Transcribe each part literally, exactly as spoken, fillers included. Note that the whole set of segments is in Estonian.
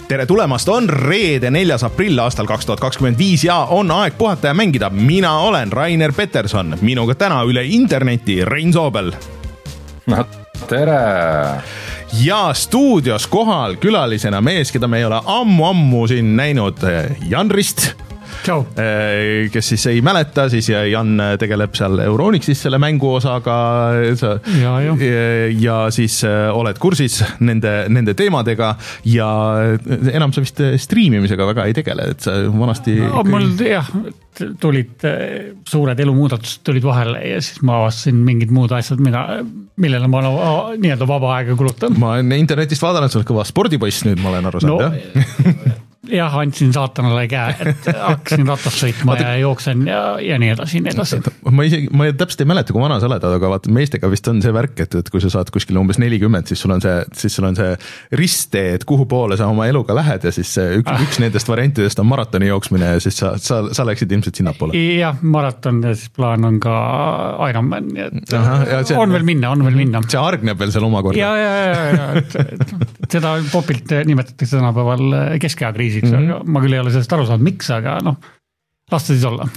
tere tulemast, on reede neljas aprill aastal kaks tuhat kakskümmend viis ja on aeg puhata ja mängida. Mina olen Rainer Peterson, minuga täna üle interneti Rein Soobel. No, tere! Ja stuudios kohal külalisena mees, keda me ei ole ammu-ammu siin näinud, Jan Rist. Ciao. Kes siis ei mäleta, siis Jan tegeleb seal Euronixis selle mänguosaga ja, ja. ja siis oled kursis nende, nende teemadega ja enam sa vist striimimisega väga ei tegele, et sa vanasti no, ikkagi... mul jah, tulid suured elumuudatused tulid vahele ja siis ma avastasin mingid muud asjad, mida, millele ma olen nii-öelda vaba aega kulutan. Ma olen internetist vaadanud, sa oled kõva spordipoiss nüüd, ma olen aru saanud, no, jah? Jah, andsin saatanale käe, et hakkasin ratast sõitma ja jooksen ja, ja nii edasi, nii edasi. Ma, isegi, ma täpselt ei mäleta, kui vana sa oled, aga vaata, meestega vist on see värk, et, et kui sa saad kuskil umbes nelikümmend, siis sul on see, siis sul on see risttee, et kuhu poole sa oma eluga lähed ja siis üks, ah. üks nendest variantidest on maratoni jooksmine ja siis sa, sa, sa läksid ilmselt sinna poole. Jah, maraton ja siis plaan on ka Ironman, et Aha, see, on veel minna, on veel minna. See argneb veel seal omakorda. Ja, ja, ja, ja et, et seda popilt nimetatakse tänapäeval keskeakriisi. Mm-hmm. Ma küll ei ole sellest aru saanud, miks, aga noh, lasta siis olla.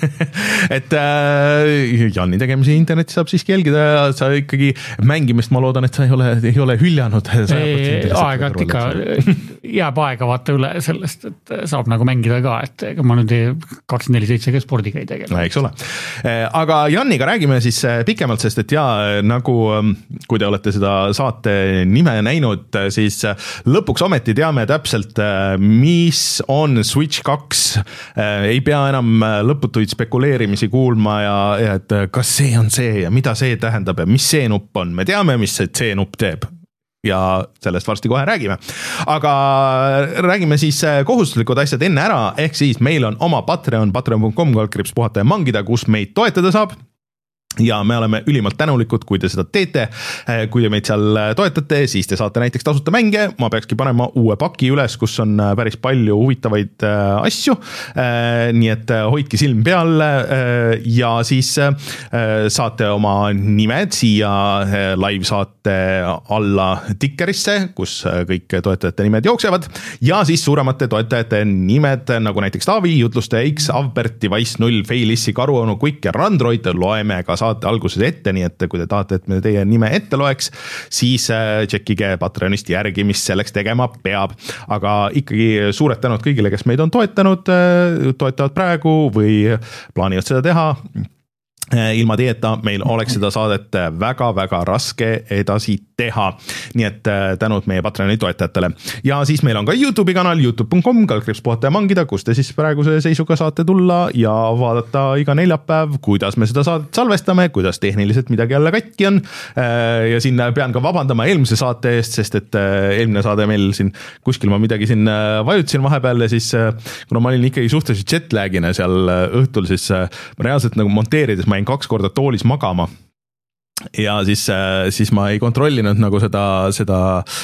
et äh, Janni tegemisi internetis saab siiski jälgida ja sa ikkagi mängimist, ma loodan, et sa ei ole, ei ole hüljanud. Aega, et ikka jääb aega vaata üle sellest, et saab nagu mängida ka, et ega ma nüüd kakskümmend neli seitse ka spordiga ei tegele. No, eks ole. Aga Janniga räägime siis pikemalt, sest et ja nagu kui te olete seda saate nime näinud, siis lõpuks ometi teame täpselt, mis on Switch kaks. Ei pea enam lõputuid spekuleerimisi kuulma ja, ja et kas see on see ja mida see tähendab ja mis see nupp on. Me teame, mis see C-nupp teeb ja sellest varsti kohe räägime. Aga räägime siis kohustuslikud asjad enne ära, ehk siis meil on oma Patreon, patreon punkt com kaldkriips puhata ja mangida, kus meid toetada saab. Ja me oleme ülimalt tänulikud, kui te seda teete. Kui te meid seal toetate, siis te saate näiteks tasuta mänge. Ma peakski panema uue paki üles, kus on päris palju huvitavaid asju. Nii et hoidke silm peal ja siis saate oma nimed siia live saate alla tikkerisse, kus kõik toetajate nimed jooksevad. Ja siis suuremate toetajate nimed, nagu näiteks Taavi, Jutluste X, Avbert, Device null, Feilissi, Karuonu, Quick ja Randroid loeme ka saate alguses ette, nii et kui te tahate, et me teie nime ette loeks, siis tšekkige Patreonist järgi, mis selleks tegema peab. Aga ikkagi suured tänud kõigile, kes meid on toetanud, toetavad praegu või plaanivad seda teha. Ilma teeta meil oleks seda saadet väga-väga raske edasi teha. Nii et tänud meie Patreoni toetajatele. Ja siis meil on ka YouTube'i kanal youtube punkt com kaldkriips puhata ja mangida, kus te siis praeguse seisuga saate tulla ja vaadata iga neljapäev, kuidas me seda saadet salvestame, kuidas tehniliselt midagi jälle katki on. Ja siin pean ka vabandama eelmise saate eest, sest et eelmine saade meil siin kuskil ma midagi siin vajutasin vahepeal ja siis kuna ma olin ikkagi suhteliselt jetlagina seal õhtul, siis ma reaalselt nagu monteerides ma kaks korda toolis magama ja siis, siis ma ei kontrollinud nagu seda, seda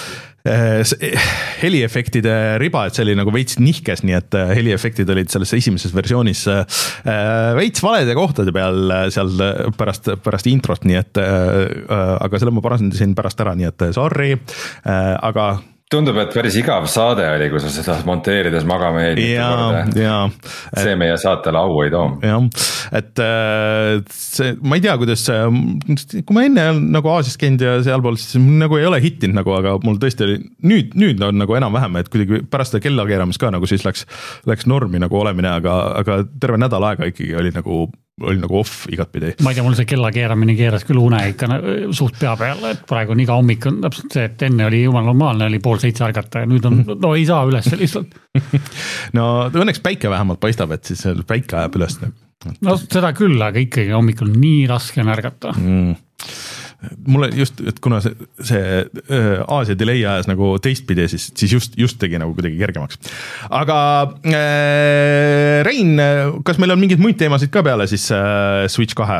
heliefektide riba, et see oli nagu veits nihkes, nii et heliefektid olid selles esimeses versioonis veits valede kohtade peal seal pärast, pärast introt, nii et aga selle ma parandasin pärast ära, nii et sorry, aga tundub, et päris igav saade oli, kui sa seda monteerides magama jäid. Ja, ja. See meie saatele au ei too. Ja, et see, ma ei tea, kuidas see, kui ma enne nagu Aasias käinud ja sealpool, siis nagu ei ole hittinud nagu, aga mul tõesti oli, nüüd, nüüd on nagu enam vähem, et kuidagi pärast seda kella keeramis ka nagu siis läks, läks normi nagu olemine, aga, aga terve nädal aega ikkagi oli nagu oli nagu off igatpidi. Ma ei tea, mul see kella keeramine keeras küll une ikka suht pea peale, et praegu on iga hommik on täpselt see, et enne oli jumal normaalne, oli pool seitse ärgata ja nüüd on, no ei saa üles lihtsalt. No õnneks päike vähemalt paistab, et siis päike ajab üles. No seda küll, aga ikkagi hommikul nii raske on ärgata. Mm. Mulle just, et kuna see, see Aasia delay ajas nagu teistpidi, siis, siis just, just tegi nagu kuidagi kergemaks. Aga äh, Rein, kas meil on mingid muid teemasid ka peale siis äh, Switch kahe?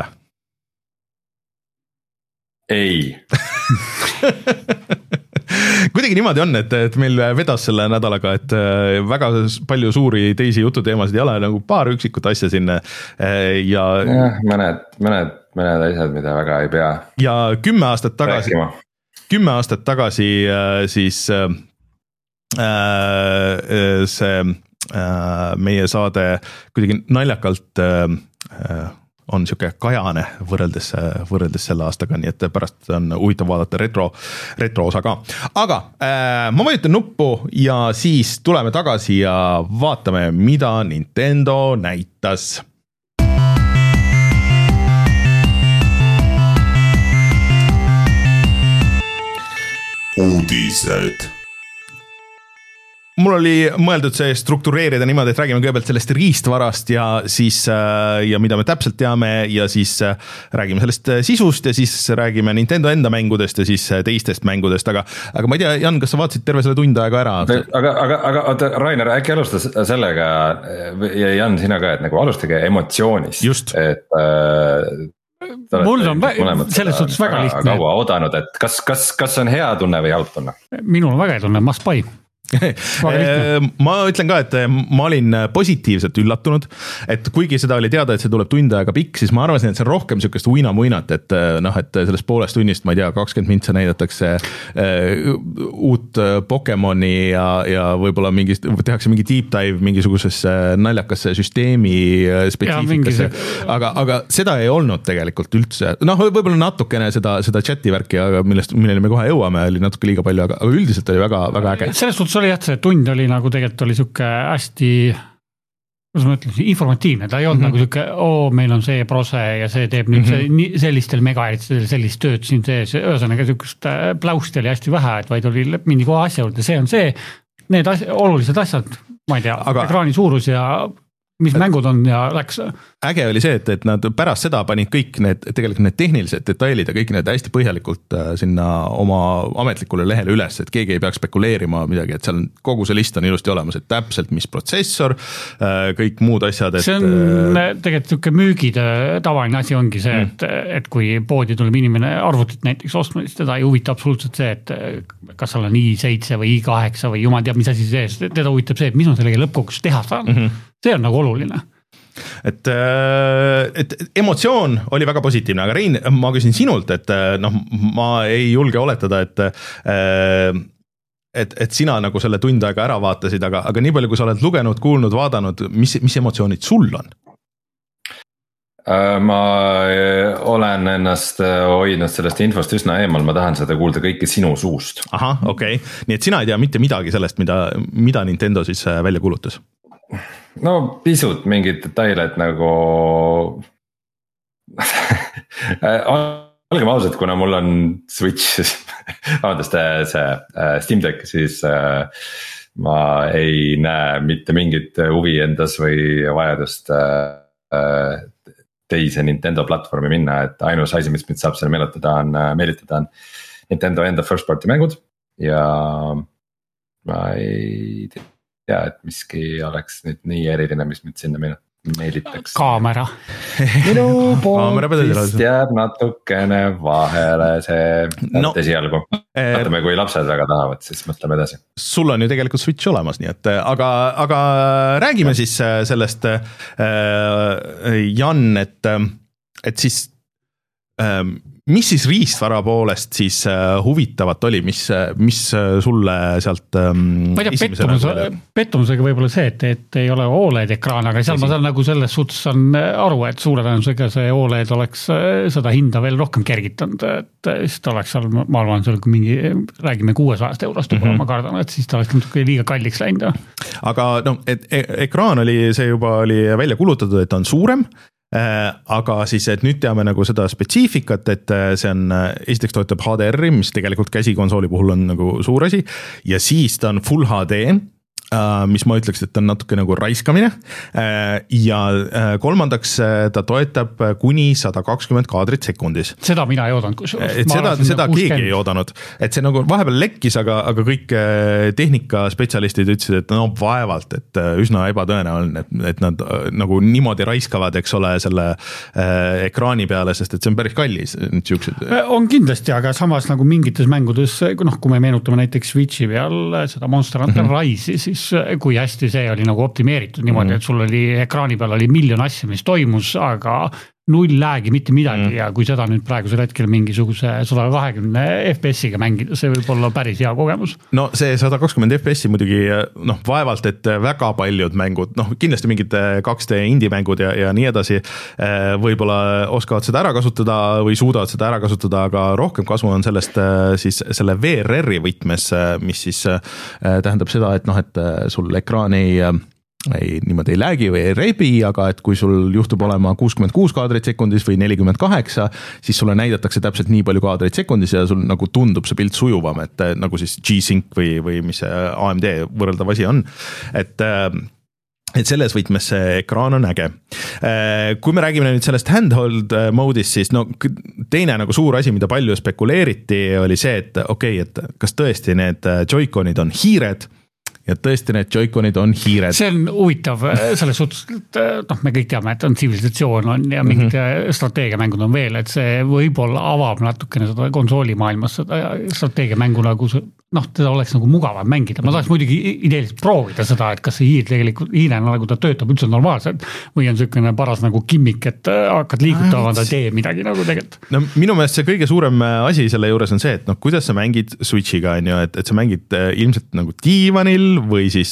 Ei. Kuidagi niimoodi on, et, et meil vedas selle nädalaga, et väga palju suuri teisi jututeemasid ei ole, nagu paar üksikut asja sinna ja, ja mõned, mõned, mõned asjad, mida väga ei pea ja kümme aastat tagasi rääkima. kümme aastat tagasi siis see meie saade kuidagi naljakalt on siuke kajane võrreldes, võrreldes selle aastaga, nii et pärast on huvitav vaadata retro, retro osa ka. Aga äh, ma vajutan nuppu ja siis tuleme tagasi ja vaatame, mida Nintendo näitas. Uudised. Mul oli mõeldud see struktureerida niimoodi, et räägime kõigepealt sellest riistvarast ja siis ja mida me täpselt teame ja siis räägime sellest sisust ja siis räägime Nintendo enda mängudest ja siis teistest mängudest, aga, aga ma ei tea, Jan, kas sa vaatasid terve selle tund aega ära? Aga, aga, aga oota, Rainer, äkki alustas sellega ja Jan, sina ka, et nagu alustage emotsioonist. Just. Et äh, mul on selles suhtes väga lihtne. Kaua odanud, et kas, kas, kas on hea tunne või halb tunne? Minul on väga hea tunne, must buy. ma ütlen ka, et ma olin positiivselt üllatunud, et kuigi seda oli teada, et see tuleb tund aega pikk, siis ma arvasin, et see on rohkem sükest uina-muinat, et noh, et sellest poolest tunnist, ma ei tea, kakskümmend mintsa näidatakse uh, uut Pokemoni ja, ja võib-olla mingist, tehakse mingi deep dive mingisugusesse naljakasse süsteemi spetsiifikasse, aga, aga seda ei olnud tegelikult üldse, noh, võib-olla natukene seda, seda chati värki, aga millest, millele me kohe jõuame, oli natuke liiga palju, aga, aga üldiselt oli väga, väga äge. Selles suhtes oli jah, see tund oli nagu tegelikult oli siuke hästi, kuidas ma ütlen, informatiivne, ta ei olnud mm-hmm. nagu siuke, oo, meil on see prose ja see teeb nüüd mm-hmm. see, sellistel megahertsidel sellist tööd siin sees, ühesõnaga siukest pläusti oli hästi vähe, et vaid oli mindi kohe asja juurde, see on see, need asja, olulised asjad, ma ei tea, aga ekraani suurus ja mis mängud on ja läks. Äge oli see, et, et nad pärast seda panid kõik need, tegelikult need tehnilised detailid ja kõik need hästi põhjalikult sinna oma ametlikule lehele üles, et keegi ei peaks spekuleerima midagi, et seal kogu see list on ilusti olemas, et täpselt mis protsessor, kõik muud asjad. Et... See on tegelikult niisugune müügide tavaline asi ongi see, et, mm. et kui poodi tuleb inimene arvutit näiteks ostma, siis teda ei huvita absoluutselt see, et kas seal on i seitse või i kaheksa või jumal teab, mis asi sees, teda huvitab see, et mis on sellega lõppkogus teha saan. Mm-hmm. See on nagu oluline. Et, et emotsioon oli väga positiivne, aga Rein, ma küsin sinult, et noh, ma ei julge oletada, et, et, et sina nagu selle tund aega ära vaatasid, aga, aga nii palju, kui sa oled lugenud, kuulnud, vaadanud, mis, mis emotsioonid sul on? Ma olen ennast hoidnud sellest infost üsna eemal, ma tahan seda kuulda kõike sinu suust. Aha, okei. Okay. Nii et sina ei tea mitte midagi sellest, mida, mida Nintendo siis välja kuulutas? No pisut mingid detailed nagu olgem ausad, kuna mul on Switch, vabandust, see Steam Deck, siis ma ei näe mitte mingit huvi endas või vajadust teise Nintendo platvormi minna, et ainus asi, mis mind saab selle meelitada on, meelitada on Nintendo enda first party mängud ja ma ei tea. Ja, et miski oleks nüüd nii eriline, mis nüüd sinna meelitaks. Kaamera. Minu poolist jääb natukene vahele see no, esialgu. Vaatame, kui lapsed väga tahavad, siis mõtleme edasi. Sul on ju tegelikult Switch olemas, nii et aga, aga räägime siis sellest, Jan, et, et siis mis siis riistvara poolest siis huvitavat oli, mis, mis sulle sealt ma ei tea, pettumuse, pettumusega võib-olla see, et, et ei ole O L E D ekraan, aga seal Esi. Ma saan nagu selles suhtes on aru, et suure tõenäosusega see O L E D oleks seda hinda veel rohkem kergitanud, et siis ta oleks seal, ma arvan, seal kui mingi, räägime kuuesajast eurost, mm-hmm. ma kardan, et siis ta oleks natuke liiga kalliks läinud. Aga no, et ekraan oli, see juba oli välja kulutatud, et ta on suurem, aga siis, et nüüd teame nagu seda spetsiifikat, et see on, esiteks toetab H D R-i, mis tegelikult käsikonsooli puhul on nagu suur asi ja siis ta on Full H D, mis ma ütleks, et on natuke nagu raiskamine ja kolmandaks ta toetab kuni sada kakskümmend kaadrit sekundis. Seda mina ei oodanud, kus et seda, seda keegi ei oodanud, et see nagu vahepeal lekkis, aga, aga kõik tehnikaspetsialistid ütlesid, et no vaevalt, et üsna ebatõenäoline, et, et nad nagu niimoodi raiskavad, eks ole, selle ekraani peale, sest et see on päris kallis. On kindlasti, aga samas nagu mingites mängudes, noh, kui me meenutame näiteks Switchi peal seda Monster Hunter mm-hmm. Rise'i, siis kui hästi see oli nagu optimeeritud niimoodi, mm. et sul oli ekraani peal oli miljon asja, mis toimus, aga null läägi, mitte midagi mm. ja kui seda nüüd praegusel hetkel mingisuguse sada kakskümmend F P S-iga mängida, see võib olla päris hea kogemus. No see sada kakskümmend F P S-i muidugi noh, vaevalt, et väga paljud mängud, noh kindlasti mingid kaks D indie mängud ja, ja nii edasi võib-olla oskavad seda ära kasutada või suudavad seda ära kasutada, aga rohkem kasu on sellest siis selle V R R-i võtmes, mis siis tähendab seda, et noh, et sul ekraan ei ei, niimoodi ei läägi või ei rebi, aga et kui sul juhtub olema kuuskümmend kuus kaadrit sekundis või nelikümmend kaheksa, siis sulle näidatakse täpselt nii palju kaadrit sekundis ja sul nagu tundub see pilt sujuvam, et nagu siis G-Sync või, või mis see A M D võrreldav asi on, et et selles võtmes see ekraan on äge. Kui me räägime nüüd sellest handhold mode'ist, siis no teine nagu suur asi, mida palju spekuleeriti, oli see, et okei, okay, et kas tõesti need Joy-Conid on hiired, ja tõesti need Joy-Conid on hiired. See on huvitav selles suhtes, et noh, me kõik teame, et on tsivilisatsioon on ja mingid mm-hmm. strateegiamängud on veel, et see võib-olla avab natukene seda konsoolimaailmas seda strateegiamängu nagu noh, teda oleks nagu mugavam mängida. Ma tahaks muidugi ideeliselt proovida seda, et kas see hiir tegelikult, hiirena nagu ta töötab üldse normaalselt või on selline paras nagu kimmik, et hakkad liigutama, ta tee midagi nagu tegelikult. No minu meelest see kõige suurem asi selle juures on see, et noh, kuidas sa mängid Switchiga, on ju, et, et sa mängid ilmselt nagu diivanil või siis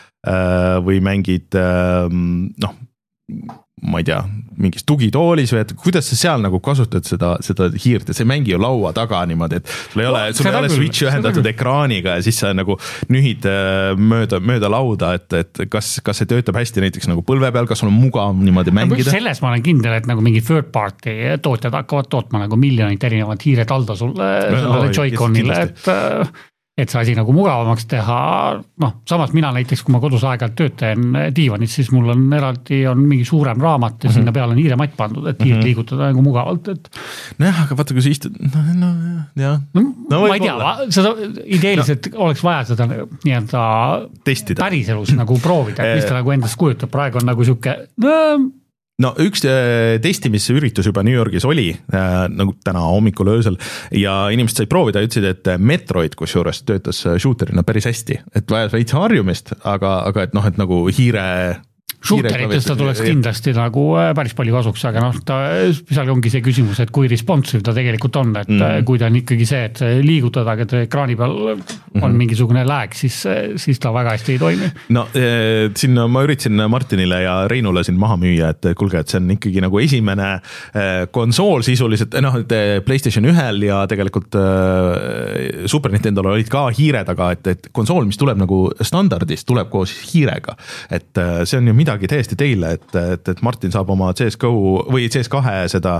või mängid noh, ma ei tea, mingis tugitoolis või et kuidas sa seal nagu kasutad seda, seda hiirt ja see mängi ju laua taga niimoodi, et sul ei ole, sul ei ole Switchi ühendatud ekraaniga ja siis sa nagu nühid mööda, mööda lauda, et, et kas, kas see töötab hästi näiteks nagu põlve peal, kas sul on mugav niimoodi mängida? Selles ma olen kindel, et nagu mingi third party tootjad hakkavad tootma nagu miljonit erinevat hiiret alda sulle, sulle Joy-Conile, et et see asi nagu mugavamaks teha, noh, samas mina näiteks, kui ma kodus aeg-ajalt töötan diivanis, siis mul on eraldi on mingi suurem raamat ja mm-hmm. sinna peale on hiirematt pandud, et hiir mm-hmm. liigutada nagu mugavalt, et nojah, aga vaata, kui sa istud, no, no jah no, no, ma ei tea, seda ideeliselt no. oleks vaja seda nii-öelda testida. Päriselus nagu proovida, et mis ta nagu endast kujutab, praegu on nagu siuke no, no üks testimisüritus juba New Yorgis oli äh, nagu täna hommikul öösel ja inimesed said proovida ja ütlesid, et Metroid kusjuures töötas shooterina päris hästi, et vajas veits harjumist, aga, aga et noh, et nagu hiire Shooterites ta tuleks kindlasti nagu päris palju kasuks, aga noh, ta seal ongi see küsimus, et kui responsive ta tegelikult on, et mm. kui ta on ikkagi see, et liigutada, et ekraani peal on mm-hmm. mingisugune lääg, siis, siis ta väga hästi ei toimi. No eh, siin ma üritasin Martinile ja Reinule siin maha müüa, et kuulge, et see on ikkagi nagu esimene eh, konsool sisuliselt, noh, et PlayStation ühel ja tegelikult eh, Super Nintendol olid ka hiired, aga et, et konsool, mis tuleb nagu standardist, tuleb koos hiirega, et see on ju midagi midagi täiesti teile, et, et, et Martin saab oma C S G O või C S kahe seda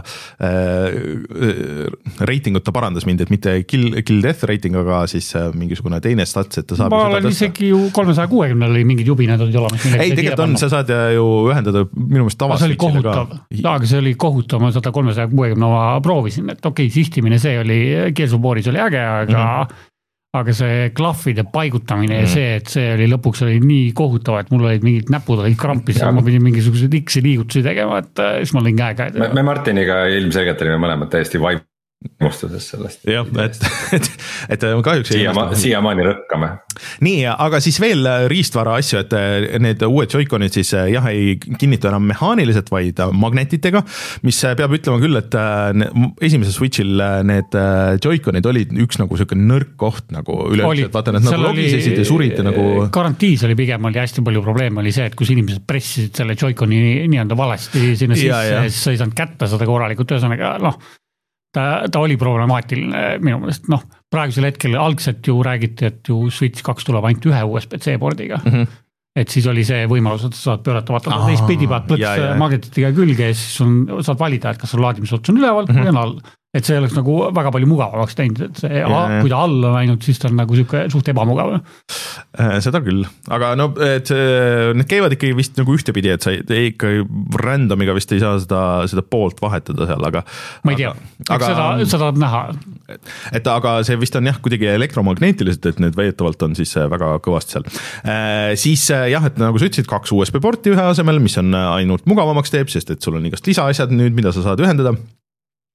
äh, reitingut ta parandas mind, et mitte kill, kill death rating, aga siis mingisugune teine stats, et ta saab ma olen isegi ju kolmesaja kuuekümne oli mingid jubinad olid olemas. Ei, tegelikult on, sa saad ju ühendada minu meelest tavast. See oli kohutav, aga see oli kohutav, ma sada kolmesaja kuuekümne oma proovisin, et okei, okay, sihtimine see oli, Gears of Waris oli äge, aga mm-hmm. aga see klahvide paigutamine mm. ja see, et see oli lõpuks oli nii kohutav, et mul olid mingid näpud olid krampis ja ma pidin mingisuguseid X-i liigutusi tegema, et siis ma olin käega. Me, me Martiniga ilmselgelt olime mõlemad täiesti vaib mustuses sellest. jah, et, et, et kahjuks siia, ma, siia maani rõkkame. Nii, aga siis veel riistvara asju, et need uued Joy-Conid siis jah, ei kinnitu enam mehaaniliselt, vaid magnetitega, mis peab ütlema küll, et esimesel Switchil need Joy-Conid olid üks nagu selline nõrk koht nagu üleüldse, et vaata, need nagu logisesid ja surid ja nagu garantiis oli pigem oli hästi palju probleeme oli see, et kus inimesed pressisid selle Joy-Coni nii- öelda valesti sinna sisse ja siis sa ei saanud kätte seda korralikult, ühesõnaga noh, Ta, ta oli problemaatiline minu mõelest, noh, praegusel hetkel algselt ju räägiti, et ju Switch kaks tuleb ainult ühe U S B C pordiga, mm-hmm. et siis oli see võimalus, et sa saad pöörata vaata teist pidi paat plõts magnetitega külge ja siis on, saad valida, et kas sul laadimisots on üleval mm-hmm. või on all. Et see oleks nagu väga palju mugavamaks teinud, et see, ja, kui ta all on läinud, siis ta on nagu siuke suht ebamugav. Seda küll, aga no, et need käivad ikkagi vist nagu ühtepidi, et sa ikka randomiga vist ei saa seda, seda poolt vahetada seal, aga ma ei tea, aga, seda, seda tahab näha. Et, et aga see vist on jah, kuidagi elektromagneetiliselt, et need väidetavalt on siis väga kõvasti seal. Äh, siis jah, et nagu sa ütlesid, kaks U S B porti ühe asemel, mis on ainult mugavamaks teeb, sest et sul on igast lisaasjad nüüd, mida sa saad ühendada.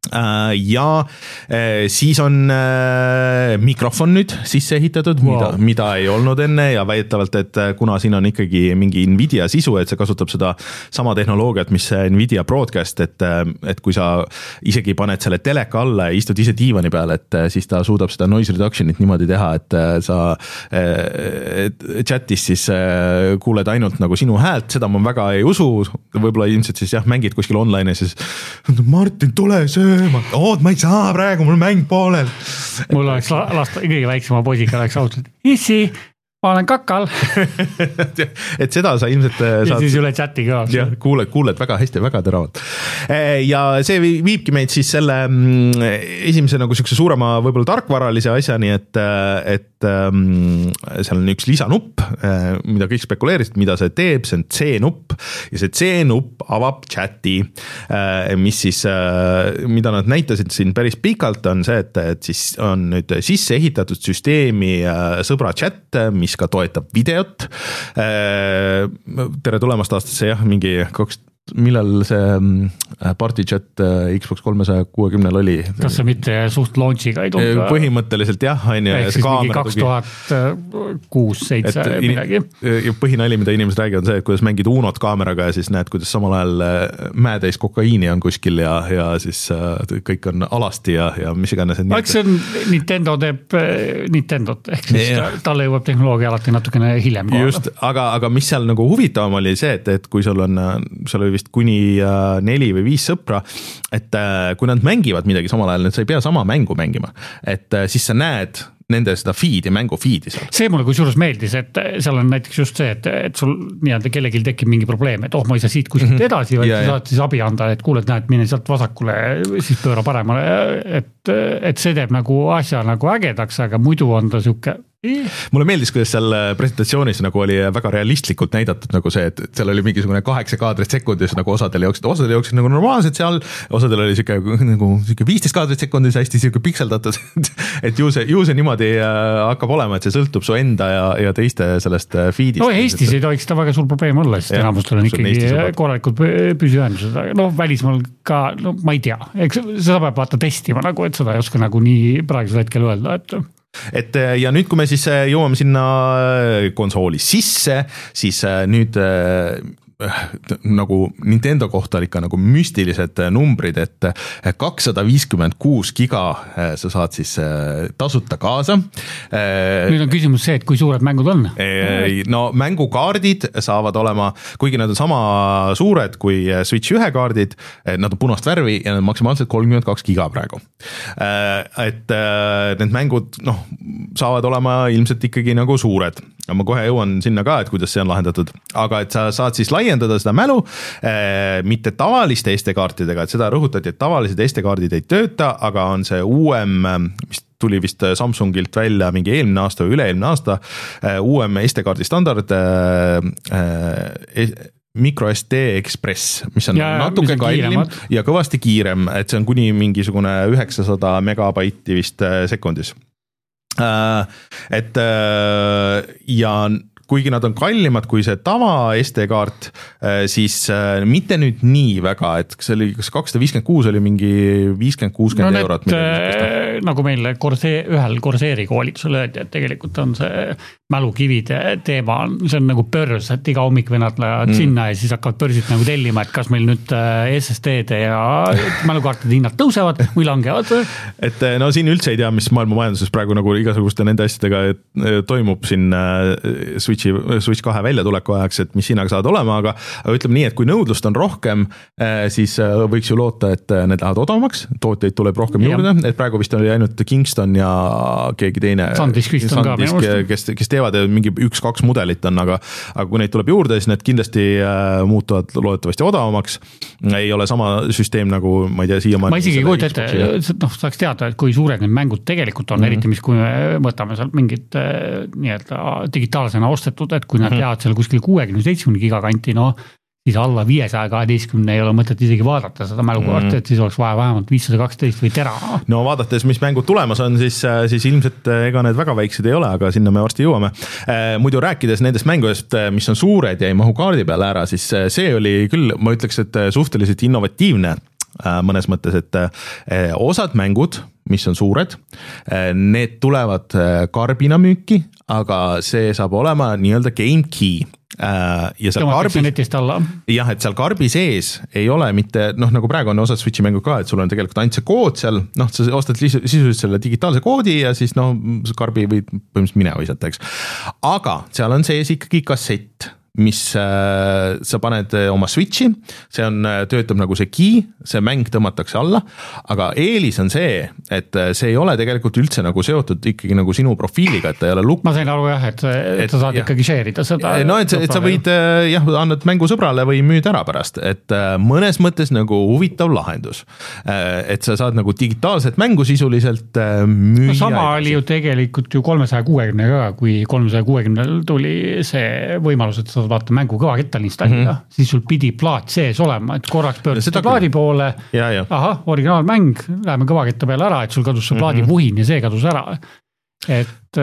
ja siis on mikrofon nüüd sisse ehitatud, wow. mida, mida ei olnud enne ja väidetavalt, et kuna siin on ikkagi mingi Nvidia sisu, et see kasutab seda sama tehnoloogiat, mis Nvidia Broadcast, et, et kui sa isegi paned selle teleka alla ja istud ise diivani peal, et siis ta suudab seda noise reduction'it niimoodi teha, et sa et chatis siis kuuled ainult nagu sinu häält, seda ma väga ei usu, võib-olla ilmselt siis jah, mängid kuskil online ja siis Martin, tule söö oot, ma ei saa praegu, mul mäng poolel. Mul oleks lasta kõige väiksema poisiga oleks ausalt, issi, ma olen kakal. et seda sa ilmselt ja saad... siis üle chati ka. Jah, kuuled, kuuled väga hästi, väga teravalt. Ja see viibki meid siis selle esimese nagu sükse suurema võib-olla tarkvaralise asjani, et, et seal on üks lisanupp, mida kõik spekuleerisid, mida see teeb, see on C-nupp ja see C-nupp avab chati, mis siis, mida nad näitasid siin päris pikalt, on see, et, et siis on nüüd sisse ehitatud süsteemi sõbra chat, mis ka toetab videot. Tere tulemast aastasse, jah, mingi kaks, millal see party chat Xbox kolmesaja kuuekümnel oli? Kas see mitte suht launchiga ei tulnud? Põhimõtteliselt jah, on ju. Ehk siis mingi kaks tuhat kuus seitse midagi. Põhinali, mida inimesed räägivad, on see, et kuidas mängid Unot kaameraga ja siis näed, kuidas samal ajal mäetäis kokaiini on kuskil ja, ja siis kõik on alasti ja, ja mis iganes. Eks see on, Nintendo teeb Nintendot, ehk siis ja. Talle jõuab tehnoloogia alati natukene hiljem. Just, aga, aga mis seal nagu huvitavam oli see, et, et kui sul on, sul oli vist kuni neli või viis sõpra, et kui nad mängivad midagi samal ajal, et sa ei pea sama mängu mängima, et siis sa näed nende seda feed'i, mängu feed'i seal. See mulle kusjuures meeldis, et seal on näiteks just see, et, et sul nii-öelda kellelgi tekib mingi probleem, et oh, ma ei saa siit kuskilt edasi, vaid sa saad siis abi anda, et kuuled, näed, mine sealt vasakule, siis pööra paremale, et, et see teeb nagu asja nagu ägedaks, aga muidu on ta siuke mulle meeldis, kuidas seal presentatsioonis nagu oli väga realistlikult näidatud nagu see, et seal oli mingisugune kaheksa kaadrit sekundis nagu osadel jooksid, osadel jooksid nagu normaalselt seal, osadel oli siuke nagu siuke viisteist kaadrit sekundis hästi siuke pikseldatud, et ju see, ju see niimoodi hakkab olema, et see sõltub su enda ja, ja teiste sellest feed'ist. No Eestis ei tohiks ta väga suur probleem olla, sest enamustel on ikkagi korralikud püsiühendused, no välismaal ka, no ma ei tea, eks seda peab vaata testima nagu, et seda ei oska nagu nii praegusel hetkel öelda, et et ja nüüd, kui me siis jõuame sinna konsooli sisse, siis nüüd nagu Nintendo kohta ikka nagu müstilised numbrid, et kakssada viiskümmend kuus giga sa saad siis tasuta kaasa. Nüüd on küsimus see, et kui suured mängud on? No mängukaardid saavad olema, kuigi nad on sama suured kui Switch ühe kaardid, nad on punast värvi ja nad maksimaalselt kolmkümmend kaks giga praegu. Et need mängud no, saavad olema ilmselt ikkagi nagu suured. Ma kohe jõuan sinna ka, et kuidas see on lahendatud, aga et sa saad siis laiendada seda mälu eh, mitte tavaliste S D-kaartidega, et seda rõhutati, et tavalised S D-kaardid ei tööta, aga on see uuem, mis tuli vist Samsungilt välja mingi eelmine aasta või üle-eelmine aasta, eh, uuem S D-kaardi standard eh, Micro S D Express, mis on ja, natuke kallim ja kõvasti kiirem, et see on kuni mingisugune üheksasada megabaiti vist sekundis. Et ja kuigi nad on kallimad kui see tava S D-kaart, siis mitte nüüd nii väga, et see oli kas kakssada viiskümmend kuus oli mingi viiskümmend kuuskümmend no eurot. Äh, nagu meil Corsair, ühel Corsairi koolitusel öeldi, et tegelikult on see mälukivide teema, see on nagu börs, et iga hommik vennad lähevad mm. sinna ja siis hakkavad börsilt nagu tellima, et kas meil nüüd S S D-de ja mälukaartide hinnad tõusevad või langevad. Et no siin üldse ei tea, mis maailma majanduses praegu nagu igasuguste nende asjadega toimub siin Switchi, Switch kahe väljatuleku ajaks, et mis hinnaga saavad olema, aga, aga ütleme nii, et kui nõudlust on rohkem, siis võiks ju loota, et need lähevad odavamaks, tootjaid tuleb rohkem juurde, et praegu vist oli ainult Kingston ja keegi teine Sandisk vist on ka kes, kes teevad mingi üks-kaks mudelit on, aga, aga kui neid tuleb juurde, siis need kindlasti muutuvad loodetavasti odavamaks. Ei ole sama süsteem nagu, ma ei tea, siia ma isegi ei kujuta ette, noh, saaks teada, et kui suured need mängud tegelikult on, mm-hmm. eriti mis kui me võtame seal mingid nii-öelda digitaalsena ostetud, et kui nad mm-hmm. jäävad seal kuskil kuuekümne seitsmekümne gigakanti, no siis alla viiesaja kaheteistkümne ei ole mõtet isegi vaadata seda mälukaarti, mm. et siis oleks vaja vähemalt viissada kaksteist või tera. No vaadates, mis mängud tulemas on, siis, siis ilmselt ega need väga väiksed ei ole, aga sinna me varsti jõuame. Muidu rääkides nendest mängudest, mis on suured ja ei mahu kaardi peale ära, siis see oli küll, ma ütleks, et suhteliselt innovatiivne mõnes mõttes, et osad mängud, mis on suured, need tulevad karbina müüki, aga see saab olema nii-öelda game key. Ja seal karbis, netist alla. jah, et seal karbi sees ei ole mitte, noh nagu praegu on osad Switchi mängud ka, et sul on tegelikult ainult see kood seal, noh sa ostad sisuliselt selle digitaalse koodi ja siis noh, karbi võid põhimõtteliselt mine visata, eks. Aga seal on sees ikkagi kassett, mis äh, sa paned oma Switchi, see on, töötab nagu see key, see mäng tõmmatakse alla, aga eelis on see, et see ei ole tegelikult üldse nagu seotud ikkagi nagu sinu profiiliga, et ta ei ole lukk. Ma sain aru jah, et, et, et sa saad jah. ikkagi share'ida seda. No, et, et sa võid jah, annad mängu sõbrale või müüd ära pärast, et mõnes mõttes nagu huvitav lahendus. Et sa saad nagu digitaalset mängu sisuliselt müüa. No, sama oli ju tegelikult ju kolmesaja kuuekümne ka, kui kolmesaja kuuekümne tuli see võimalus, et sa vaata mängu kõva kettal installida, mm -hmm. siis sul pidi plaat sees olema, et korraks pöördus plaadi poole, ahah, originaalmäng, läheme kõva ketta peale ära, et sul kadus see plaadi mm -hmm. vuhin ja see kadus ära. Et,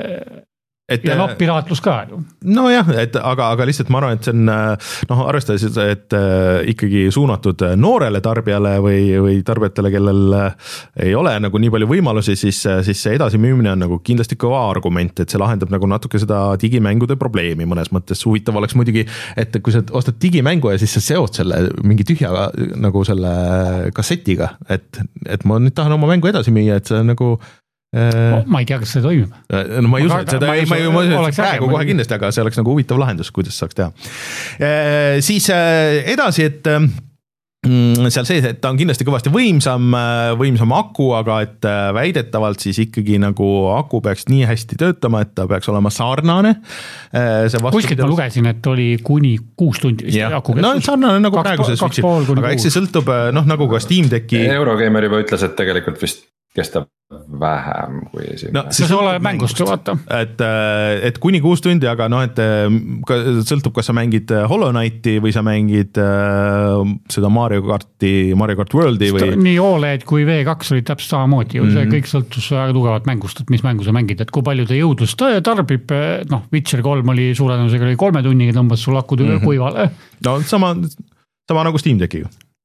et ja noh, piraatlus ka ju. No jah, et aga, aga lihtsalt ma arvan, et see on noh, arvestades, et ikkagi suunatud noorele tarbijale või, või tarbijatele, kellel ei ole nagu nii palju võimalusi, siis, siis see edasimüümine on nagu kindlasti kõva argument, et see lahendab nagu natuke seda digimängude probleemi mõnes mõttes. Huvitav oleks muidugi, et kui sa ostad digimängu ja siis sa seod selle mingi tühja nagu selle kassetiga, et, et ma nüüd tahan oma mängu edasi müüa, et see nagu No, ma ei tea, kas see toimib. No ma ei usu, et seda ma ei, ma ei, ma ei usu, et praegu kohe kindlasti, aga see oleks nagu huvitav lahendus, kuidas saaks teha. E, siis edasi, et seal sees, et ta on kindlasti kõvasti võimsam, võimsam aku, aga et väidetavalt siis ikkagi nagu aku peaks nii hästi töötama, et ta peaks olema sarnane. Kuskilt ma lugesin, et oli kuni kuus tundi vist aku kestus. No sarnane nagu praegu see Switchi, aga eks see sõltub noh, nagu ka Steam Decki. Eurogeimer juba ütles, et tegelikult vist kestab vähem kui siin. No, see ole mängust ju vaata. Et, et kuni kuus tundi, aga noh, et sõltub, kas sa mängid Hollow Knighti või sa mängid äh, seda Mario Karti, Mario Kart Worldi või... Nii O L E D kui V kaks olid täpselt samamoodi ju, see mm -hmm. kõik sõltus väga tugevat mängust, et mis mängu sa mängid, et kui palju ta jõudlust tarbib, noh, Witcher kolm oli suure tõenäosusega oli kolme tunniga tõmbas sul akud mm -hmm. kuivale. No sama, sama nagu Steam Deckiga.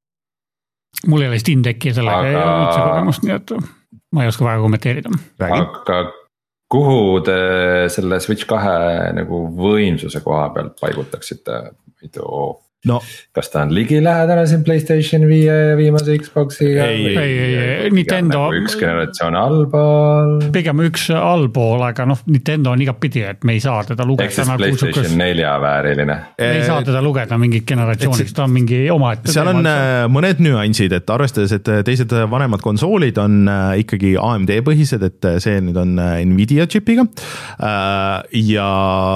Mul ei ole Steam Decki sellega aga... ei üldse kogemust, nii et ma ei oska väga kommenteerida. Aga kuhu te selle Switch kahe nagu võimsuse koha pealt paigutaksite? No. Kas ta on ligilähedane siin PlayStation viie viimase Xboxi? Ei, ei, ei, ei. Nintendo. Üks generatsioon allpool. Pigem üks allpool, aga noh, Nintendo on igapidi, et me ei saa teda lugeda. Ehk siis nagu PlayStation sukas... nelja vääriline. Me ei saa teda lugeda mingit generatsiooniks, ta on mingi oma. Et seal on teemal. Mõned nüansid, et arvestades, et teised vanemad konsoolid on ikkagi A M D põhised, et see nüüd on Nvidia chipiga ja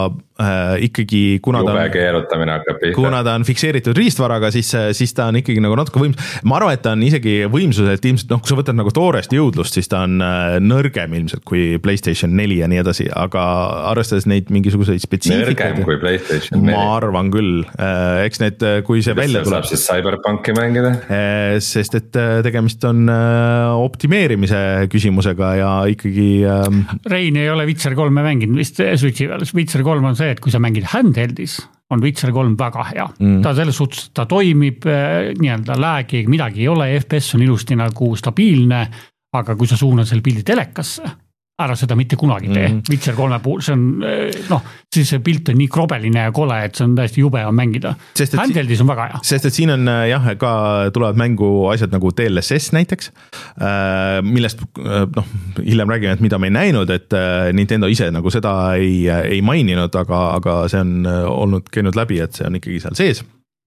ikkagi kuna ta, on, kuna ta on fikseeritud riistvaraga, siis, siis ta on ikkagi nagu natuke võims. Ma arvan, et ta on isegi võimsus, et ilmselt noh, kui sa võtad nagu toorest jõudlust, siis ta on nõrgem ilmselt kui PlayStation neli ja nii edasi, aga arvestades neid mingisuguseid spetsiifikaid. Nõrgem kui PlayStation neli. Ma arvan küll, eks need, kui see Kuidas välja tuleb. Saab siis Cyberpunki mängida? Sest et tegemist on optimeerimise küsimusega ja ikkagi... Rein ei ole Witcher kolme mänginud vist Switchi peal, Witcher kolm on see, et kui sa mängid handheldis, on Witcher kolm väga hea. Mm. Ta selles suhtes, ta toimib, nii-öelda läägi, midagi ei ole, F P S on ilusti nagu stabiilne, aga kui sa suunad selle pildi telekasse, ära seda mitte kunagi tee. Mm. Witcher kolme puhul, see on, noh, siis see pilt on nii krobeline ja kole, et see on täiesti jube on mängida. Handheldis on väga hea. Sest et siin on jah, ka tulevad mängu asjad nagu D L S S näiteks, millest noh, hiljem räägime, et mida me ei näinud, et Nintendo ise nagu seda ei, ei maininud, aga, aga see on olnud käinud läbi, et see on ikkagi seal sees.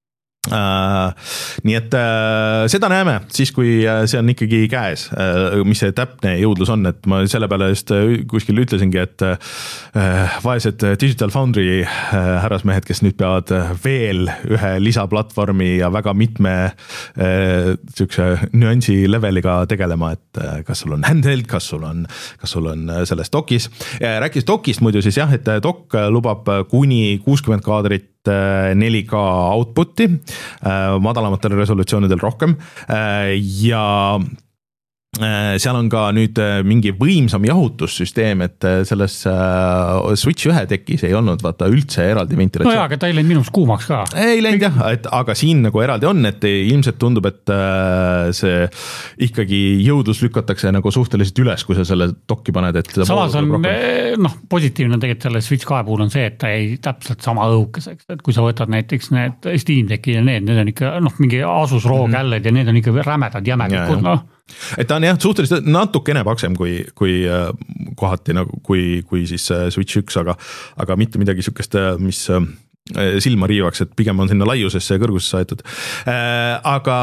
Uh, nii et uh, seda näeme siis, kui uh, see on ikkagi käes, uh, mis see täpne jõudlus on, et ma selle peale just uh, kuskil ütlesingi, et uh, vaesed Digital Foundry uh, härrasmehed, kes nüüd peavad uh, veel ühe lisaplatvormi ja väga mitme uh, sükse nüansi leveliga tegelema, et uh, kas sul on handheld, kas sul on, kas sul on uh, selles dokis. Rääkis dokist muidu siis jah, et dok lubab kuni kuuskümmend kaadrit neli K outputi, madalamatel resolutsioonidel rohkem ja seal on ka nüüd mingi võimsam jahutussüsteem, et selles Switch ühe tekis ei olnud vaata üldse eraldi ventilatsioon. No jaa, aga ta ei läinud minust kuumaks ka. Ei läinud jah, et, aga siin nagu eraldi on, et ilmselt tundub, et see ikkagi jõudlus lükatakse nagu suhteliselt üles, kui sa selle dokki paned. Et samas on, noh, positiivne tegelikult selle Switch kahe puhul on see, et ta ei täpselt sama õhukeseks, et kui sa võtad näiteks need Steam Decki ja need, need on ikka, noh, mingi Asus ROG mm-hmm. jälled ja need on ikka rämedad jämegikud, noh. Et ta on jah, suhteliselt natukene paksem kui, kui kohati nagu, kui, kui siis Switch üks, aga, aga mitte midagi sükest, mis silma riivaks, et pigem on sinna laiusesse ja kõrgusesse aetud. Aga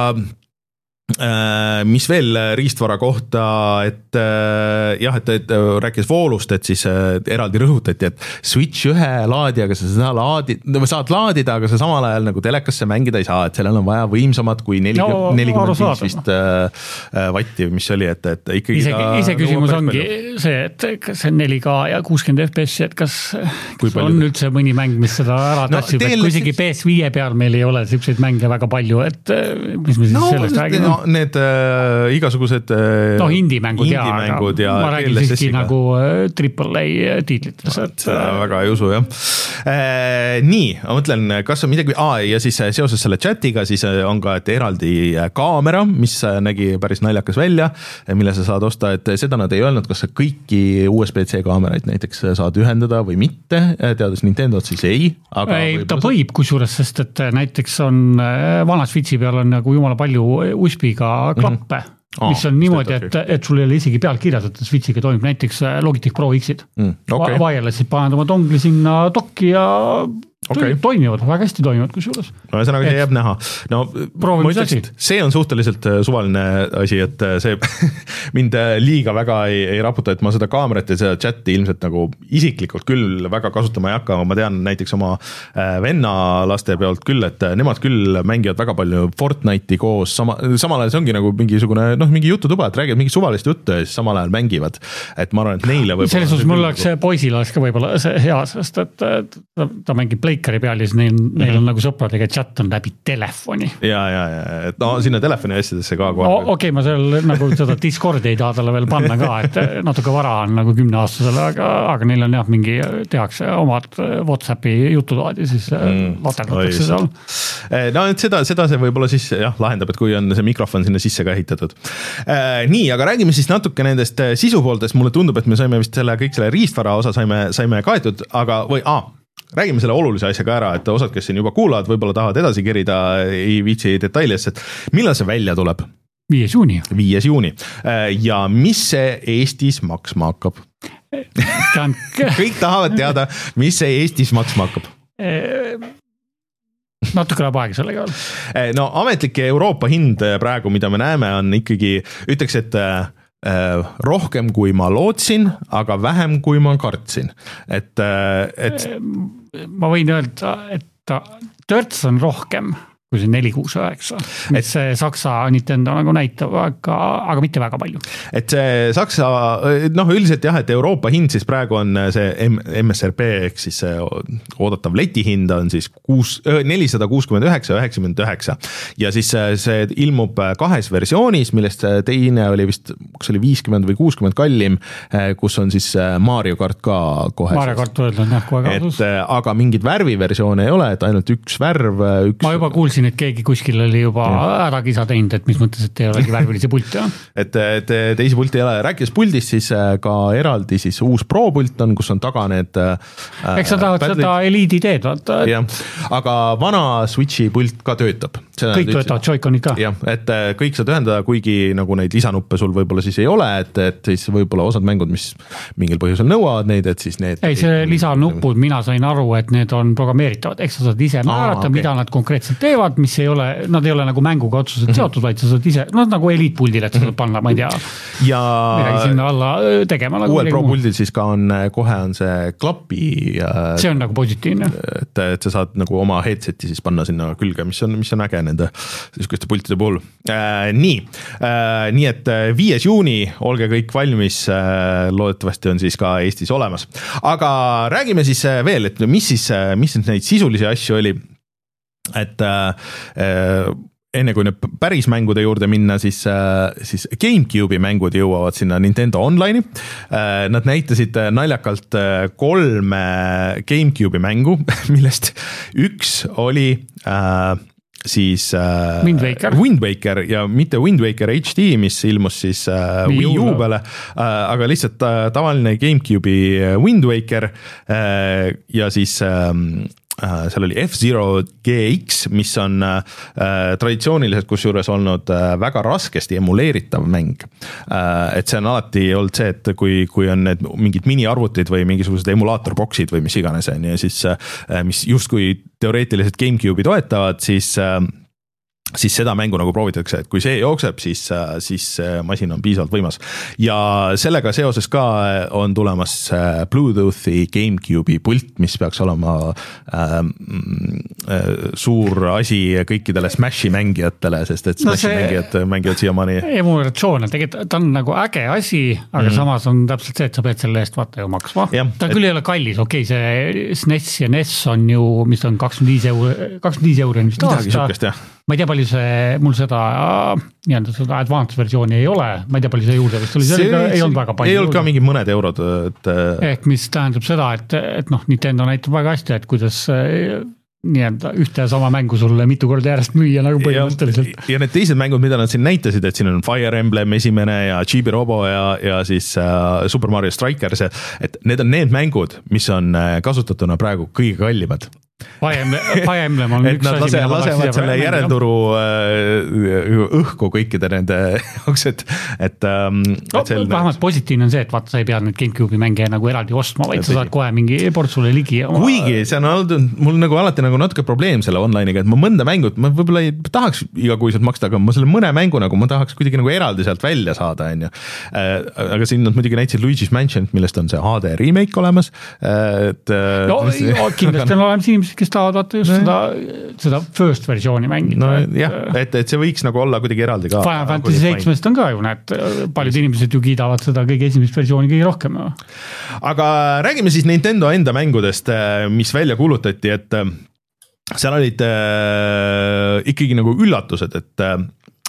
mis veel riistvara kohta, et jah, et, et rääkis voolust, et siis eraldi rõhutati, et Switch ühe laadijaga sa seda laadid, saad laadida, aga sa samal ajal nagu telekasse mängida ei saa, et sellel on vaja võimsamad kui nelikümmend viis vist vatti, mis oli, et, et ikkagi ise, ise küsimus ongi palju. See, et kas see neli K ja kuuskümmend F P S, et kas, kas on üldse mõni mäng, mis seda ära tassib, no, et kui isegi P S viie peal meil ei ole selliseid mänge väga palju, et mis me siis no, sellest räägime? No, need äh, igasugused äh, no indie-mängud indie ja, aga ja ma räägin siiski nagu äh, triple A tiitlites. Et, seda äh, väga ei usu, jah. Äh, nii, ma mõtlen, kas on midagi, aa, ja siis seoses selle chatiga siis on ka et eraldi kaamera, mis nägi päris naljakas välja, mille sa saad osta, et seda nad ei öelnud, kas sa kõiki U S B C kaameraid näiteks saad ühendada või mitte, teades Nintendot siis ei. Aga ei, ta võib kusjuures, sest et näiteks on vana Switchi peal on nagu jumala palju U S B-ga klappe, mm-hmm. mis on oh, niimoodi, et, et sul ei ole isegi peal kirjas, et Switchiga toimib näiteks Logitech Pro X-id. Mm, okay. Va- Wirelessid paned oma dongli sinna dokki ja okay. toimivad, väga hästi toimivad kusjuures. No ühesõnaga see jääb näha. No, ma ütleks, see on suhteliselt suvaline asi, et see mind liiga väga ei, ei raputa, et ma seda kaamerat ja seda chati ilmselt nagu isiklikult küll väga kasutama ei hakka, ma tean näiteks oma venna laste pealt küll, et nemad küll mängivad väga palju Fortnite'i koos, sama, samal ajal see ongi nagu mingisugune, noh, mingi jututuba, et räägivad mingi suvalist juttu ja siis samal ajal mängivad, et ma arvan, et neile võib-olla selles suhtes mul oleks poisil oleks ka võib-olla see hea, sest et ta, ta mängib Playcari peal ja siis neil, neil mm-hmm. on nagu sõpradega chat on läbi telefoni. Ja, ja, ja, et no sinna telefoni asjadesse ka kohe. No, okei, okay, ma seal nagu seda Discordi ei taha talle veel panna ka, et natuke vara on nagu kümneaastasele, aga, aga neil on jah, mingi tehakse omad WhatsAppi jututoad ja siis mm. laterdatakse seal. No et seda, seda see võib-olla siis jah, lahendab, et kui on see mikrofon sinna sisse ka ehitatud. Nii, aga räägime siis natuke nendest sisupooltest, mulle tundub, et me saime vist selle, kõik selle riistvara osa saime, saime kaetud, aga või aa, räägime selle olulise asjaga ära, et osad, kes siin juba kuulavad, võib-olla tahavad edasi kerida, ei viitsi detailidesse, et millal see välja tuleb? viies juuni. viies juuni. Ja mis see Eestis maksma hakkab? Kõik tahavad teada, mis see Eestis maksma hakkab? Natuke läheb aega sellega all. No ametlik Euroopa hind praegu, mida me näeme, on ikkagi, ütleks, et rohkem kui ma lootsin, aga vähem kui ma kartsin. Et, et... ma võin öelda, et törts on rohkem kui see neli kuus üheksa, mis see Saksa Nintendo nagu näitab, aga, aga mitte väga palju. Et see Saksa, noh üldiselt jah, et Euroopa hind siis praegu on see M S R P, ehk siis see oodatav leti hind on siis nelisada kuuskümmend üheksa üheksakümmend üheksa ja siis see ilmub kahes versioonis, millest teine oli vist, kus oli viiskümmend või kuuskümmend kallim, kus on siis Mario Kart ka kohe. Mario Kart on jah kohe kaotus. Aga mingid värviversioone ei ole, et ainult üks värv. Üks... Ma juba kuulsin, et keegi kuskil oli juba ära kisa teinud, et mis mõttes, et ei olegi värvilisi pulti. et, et teisi pulti ei ole. Rääkides puldist, siis ka eraldi siis uus Pro pult on, kus on taga need eks sa tahad pädlid. Seda Elite'i teed, vaata. Et... aga vana Switchi pult ka töötab. Kõik töötavad, Joy-Conid ka. jah, et kõik saad ühendada, kuigi nagu neid lisanuppe sul võib-olla siis ei ole, et, et siis võib-olla osad mängud, mis mingil põhjusel nõuavad neid, et siis need... ei, see lisanupud, mina sain aru, et need on programmeeritavad, eks sa saad ise määrata, okay. mida nad konkreetselt teevad, mis ei ole, nad ei ole nagu mänguga otsuselt seotud, vaid sa saad ise, no nagu Elite-puldil, et sa saad panna, ma ei tea, ja midagi sinna alla tegema. Nagu uuel Pro-puldil siis ka on, kohe on see klapi. See on nagu positiivne. Et, et sa saad nagu oma headseti siis panna sinna külge, mis on, mis on äge nende niisuguste pultide puhul. Äh, nii, äh, nii et viies juuni, olge kõik valmis, äh, loodetavasti on siis ka Eestis olemas. Aga räägime siis veel, et mis siis, mis neid sisulisi asju oli, et äh, enne kui nüüd päris mängude juurde minna, siis, siis GameCube'i mängud jõuavad sinna Nintendo Online'i. Nad näitasid naljakalt kolme GameCube'i mängu, millest üks oli äh, siis äh, Wind Waker. Wind Waker ja mitte Wind Waker H D, mis ilmus siis äh, Wii U peale, äh, aga lihtsalt äh, tavaline GameCube'i Wind Waker äh, ja siis äh, seal oli F-Zero G X, mis on äh, traditsiooniliselt kusjuures olnud äh, väga raskesti emuleeritav mäng. Äh, et see on alati olnud see, et kui, kui on need mingid miniarvutid või mingisugused emulaatorboxid või mis iganes on ja siis äh, mis justkui teoreetiliselt GameCube'i toetavad, siis äh, siis seda mängu nagu proovitakse, et kui see jookseb, siis, siis masin on piisavalt võimas. Ja sellega seoses ka on tulemas Bluetoothi GameCube'i pult, mis peaks olema äh, suur asi kõikidele Smashi mängijatele, sest et Smashi no mängijad mängivad siiamaani. Emulatsioon, tegelikult ta on nagu äge asi, aga mm-hmm. samas on täpselt see, et sa pead selle eest vaata ju maksma. Ja, ta et... küll ei ole kallis, okei, okay, see S N E S ja N E S on ju, mis on kakskümmend viis euro, kakskümmend viis euro vist aasta. Sukest, ma ei tea, palju see, mul seda, nii-anda seda advanced versiooni ei ole, ma ei tea, palju see juurde vist oli, see, see oli ka, ei olnud väga palju. Ei olnud ka mingi mõned eurod. Et... Ehk mis tähendab seda, et, et noh, Nintendo näitab väga hästi, et kuidas nii- öelda ühte ja sama mängu sulle mitu korda järjest müüa nagu põhimõtteliselt. Ja, ja need teised mängud, mida nad siin näitasid, et siin on Fire Emblem esimene ja Chibi Robo ja, ja siis uh, Super Mario Strikers, et need on need mängud, mis on kasutatuna praegu kõige kallimad. Fire Emblem on üks asi, lase, lasevad selle järelturu õhku kõikide nende jaoks, et, et, no, et vähemalt positiivne on see, et vaata, sa ei pea nüüd GameCube'i mänge nagu eraldi ostma, vaid sa saad kohe mingi portsule ligi. Kuigi see on olnud, mul nagu alati nagu natuke probleem selle online'iga, et ma mõnda mängut, ma võib-olla ei tahaks igakuiselt maksta, aga ma selle mõne mängu nagu ma tahaks kuidagi nagu eraldi sealt välja saada, on ju. Aga siin nad muidugi näitasid Luigi's Mansion, millest on see H D remake olemas. Et, no kindlasti on olemas inimesed, kes tahavad vaata just no, seda, seda first versiooni mängida. No jah, et, et see võiks nagu olla kuidagi eraldi ka. Final Fantasy seitsmest on ka ju, näed, paljud inimesed ju kiidavad seda kõige esimest versiooni kõige rohkem. Aga räägime siis Nintendo enda mängudest, mis välja kuulutati, et seal olid äh, ikkagi nagu üllatused, et äh,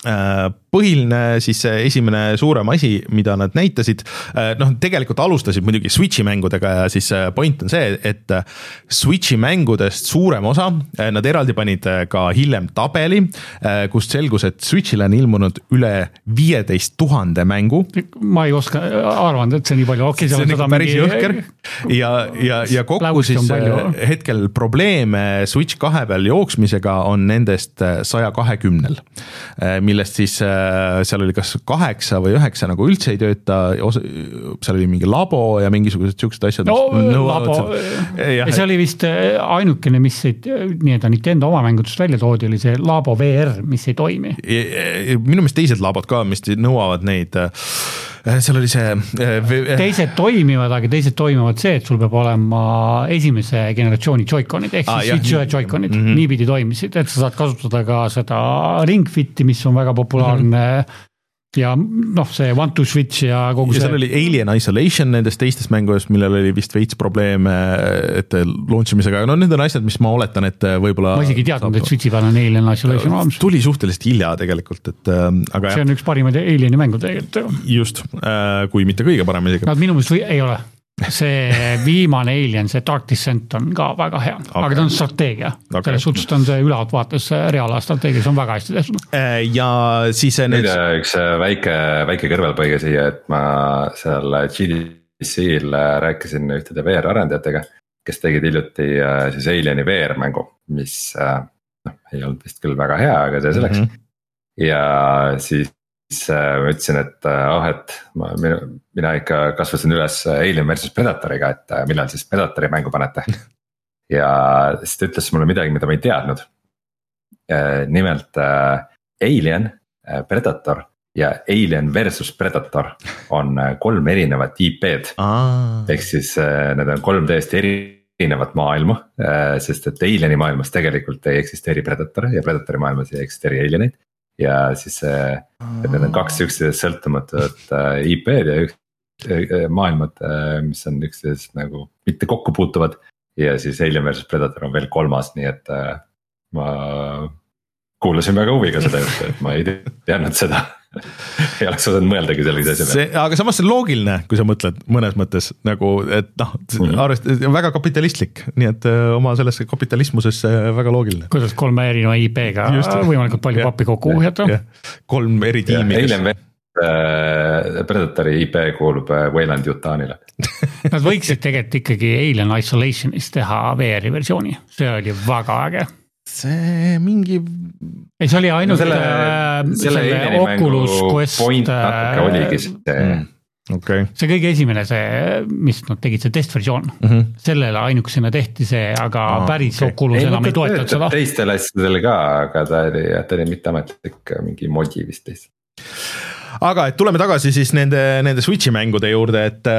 põhiline siis esimene suurem asi, mida nad näitasid, noh tegelikult alustasid muidugi Switchi mängudega ja siis point on see, et Switchi mängudest suurem osa, nad eraldi panid ka hiljem tabeli, kust selgus, et Switchile on ilmunud üle viieteist tuhande mängu. Ma ei oska arvanud, et see nii palju, okei, see on ikka päris jõhker ja, ja, ja kokku siis hetkel probleeme Switch kahe peal jooksmisega on nendest saja kahekümnel, millest siis seal oli kas kaheksa või üheksa nagu üldse ei tööta, seal oli mingi labo ja mingisugused siuksed asjad. No labo, ja see oli vist ainukene, mis ei, nii-öelda Nintendo oma mängudest välja toodi, oli see labo V R, mis ei toimi. Minu meelest teised labod ka, mis nõuavad neid, seal oli see teised toimivad, aga teised toimivad see, et sul peab olema esimese generatsiooni Joy-Conid ehk siis Switch ühe Joy-Conid, mm-hmm. niipidi toimisid, et sa saad kasutada ka seda Ring Fiti, mis on väga populaarne mm-hmm. ja noh, see One to Switch ja kogu ja see. Seal oli Alien Isolation nendest teistest mängudest, millel oli vist veits probleeme, et launchimisega, no need on asjad, mis ma oletan, et võib-olla ma isegi teadnud, et Switchi peal on Alien Isolation olemas. Tuli suhteliselt hilja tegelikult, et aga see on üks parimaid Alieni mängu tegelikult. Just, kui mitte kõige parem isegi. Nad minu meelest või, ei ole. See viimane Alien, see Dark Descent on ka väga hea, okay. Aga ta on strateegia okay. Selles suhtes on see ülealt vaates reaala strateegia, see on väga hästi tehtud. Ja siis nüüd üks väike, väike kõrvalpõige siia, et ma seal G D C-l rääkisin ühtede V R-arendajatega, kes tegid hiljuti siis Alieni V R-mängu, mis noh, ei olnud vist küll väga hea, aga see selleks mm-hmm. ja siis siis ma ütlesin, et ah, et ma, mina, mina ikka kasvasin üles Alien versus Predatoriga, et millal siis Predatori mängu panete. Ja siis ta ütles mulle midagi, mida ma ei teadnud. Nimelt Alien, Predator ja Alien versus Predator on kolm erinevat I P-d. Ah. Ehk siis need on kolm täiesti erinevat maailma, sest et Alieni maailmas tegelikult ei eksisteeri Predator ja Predatori maailmas ei eksisteeri Alienid. Ja siis et need on kaks üksteisest sõltumatut I P-d ja üks maailmad, mis on üksteisest nagu mitte kokku puutuvad. Ja siis Alien versus Predator on veel kolmas, nii et ma kuulasin väga huviga seda juttu, et ma ei teadnud seda. Ei oleks osanud mõeldagi sellise asjale. Aga samas see on loogiline, kui sa mõtled mõnes mõttes nagu, et noh, mm. arvest, väga kapitalistlik, nii et oma sellesse kapitalismusesse väga loogiline. Kuidas kolme erineva I P-ga võimalikult palju pappi kokku uhjata? Kolm eri tiimi. Eile veel Predatori I P kuulub Wayland Yutanile. Nad võiksid tegelikult ikkagi Alien Isolationis teha V R-i versiooni, see oli väga äge. See mingi ei, see oli ainult no selle, selle, selle Oculus Quest point natuke oligi see mm. okay. see kõige esimene see, mis nad tegid, see testversioon mm-hmm. sellele ainukesena tehti see, aga ah, päris okay. Oculus ei, enam ei toetanud seda teistele asjadele ka, aga ta oli, ta oli mitte ametlik mingi modi vist teist. Aga et tuleme tagasi siis nende, nende Switchi mängude juurde, et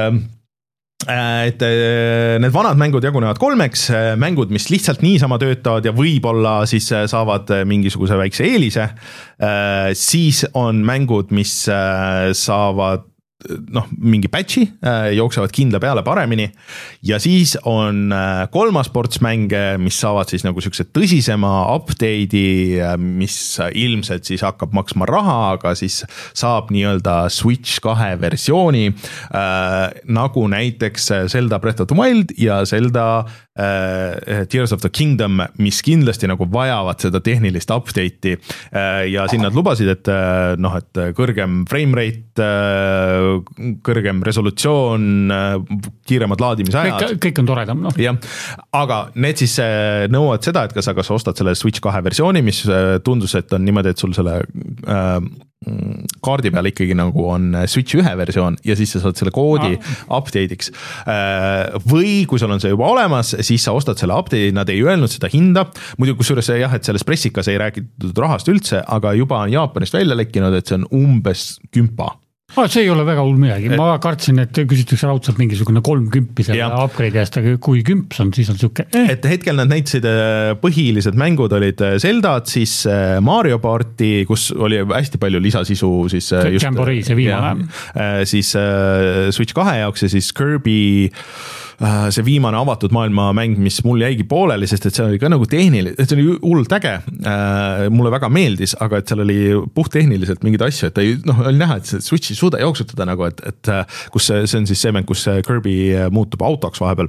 et need vanad mängud jagunevad kolmeks, mängud, mis lihtsalt niisama töötavad ja võib-olla siis saavad mingisuguse väikse eelise, siis on mängud, mis saavad noh, mingi patchi, jooksevad kindla peale paremini ja siis on kolmas ports mänge, mis saavad siis nagu siukse tõsisema update'i, mis ilmselt siis hakkab maksma raha, aga siis saab nii-öelda Switch kahe versiooni, nagu näiteks Zelda Breath of the Wild ja Zelda Tears of the Kingdom, mis kindlasti nagu vajavad seda tehnilist update'i ja siin nad lubasid, et noh, et kõrgem frame rate, kõrgem resolutsioon, kiiremad laadimisajad. Kõik, kõik on toredam, noh. jah, aga need siis nõuavad seda, et kas sa kas ostad selle Switch kahe versiooni, mis tundus, et on niimoodi, et sul selle äh, kaardi peal ikkagi nagu on Switch ühe versioon ja siis sa saad selle koodi ah. update'iks. Või kui sul on see juba olemas, siis sa ostad selle update'i, nad ei öelnud seda hinda, muidu kusjuures jah, et selles pressikas ei räägitud rahast üldse, aga juba on Jaapanist välja lekkinud, et see on umbes kümpa. Ah, see ei ole väga hull midagi, ma kartsin, et küsitakse raudselt mingisugune kolm kümpi selle upgrade eest, aga kui kümps on, siis on siuke eh. et hetkel nad näitasid põhilised mängud olid Zeldad, siis Mario Party, kus oli hästi palju lisasisu siis just, Jamboree, see viimane ja, siis Switch kahe jaoks ja siis Kirby see viimane avatud maailma mäng, mis mul jäigi pooleli, sest et see oli ka nagu tehniline, see oli hullult äge, mulle väga meeldis, aga et seal oli puhttehniliselt mingeid asju, et ei, noh, oli näha, et see Switch ei suuda jooksutada nagu, et, et kus see, see on siis see mäng, kus Kirby muutub autoks vahepeal.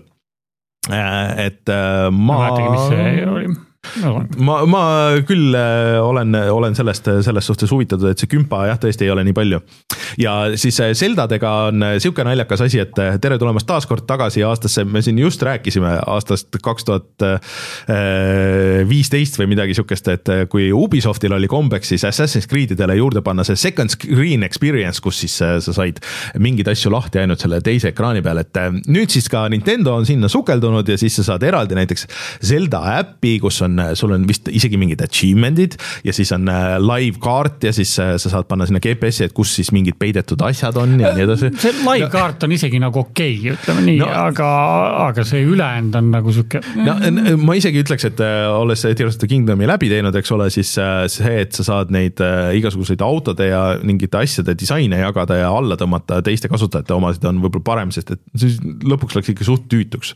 Et ma... ma mäletagi, mis see oli. ma, ma küll olen, olen sellest, sellest suhtes huvitatud, et see kümpa jah, tõesti ei ole nii palju. Ja siis Zeldadega on siuke naljakas asi, et tere tulemast taas kord tagasi aastasse, me siin just rääkisime aastast kaks tuhat viisteist või midagi siukest, et kui Ubisoftil oli kombeks siis Assassin's Creedidele juurde panna see second screen experience, kus siis sa said mingeid asju lahti ainult selle teise ekraani peal, et nüüd siis ka Nintendo on sinna sukeldunud ja siis sa saad eraldi näiteks Zelda äppi, kus on sul on vist isegi mingid achievement'id ja siis on live kaart ja siis sa saad panna sinna G P S-i, et kus siis mingid peidetud asjad on ja nii edasi. See live kaart on isegi nagu okei, okay, ütleme nii, no, aga, aga see ülejäänud on nagu suke... No, ma isegi ütleks, et olles Tears of the Kingdomi läbi teinud, eks ole, siis see, et sa saad neid igasuguseid autode ja mingite asjade disaine jagada ja alla tõmmata teiste kasutajate omasid on võib-olla parem, sest et siis lõpuks läks ikka suht tüütuks.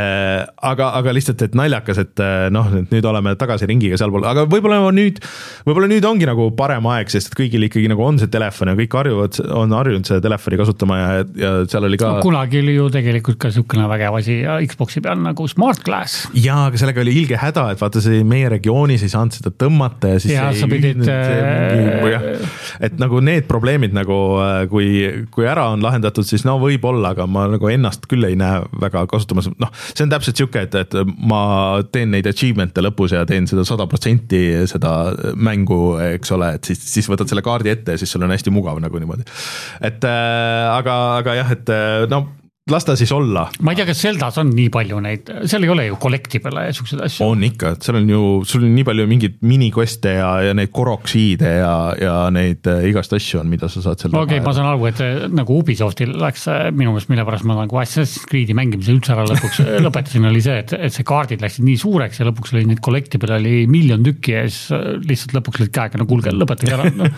Aga, aga lihtsalt, et naljakas, et noh, et nüüd oleme tagasi ringiga sealpool, aga võib-olla nüüd, võib-olla nüüd ongi nagu parem aeg, sest et kõigil ikkagi nagu on see telefon ja kõik harjuvad, on harjunud see telefoni kasutama ja, ja seal oli ka... Kunagi oli ju tegelikult ka sukene vägev asi Xboxi peal nagu Smart Glass. Jaa, aga sellega oli ilge häda, et vaata see meie regioonis ei saanud seda tõmmata ja siis ja, ei, sa pidid... Mingi, et nagu need probleemid nagu, kui, kui ära on lahendatud, siis no võib-olla, aga ma nagu ennast küll ei näe väga kasutamas, noh, see on täpselt siuke, et, et ma teen neid achievement'e lõpus ja teen seda sada protsenti seda mängu, eks ole, et siis, siis võtad selle kaardi ette ja siis sul on hästi mugav nagu niimoodi. Et äh, aga, aga jah, et no las ta siis olla. Ma ei tea, kas Zeldas on nii palju neid, seal ei ole ju collectible ja suksed asju. On ikka, et seal on ju, sul on nii palju mingid mini-queste ja, ja neid koroksiide ja, ja neid äh, igast asju on, mida sa saad seal. Okei, okay, ma saan aru, et nagu Ubisoftil läks minu meelest, mille pärast ma nagu Assassin's Creed'i mängimise üldse ära lõpuks lõpetasin, oli see, et, et see kaardid läksid nii suureks ja lõpuks oli neid collectible oli miljon tükki ja siis lihtsalt lõpuks olid käega, no kuulge, lõpetage ära. No.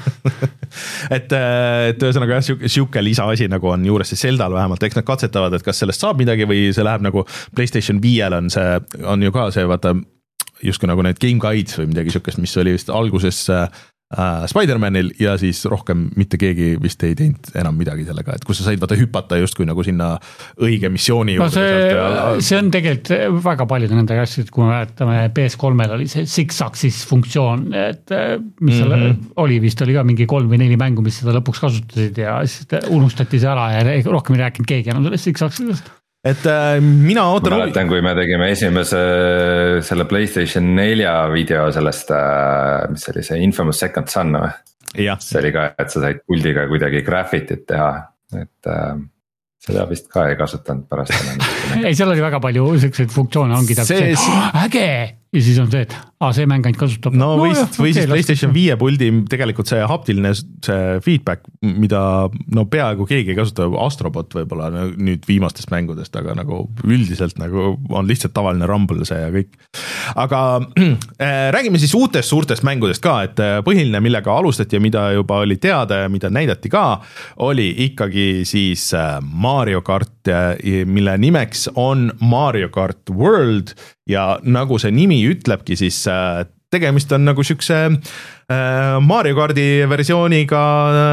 et, et ühesõnaga jah, siuke lisaasi nagu on juures siis Zeldal vähemalt, eks nad katsetavad, et kas sellest saab midagi või see läheb nagu PlayStation viiel on see, on ju ka see, vaata, justkui nagu need game guides või midagi siukest, mis oli vist alguses äh, Spider-Manil ja siis rohkem mitte keegi vist ei teinud enam midagi sellega, et kus sa said vaata hüpata justkui nagu sinna õige missiooni no juurde. See, ja... see on tegelikult väga paljude nende asjad, kui me mäletame P S kolmel oli see six-axis funktsioon, et mis mm -hmm. oli vist oli ka mingi kolm või neli mängu, mis seda lõpuks kasutasid ja siis unustati see ära ja rohkem ei rääkinud keegi enam sellest six-axisest. Et äh, mina ootan... Ma mäletan, kui me tegime esimese selle PlayStation nelja video sellest, äh, mis oli see Infamous Second Son või? See oli ka, et sa said puldiga kuidagi graffitit teha, et äh, seda vist ka ei kasutanud pärast. ei, seal oli väga palju selliseid funktsioone, ongi täpselt see, see... äge ja siis on see, et aa, see mäng ainult kasutab. No, no või, jah, või okay, siis PlayStation viie puldi tegelikult see haptiline see feedback, mida no peaaegu keegi ei kasuta, Astrobot võib-olla nüüd viimastest mängudest, aga nagu üldiselt nagu on lihtsalt tavaline Rumble see ja kõik. Aga äh, räägime siis uutest suurtest mängudest ka, et põhiline, millega alustati ja mida juba oli teada ja mida näidati ka, oli ikkagi siis Mario Kart, mille nimeks on Mario Kart World ja nagu see nimi ütlebki, siis tegemist on nagu siukse Mario Karti versiooniga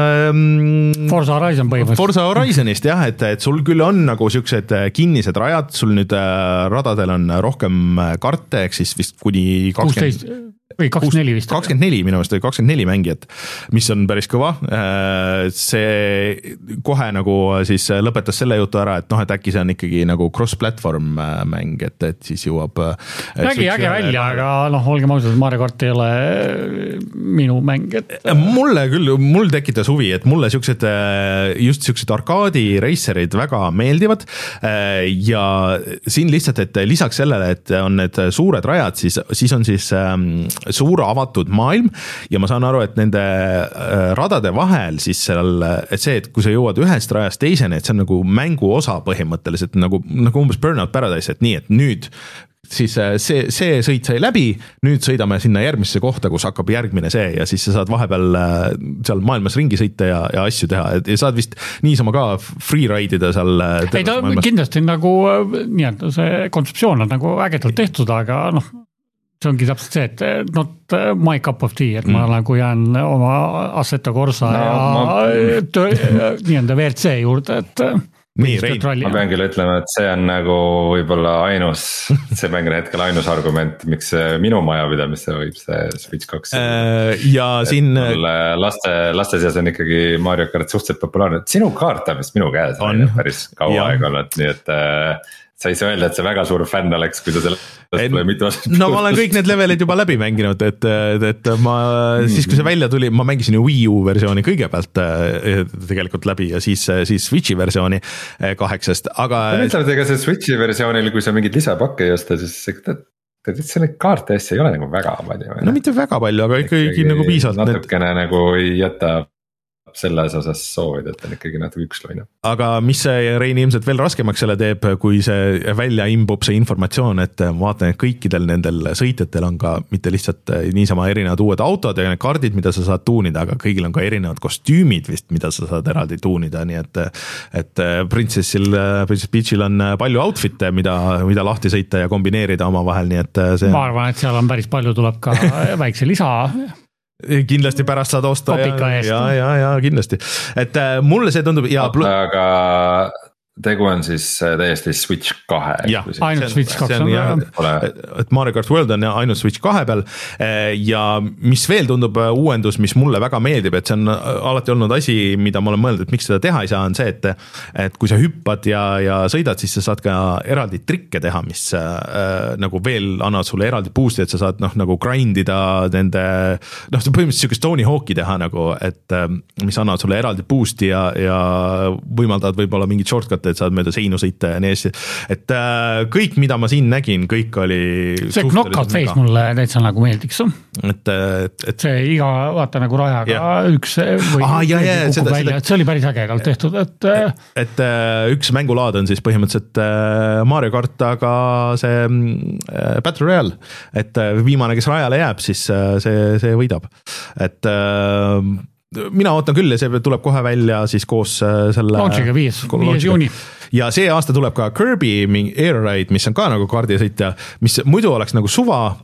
Forza Horizon põhimõtteliselt. Forza Horizonist jah, et, et sul küll on nagu siuksed kinnised rajad, sul nüüd radadel on rohkem karte, ehk siis vist kuni kakskümmend või kakskümmend neli vist. kakskümmend neli minu meelest oli kakskümmend neli mängijat, mis on päris kõva. See kohe nagu siis lõpetas selle jutu ära, et noh, et äkki see on ikkagi nagu cross-platform mäng, et, et siis jõuab. Ägi äge välja, aga noh, olgem ausad, Mario Kart ei ole minu mäng. Et... mulle küll, mul tekitas huvi, et mulle siuksed, just siuksed arkaadi racerid väga meeldivad ja siin lihtsalt, et lisaks sellele, et on need suured rajad, siis, siis on siis suur avatud maailm ja ma saan aru, et nende radade vahel siis seal, et see, et kui sa jõuad ühest rajast teisene, et see on nagu mängu osa põhimõtteliselt nagu, nagu umbes Burnout Paradise, et nii, et nüüd siis see, see sõit sai läbi, nüüd sõidame sinna järgmisse kohta, kus hakkab järgmine see ja siis sa saad vahepeal seal maailmas ringi sõita ja, ja asju teha ja saad vist niisama ka freeride seal. Ei ta kindlasti nagu nii-öelda see kontseptsioon on nagu ägedalt tehtud, aga noh, see ongi täpselt see, et not my cup of tea, et ma mm. nagu jään oma Assetto Corsa no, ja ma... nii-öelda V R C juurde, et nii, Rein, ma pean küll ütlema, et see on nagu võib-olla ainus, see mäng on hetkel ainus argument, miks minu majapidamisse võib see Switch kaks äh, ja siin laste, laste seas on ikkagi Mario Kart suhteliselt populaarne, sinu kaart on vist minu käes on päris kaua aega olnud, nii et äh, sa ei saa öelda, et see väga suur fänn oleks, kui sa selle mitu aastat no ma olen kõik need levelid juba läbi mänginud, et, et ma mm. siis, kui see välja tuli, ma mängisin ju Wii U versiooni kõigepealt tegelikult läbi ja siis, siis Switchi versiooni kaheksast, aga ma ütlen, et ega see Switchi versioonil, kui sa mingid lisapakke ei osta, siis tead, selle kaarte eest ei ole nagu väga palju. No mitte väga palju, aga ikkagi, ikkagi nagu piisavalt. Natukene need... nagu ei jäta selles osas soovid, et on ikkagi natuke ükslune. Aga mis see Reini ilmselt veel raskemaks selle teeb, kui see välja imbub see informatsioon, et vaatan, et kõikidel nendel sõitjatel on ka mitte lihtsalt niisama erinevad uued autod ja need kaardid, mida sa saad tuunida, aga kõigil on ka erinevad kostüümid vist, mida sa saad eraldi tuunida, nii et et Princessil, Princess Peachil on palju outfit'e, mida, mida lahti sõita ja kombineerida oma vahel, nii et see ma arvan, et seal on päris palju, tuleb ka väikse lisa kindlasti pärast saad osta ja, ja, ja, ja kindlasti, et äh, mulle see tundub ja pl- aga tegu on siis täiesti Switch kahe. ainult Switch kaks on jah, et Mario Kart World on ainult Switch kahe peal ja mis veel tundub uuendus, mis mulle väga meeldib, et see on alati olnud asi, mida ma olen mõelnud, et miks seda teha ei saa, on see, et et kui sa hüppad ja, ja sõidad, siis sa saad ka eraldi trikke teha, mis äh, nagu veel annavad sulle eraldi boost'i, et sa saad noh, nagu grindida nende, noh, see põhimõtteliselt siukest Tony Hawk'i teha nagu, et mis annavad sulle eraldi boost'i ja, ja võimaldavad võib-olla mingid shortcut et saad mööda seinu sõita ja nii hästi, et äh, kõik, mida ma siin nägin, kõik oli see knockout face mulle täitsa nagu meeldiks et, et, et see iga vaata nagu rajaga ja. üks või ah, jah, jah, seda, välja, seda... et see oli päris ägedalt tehtud, et et, et äh, üks mängulaad on siis põhimõtteliselt äh, Mario Kart, aga see äh, Battle Royale, et äh, viimane, kes rajale jääb, siis äh, see, see võidab, et äh, mina ootan küll ja see tuleb kohe välja siis koos selle launchiga viis, viies juuni ja see aasta tuleb ka Kirby Air Ride, mis on ka nagu kaardisõitja, mis muidu oleks nagu suva,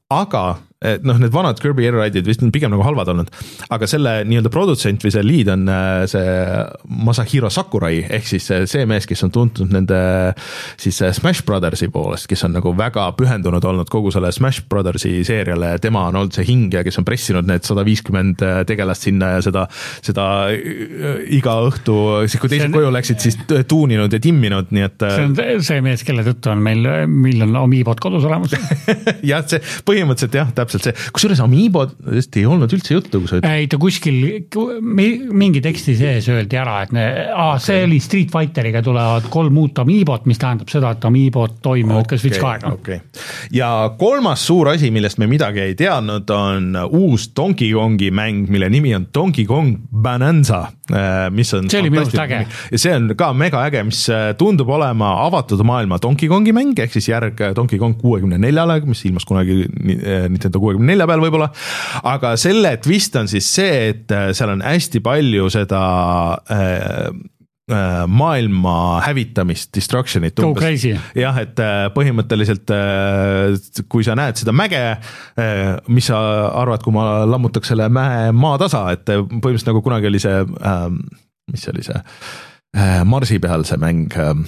aga noh, need vanad Kirby Air Ride'id vist on pigem nagu halvad olnud, aga selle nii-öelda produtsent või see lead on see Masahiro Sakurai, ehk siis see mees, kes on tuntud nende siis Smash Brothersi poolest, kes on nagu väga pühendunud olnud kogu selle Smash Brothersi seeriale, tema on olnud see hing ja kes on pressinud need sada viiskümmend tegelast sinna ja seda, seda iga õhtu, siis kui teised on, koju läksid, siis tuuninud ja timminud, nii et see on see mees, kelle tõttu on meil miljon Amiibot kodus olemas. jah, see põhimõtteliselt jah, täpselt see, kusjuures Amiibodest ei olnud üldse juttu, kui sa ei, ta kuskil mingi teksti sees öeldi ära, et ne, aa, see oli Street Fighteriga tulevad kolm uut Amiibot, mis tähendab seda, et Amiibot toimivad okay, ka Switch kahega. Okay. Ja kolmas suur asi, millest me midagi ei teadnud, on uus Donkey Kongi mäng, mille nimi on Donkey Kong Bonanza, mis on see oli minust äge. Ja see on ka mega äge, mis tundub olema avatud maailma Donkey Kongi mäng, ehk siis järg Donkey Kong kuuekümne neljale, mis ilmus kunagi Nintendo kuuekümne nelja peal võib-olla, aga selle twist on siis see, et seal on hästi palju seda äh, äh, maailma hävitamist, destruction'it. Go crazy. jah, et põhimõtteliselt äh, kui sa näed seda mäge, äh, mis sa arvad, kui ma lammutaks selle mäe maatasa, et põhimõtteliselt nagu kunagi oli see, äh, mis oli see Marsi peal see mäng,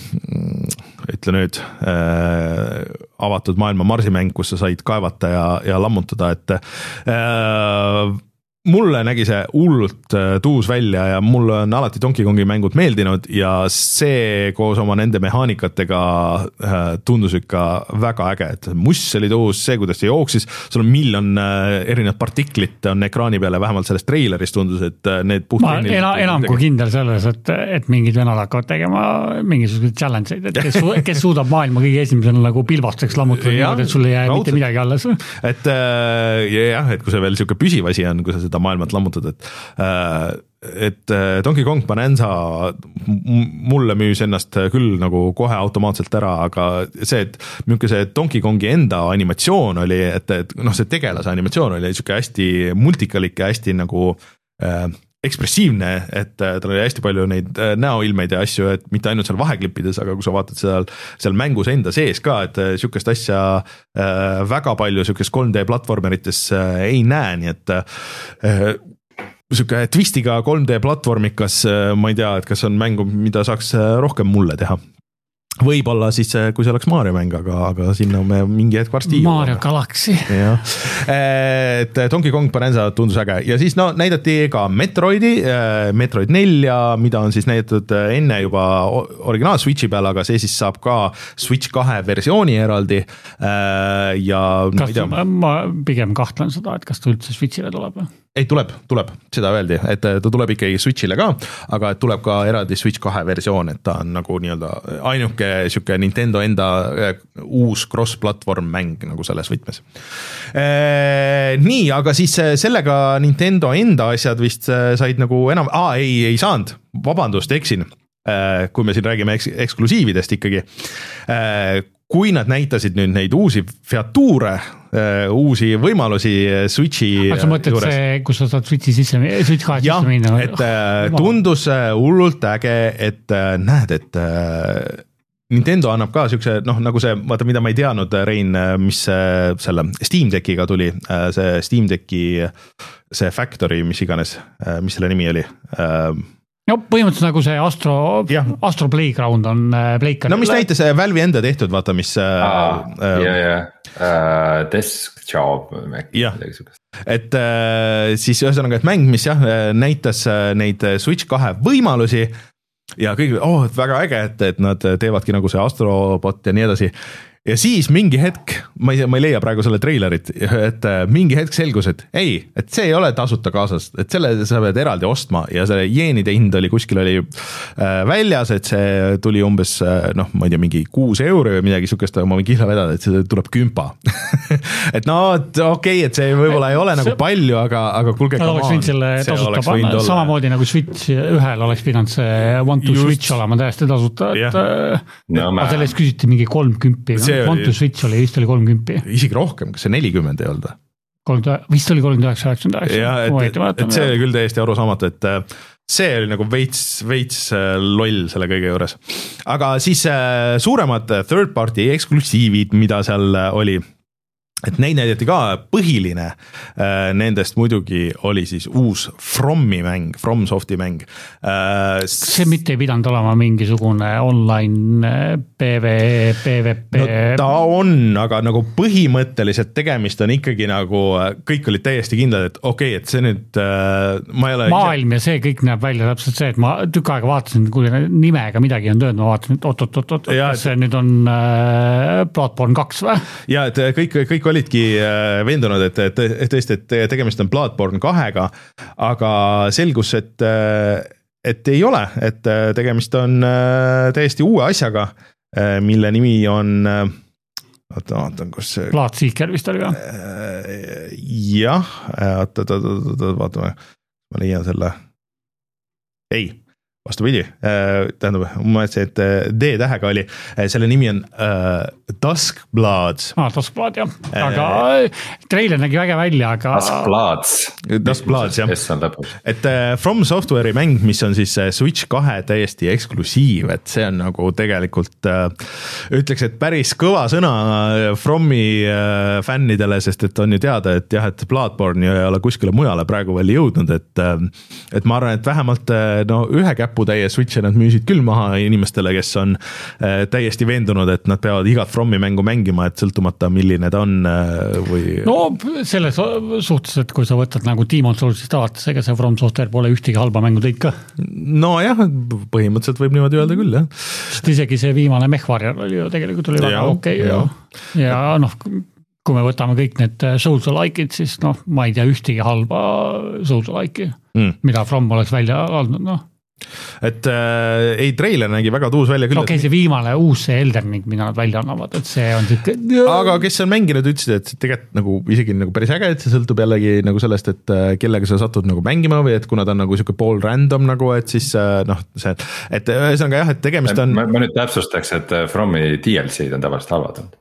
ütle nüüd, avatud maailma Marsi mäng, kus sa said kaevata ja, ja lammutada, et äh, mulle nägi see hullult tuus välja ja mulle on alati Donkey Kongi mängud meeldinud ja see koos oma nende mehaanikatega tundus ikka väga äge, et muss oli tuus, see kuidas see jooksis, sul on miljon erinevat partiklit on ekraani peale, vähemalt sellest treilerist tundus, et need puht ma ena, enam kui kindel selles, et, et mingid venad hakkavad tegema mingisuguseid challenge'id, et kes, kes suudab maailma kõige esimesena nagu pilvasteks lammutada niimoodi, et sul ei jää mitte midagi alles. Et jah, et kui see veel siuke püsiv asi on, kui sa seda maailmat lammutud, et, et Donkey Kong Bonanza mulle müüs ennast küll nagu kohe automaatselt ära, aga see, et milline see Donkey Kongi enda animatsioon oli, et, et noh, see tegelase animatsioon oli siuke hästi multikalik ja hästi nagu äh, ekspressiivne, et tal oli hästi palju neid näoilmeid ja asju, et mitte ainult seal vaheklippides, aga kui sa vaatad seal, seal mängus enda sees ka, et siukest asja äh, väga palju siukest kolm D platvormerites äh, ei näe, nii et äh, siuke twistiga kolm D platvormikas, äh, ma ei tea, et kas on mängu, mida saaks rohkem mulle teha. Võib-olla siis, kui see oleks Mario mäng, aga, aga sinna me mingi hetk varsti Mario Galaxy. jah, et Donkey Kong Bonanza tundus äge ja siis no näidati ka Metroidi, Metroid nelja, mida on siis näidatud enne juba originaal Switchi peal, aga see siis saab ka Switch kahe versiooni eraldi ja kas, ma, ma pigem kahtlen seda, et kas ta üldse Switchile tuleb? Ei, tuleb, tuleb, seda öeldi, et ta tuleb ikkagi Switchile ka, aga tuleb ka eraldi Switch kahe versioon, et ta on nagu nii-öelda ainuke siuke Nintendo enda uus cross-platvorm mäng nagu selles võtmes. Eee, nii, aga siis sellega Nintendo enda asjad vist said nagu enam, aa, ei, ei saanud, vabandust, eksin, kui me siin räägime eks- eksklusiividest ikkagi. Eee, kui nad näitasid nüüd neid uusi featuure, uusi võimalusi Switchi juures. Sa mõtled juures. See, kus sa saad Switchi sisse, Switch kahe ja, sisse minna? Et oh, tundus hullult äge, et näed, et Nintendo annab ka siukse, noh nagu see, vaata mida ma ei teadnud, Rein, mis selle Steam Deckiga tuli, see Steam Decki, see Factory, mis iganes, mis selle nimi oli? No põhimõtteliselt nagu see Astro, Astro Playground on Playground. No mis näitas Valve'i enda tehtud, vaata mis ah, äh, ja, ja. Uh, Desk Job jah, et uh, siis ühesõnaga, et mäng, mis jah, näitas neid Switch kahe võimalusi ja kõik, oh, väga äge, et, et nad teevadki nagu see Astrobot ja nii edasi. Ja siis mingi hetk, ma ei, ma ei leia praegu selle treilerit, et mingi hetk selgus, et ei, et see ei ole tasuta kaasas, et selle sa pead eraldi ostma ja selle jeenide hind oli kuskil oli äh, väljas, et see tuli umbes, äh, noh, ma ei tea, mingi kuus euri või midagi sukest, ma võin kihla vedada, et see tuleb kümpa. et no okei, okay, et see võib-olla ei ole see, nagu palju, aga, aga kulge no, oleks võinud selle tasuta panna, samamoodi nagu Switch ühel oleks pidanud see One to Just. Switch olema täiesti tasuta, et yeah. no, ma sellest küsiti mingi kolm kümpi. One to Switch oli, vist oli kolmkümmend. Isegi rohkem, kas see nelikümmend ei olnud? Vist oli kolmkümmend üheksa, üheksakümmend üheksa. Ja, et, et, et see oli küll täiesti arusaamatu, et see oli nagu veits, veits loll selle kõige juures. Aga siis suuremad third party eksklusiivid, mida seal oli, et neid näidati ka, põhiline äh, nendest muidugi oli siis uus Frommi mäng, FromSofti mäng äh,. see mitte ei pidanud olema mingisugune online P V E, P V P. No ta on, aga nagu põhimõtteliselt tegemist on ikkagi nagu, kõik olid täiesti kindlad, et okei okay,, et see nüüd äh, ma ei ole maailm ise... ja see kõik näeb välja täpselt see, et ma tükk aega vaatasin, kui nimega midagi on tööd, ma vaatasin, et oot-oot-oot, kas see nüüd on äh, Bloodborne kaks või? Ja, et kõik, kõik olidki veendunud, et, et, et tõesti, et tegemist on Bloodborne kahega, aga selgus, et, et ei ole, et tegemist on täiesti uue asjaga, mille nimi on, oota, vaatan, kus see... Bloodseeker vist oli ka? Jah, oota, oota, oota, vaatame, ma leian selle. Ei. Vastupidi, tähendab, ma mõtlesin, et D-tähega oli, selle nimi on uh, Duskblood. Ah, Duskblood, jah, aga äh, treiler nägi väga välja, aga... Duskbloods. Duskbloods, jah. Kes on lõpus. Et uh, From Software'i mäng, mis on siis Switch kahe täiesti eksklusiiv, et see on nagu tegelikult, uh, ütleks, et päris kõva sõna Frommi uh, fännidele, sest et on ju teada, et jah, et Bloodborne ei ole kuskile mujale praegu veel jõudnud, et, uh, et ma arvan, et vähemalt uh, no, ühe käp täie Switch'e nad müüsid küll maha inimestele, kes on äh, täiesti veendunud, et nad peavad igat Frommi mängu mängima, et sõltumata milline ta on äh, või... No selles suhtes, et kui sa võtad nagu Demon Soulsist alates, ega see From Software pole ühtegi halba mängu teid ka. No jah, põhimõtteliselt võib niimoodi öelda küll, jah. Sest isegi see viimane Mechwarrior oli ju tegelikult oli väga okei okay, ja, ja noh, kui me võtame kõik need Souls-like'id, siis noh, ma ei tea ühtegi halba Souls-like'i, mm. mida From oleks välja andnud, noh. Et äh, ei, treiler nägi väga tuus välja küll. Okei, okay, see viimane uus see Elden Ring, mida nad välja annavad, et see on tükk... Aga kes on mänginud, ütlesid, et tegelikult nagu isegi nagu päris äge, et see sõltub jällegi nagu sellest, et kellega sa satud nagu mängima või et kuna ta on nagu siuke pool random nagu, et siis noh, see, et ühesõnaga jah, et tegemist on... Ma, ma nüüd täpsustaks, et Frommi D L C-d on tavaliselt halvad.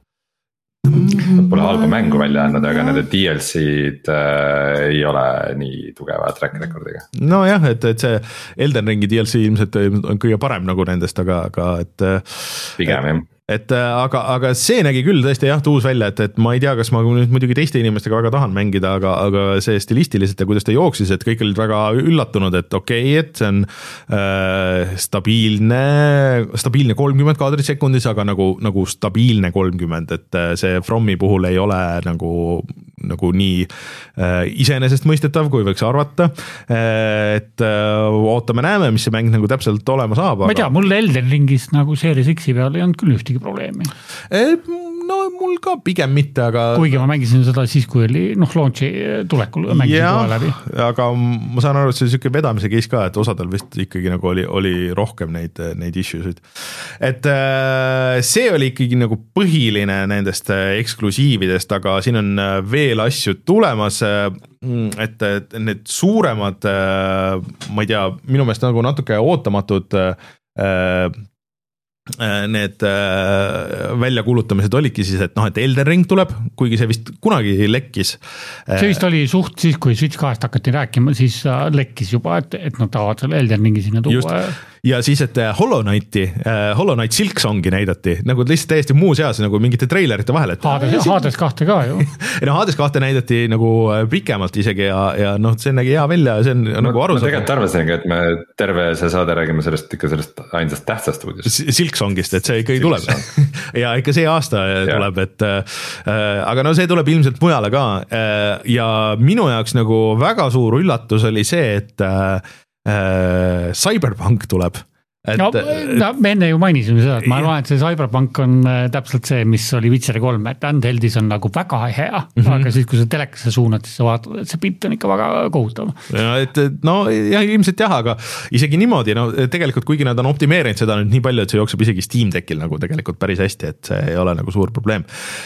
Nad pole halba mängu välja andnud, aga nende D L C-d äh, ei ole nii tugeva track recordiga. No jah, et, et see Elden Ringi D L C ilmselt on kõige parem nagu nendest, aga, aga et pigem jah. Et aga, aga see nägi küll tõesti jah tuus välja, et, et ma ei tea, kas ma nüüd muidugi teiste inimestega väga tahan mängida, aga, aga see stilistiliselt ja kuidas ta jooksis, et kõik olid väga üllatunud, et okei, okay, et see on äh, stabiilne, stabiilne kolmkümmend kaadrit sekundis, aga nagu, nagu stabiilne kolmkümmend, et see Frommi puhul ei ole nagu, nagu nii äh, iseenesestmõistetav, kui võiks arvata, et äh, ootame näeme, mis see mäng nagu täpselt olema saab. Ma ei tea, mul Elden Ringis nagu Series X-i peal ei olnud küll ühtegi probleemi. No mul ka pigem mitte, aga... Kuigi ma mängisin seda siis, kui oli noh, launchi tulekul mängisin ja, kohe läbi. Aga ma saan aru, et see siuke vedamise case ka, et osadel vist ikkagi nagu oli, oli rohkem neid, neid issue'sid. Et see oli ikkagi nagu põhiline nendest eksklusiividest, aga siin on veel asju tulemas, et, et need suuremad, ma ei tea, minu meelest nagu natuke ootamatud need väljakuulutamised olidki siis, et noh, et Elden Ring tuleb, kuigi see vist kunagi lekkis. See vist oli suht siis, kui Switch kahest hakati rääkima, siis lekkis juba, et, et nad tahavad selle Elden Ringi sinna tuua. Just. Ja siis, et Hollow Knighti, Hollow Knight Silksongi näidati, nagu lihtsalt täiesti muu seas, nagu mingite treilerite vahel. Hades kahte ka ju. No Hades kahte näidati nagu pikemalt isegi ja, ja noh, see nägi hea välja ja see on ma, nagu aru saada. Ma tegelikult arvasingi, et me terve see saade räägime sellest ikka sellest ainsast tähtsast uudist. Silksongist, et see ikka ei tule. Ja ikka see aasta tuleb, et äh, aga no see tuleb ilmselt mujale ka äh, ja minu jaoks nagu väga suur üllatus oli see, et äh, Cyberpunk tuleb. Et, no, no, me enne ju mainisime seda, et ma arvan, et see Cyberpunk on täpselt see, mis oli Witcher kolm, et handheldis on nagu väga hea, mm -hmm. aga siis, kui sa telekasse suunad, siis sa vaatad, et see pilt on ikka väga kohutav. Ja, et, no jah, ilmselt jah, aga isegi niimoodi, no tegelikult kuigi nad on optimeerinud seda nüüd nii palju, et see jookseb isegi Steam Deckil nagu tegelikult päris hästi, et see ei ole nagu suur probleem.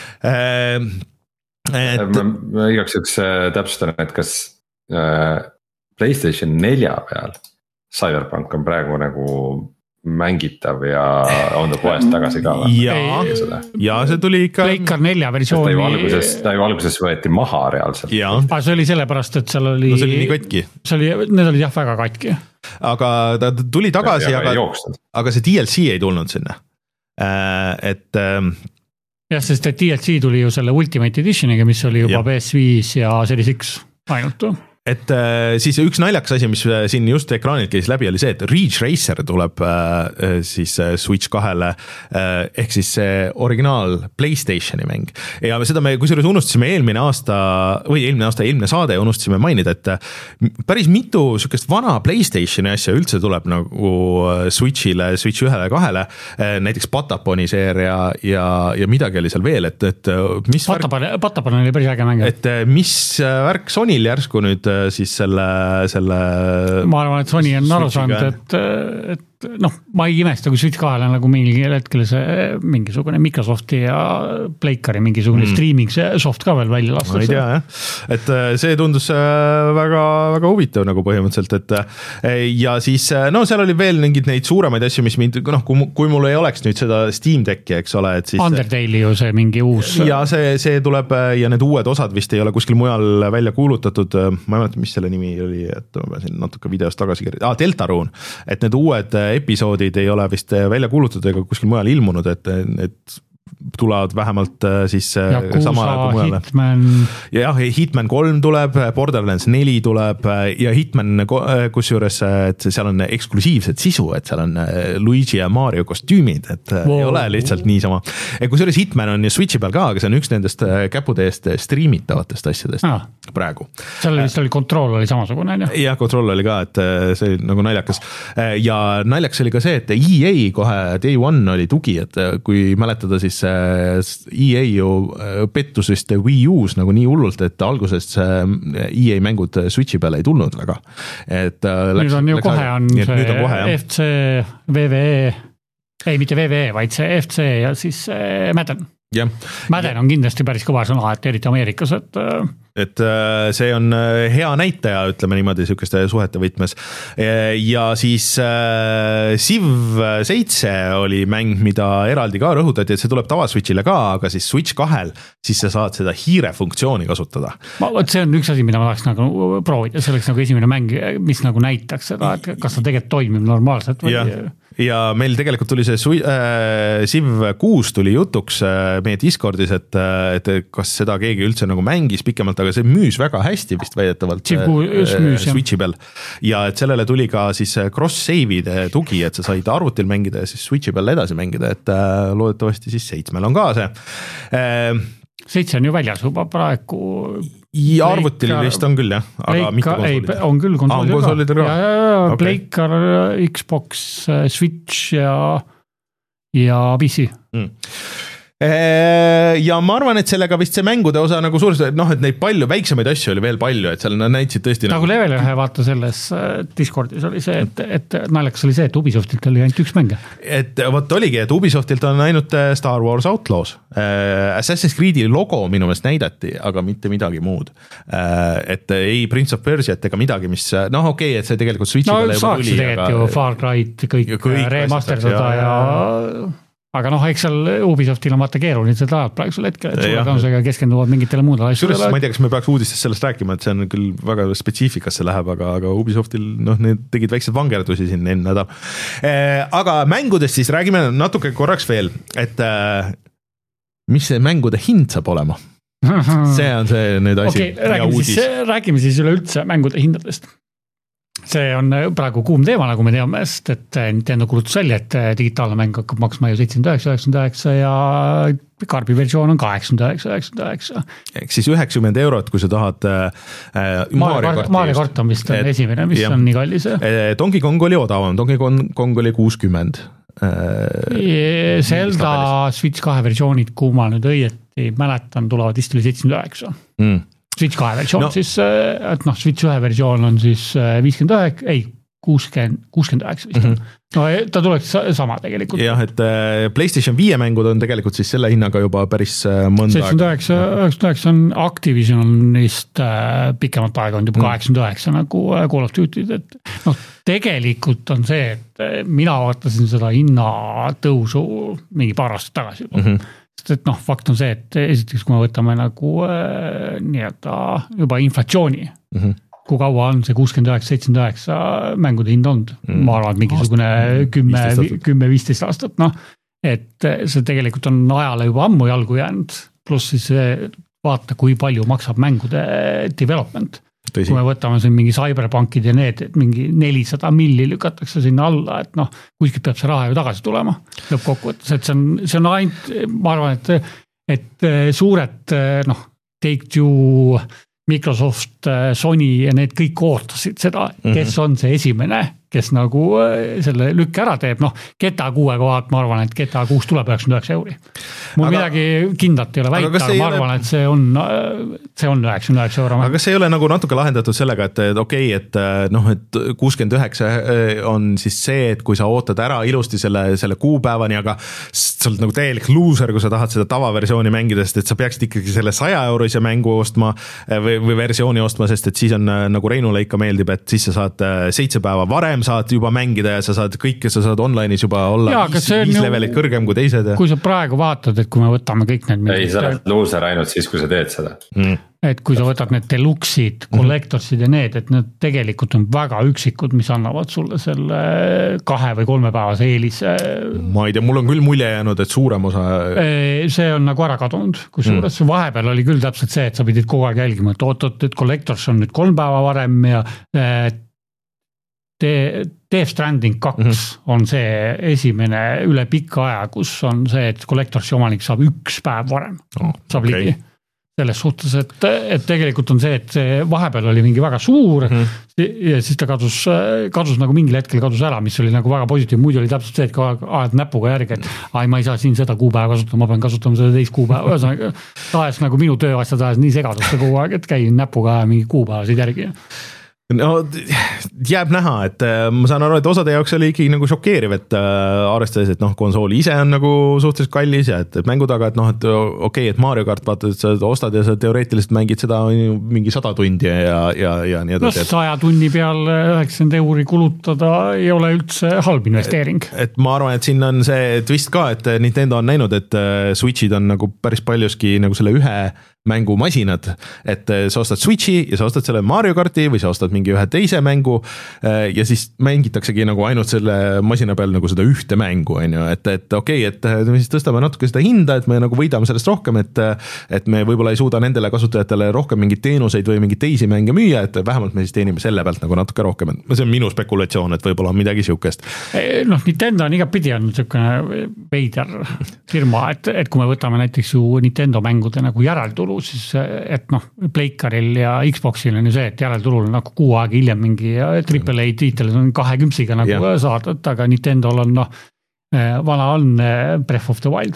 Et... Ma, ma igaks juks täpsustan, et kas äh, PlayStation nelja peal Cyberpunk on praegu nagu mängitav ja on ta poest tagasi ka või? Ja, ja see tuli ikka Pleikar nelja versiooni. Ta ju alguses võeti maha reaalselt. Aga see oli sellepärast, et seal oli no see oli nii katki. See oli, need olid jah väga katki. Aga ta tuli tagasi, aga, aga see D L C ei tulnud sinna. Et jah, sest et D L C tuli ju selle Ultimate Editioniga, mis oli juba ja. P S viis ja Series X ainult. Et äh, siis üks naljakas asi, mis siin just ekraanilt käis läbi, oli see, et Ridge Racer tuleb äh, siis Switch kahele äh, ehk siis see originaal PlayStationi mäng. Ja seda me kusjuures unustasime eelmine aasta või eelmine aasta, eelmine saade unustasime mainida, et päris mitu sükest vana PlayStationi asja üldse tuleb nagu Switchile, Switch ühele kahele, näiteks Pataponi seeria ja, ja midagi oli seal veel, et, et mis Patapon, värk, Patapon oli päris äge mäng. Et mis värk Sonyl järsku nüüd siis selle, selle ma arvan, et Sony on aru saanud, et, et noh, ma ei imesta, kui Switch kahele nagu mingil hetkel see mingisugune Microsofti ja Pleikari mingisugune mm. streaming soft ka veel välja lastud. Ma ei tea, jah. Et see tundus väga, väga huvitav nagu põhimõtteliselt, et ja siis, no seal oli veel mingid neid suuremaid asju, mis mind, noh, kui, kui mul ei oleks nüüd seda Steam Decki, eks ole, et siis Undertale'i ju see mingi uus ja see, see tuleb ja need uued osad vist ei ole kuskil mujal välja kuulutatud, ma ei mäleta, mis selle nimi oli, et ma pean siin natuke videost tagasi kirja, ah, Deltarune, et need uued episoodid ei ole vist välja kuulutatud ega kuskil mujal ilmunud, et, et tulevad vähemalt siis Yakuza, sama nagu mujale. Hitman. Jah, Hitman kolm tuleb, Borderlands neli tuleb ja Hitman kusjuures, et seal on eksklusiivset sisu, et seal on Luigi ja Mario kostüümid, et wow. ei ole lihtsalt niisama. Kusjuures Hitman on Switchi peal ka, aga see on üks nendest käpude eest streamitavatest asjadest ah. praegu. Seal vist oli kontroll oli samasugune. Jah, kontroll oli ka, et see oli nagu naljakas. Ja naljakas oli ka see, et E A kohe Day One oli tugi, et kui mäletada siis E A ju pettusest Wii U's nagu nii hullult, et algusest E A mängud Switchi peale ei tulnud väga. Et läks, nüüd on ju läks, kohe on see on kohe, F C, V V E, ei mitte V V E, vaid see F C ja siis Madden. Ja. Madden on kindlasti päris kõva sõna, et eriti Ameerikas, et et see on hea näitaja, ütleme niimoodi sükeste suhete võtmes. Ja siis Civ seitse oli mäng, mida eraldi ka rõhutati, et see tuleb tavaswitchile ka, aga siis Switch kahel, siis sa saad seda hiire funktsiooni kasutada. Ma, see on üks asi, mida ma tahaks nagu proovida, see oleks nagu esimene mäng, mis nagu näitaks seda, et kas ta tegelikult toimib normaalselt või ja. Ja meil tegelikult tuli see äh, Civ kuus tuli jutuks äh, meie Discordis, et, et kas seda keegi üldse nagu mängis pikemalt, aga see müüs väga hästi vist väidetavalt Civ kuus müüs, Switchi peal. Ja et sellele tuli ka siis cross-save'ide tugi, et sa said arvutil mängida ja siis Switchi peal edasi mängida, et äh, loodetavasti siis seitsmel on ka see äh, seitse on ju väljas juba praegu ja arvutil vist on küll jah, aga mitte konsolidel. On küll konsolidel ka. Ja, ja, ja okay. Pleikar, Xbox, Switch ja, ja P C. Mm. Ja ma arvan, et sellega vist see mängude osa nagu suuresti, noh, et neid palju, väiksemaid asju oli veel palju, et seal näitsid tõesti nagu, nagu level ühe vaata selles Discordis oli see, et, et naljakas oli see, et Ubisoftilt oli ainult üks mäng. Et võt oligi, et Ubisoftilt on ainult Star Wars Outlaws. Assassin's Creed'i logo minu meelest näidati, aga mitte midagi muud. Et ei Prince of Persiat ega midagi, mis, noh okei, okay, et see tegelikult Switchi no, peale juba tuli. No saaks tegelikult aga... ju Far Cry't kõik, kõik remasterdada ja... ja... Aga noh, eks seal Ubisoftil on vaata keeruline seda ajad praegusel hetkel, et suure tõenäosusega keskenduvad mingitele muudele asjadele. Ma ei tea, kas me peaks uudistest sellest rääkima, et see on küll väga spetsiifikasse läheb, aga, aga Ubisoftil noh, need tegid väiksed vangerdusi siin enne nädal. Aga mängudest siis räägime natuke korraks veel, et mis see mängude hind saab olema? See on see nüüd asi okay, ja uudis. Siis, räägime siis üleüldse mängude hindadest. See on praegu kuum teema, nagu me teame, sest et Nintendo kuulutus välja, et digitaalne mäng hakkab maksma ju seitsekümmend üheksa üheksakümmend üheksa ja karbi versioon on kaheksakümmend üheksa üheksakümmend üheksa. Ehk siis üheksakümmend eurot, kui sa tahad äh, Mario Kart on vist et, esimene, mis ja, on nii kallis. Donkey Kong oli odavam, Donkey Kong oli kuuskümmend. Äh, Zelda Switch kahe versioonid, kui ma nüüd õieti mäletan, tulevad vist üle seitsekümmend üheksa. Mm. Switch kahe versioon no. siis, et noh, Switch ühe versioon on siis viiskümmend üheksa, ei, kuuskümmend üheksa vist on. Mm-hmm. No ta tuleks sama tegelikult. Jah, et PlayStation viie mängud on tegelikult siis selle hinnaga juba päris mõnda seitsekümmend üheksa, üheksakümmend üheksa on Activisionist pikemat aega on juba mm. kaheksakümmend üheksa nagu Call of Duty'd, et noh, tegelikult on see, et mina vaatasin seda hinnatõusu mingi paar aastat tagasi juba. Mm-hmm. Et noh, fakt on see, et esiteks, kui me võtame nagu äh, nii-öelda juba inflatsiooni, mm-hmm. kui kaua on see kuuskümmend üheksa seitsekümmend üheksa mängude hind olnud, mm. ma arvan, et mingisugune kümme viisteist aastat, noh, et see tegelikult on ajale juba ammu jalgu jäänud, pluss siis vaata, kui palju maksab mängude development. Tõsi. Kui me võtame siin mingi Cyberpunkid ja need, et mingi nelisada milli lükatakse sinna alla, et noh, kuskilt peab see raha ju tagasi tulema lõppkokkuvõttes, et see on, see on ainult, ma arvan, et, et suured, noh, Take-Two, Microsoft, Sony ja need kõik ootasid seda, kes on see esimene, kes nagu selle lükke ära teeb, noh, G T A kuue kohalt, ma arvan, et G T A kuus tuleb üheksakümmend üheksa euri. Mul aga, midagi kindlat ei ole väita, aga ma arvan, ole... et see on, see on üheksakümmend üheksa euro. Aga kas ei ole nagu natuke lahendatud sellega, et, et okei, okay, et noh, et kuuskümmend üheksa on siis see, et kui sa ootad ära ilusti selle, selle kuupäevani, aga sa oled nagu täielik loser, kui sa tahad seda tavaversiooni mängidest, et sa peaksid ikkagi selle saja eurise mängu ostma või, või versiooni ostma, sest et siis on nagu Reinule ikka meeldib, et siis sa saad seitse päeva varem saad juba mängida ja sa saad kõike, sa saad online'is juba olla ja, viis, viis levelit kõrgem kui teised. Ja... Kui sa praegu vaatad, et kui me võtame kõik need... Ei, sa oled loser ainult siis, kui sa teed seda. Mm. Et kui sa võtad need deluxe'id, collectorsid ja need, et need tegelikult on väga üksikud, mis annavad sulle selle kahe või kolme päevase eelise. Ma ei tea, mul on küll mulje jäänud, et suurem osa... See on nagu ära kadunud, kui suures mm. vahepeal oli küll täpselt see, et sa pidid kogu aeg jälgima, et oot-oot, et collectors on nüüd kolm päeva varem ja Death Stranding kaks mm-hmm. on see esimene üle pika aja, kus on see, et Collectorsi omanik saab üks päev varem. Oh, saab okay. ligi. Selles suhtes, et, et tegelikult on see, et see vahepeal oli mingi väga suur mm-hmm. ja siis ta kadus, kadus nagu mingil hetkel kadus ära, mis oli nagu väga positiivne. Muidu oli täpselt see, et ajad näpuga järgi, et ai, ma ei saa siin seda kuupäeva kasutada, ma pean kasutama seda teist kuupäeva. Tahes nagu minu tööasjad ajas nii segadusse kogu aeg, et käin näpuga ja mingi kuupäevasid järgi. No jääb näha, et ma saan aru, et osade jaoks oli ikkagi nagu šokeeriv, et arvestades, et noh, konsool ise on nagu suhteliselt kallis ja et, et mängu taga, et noh, et okei, okay, et Mario Kart vaatad, et sa ostad ja sa teoreetiliselt mängid seda mingi sada tundi ja, ja, ja nii edasi. No saja tunni peal üheksakümmend euri kulutada ei ole üldse halb investeering. Et, et ma arvan, et siin on see twist ka, et Nintendo on näinud, et Switchid on nagu päris paljuski nagu selle ühe mängumasinad, et sa ostad Switchi ja sa ostad selle Mario Karti või sa ostad mingi ühe teise mängu ja siis mängitaksegi nagu ainult selle masina peal nagu seda ühte mängu, on ju, et, et okei, okay, et me siis tõstame natuke seda hinda, et me nagu võidame sellest rohkem, et, et me võib-olla ei suuda nendele kasutajatele rohkem mingeid teenuseid või mingeid teisi mänge müüa, et vähemalt me siis teenime selle pealt nagu natuke rohkem, et see on minu spekulatsioon, et võib-olla on midagi siukest. Noh, Nintendo on igapidi on niisugune veider firma, et, et kui me võtame näiteks ju Nintendo mängude nagu järeltulu, siis et noh, Playkaril ja Xboxil on ju see, et järelturul on nagu kuu aega hiljem mingi triple A tiitel on kahe kümpsiga nagu yeah. saadud, aga Nintendol on noh, vana on Breath of the Wild.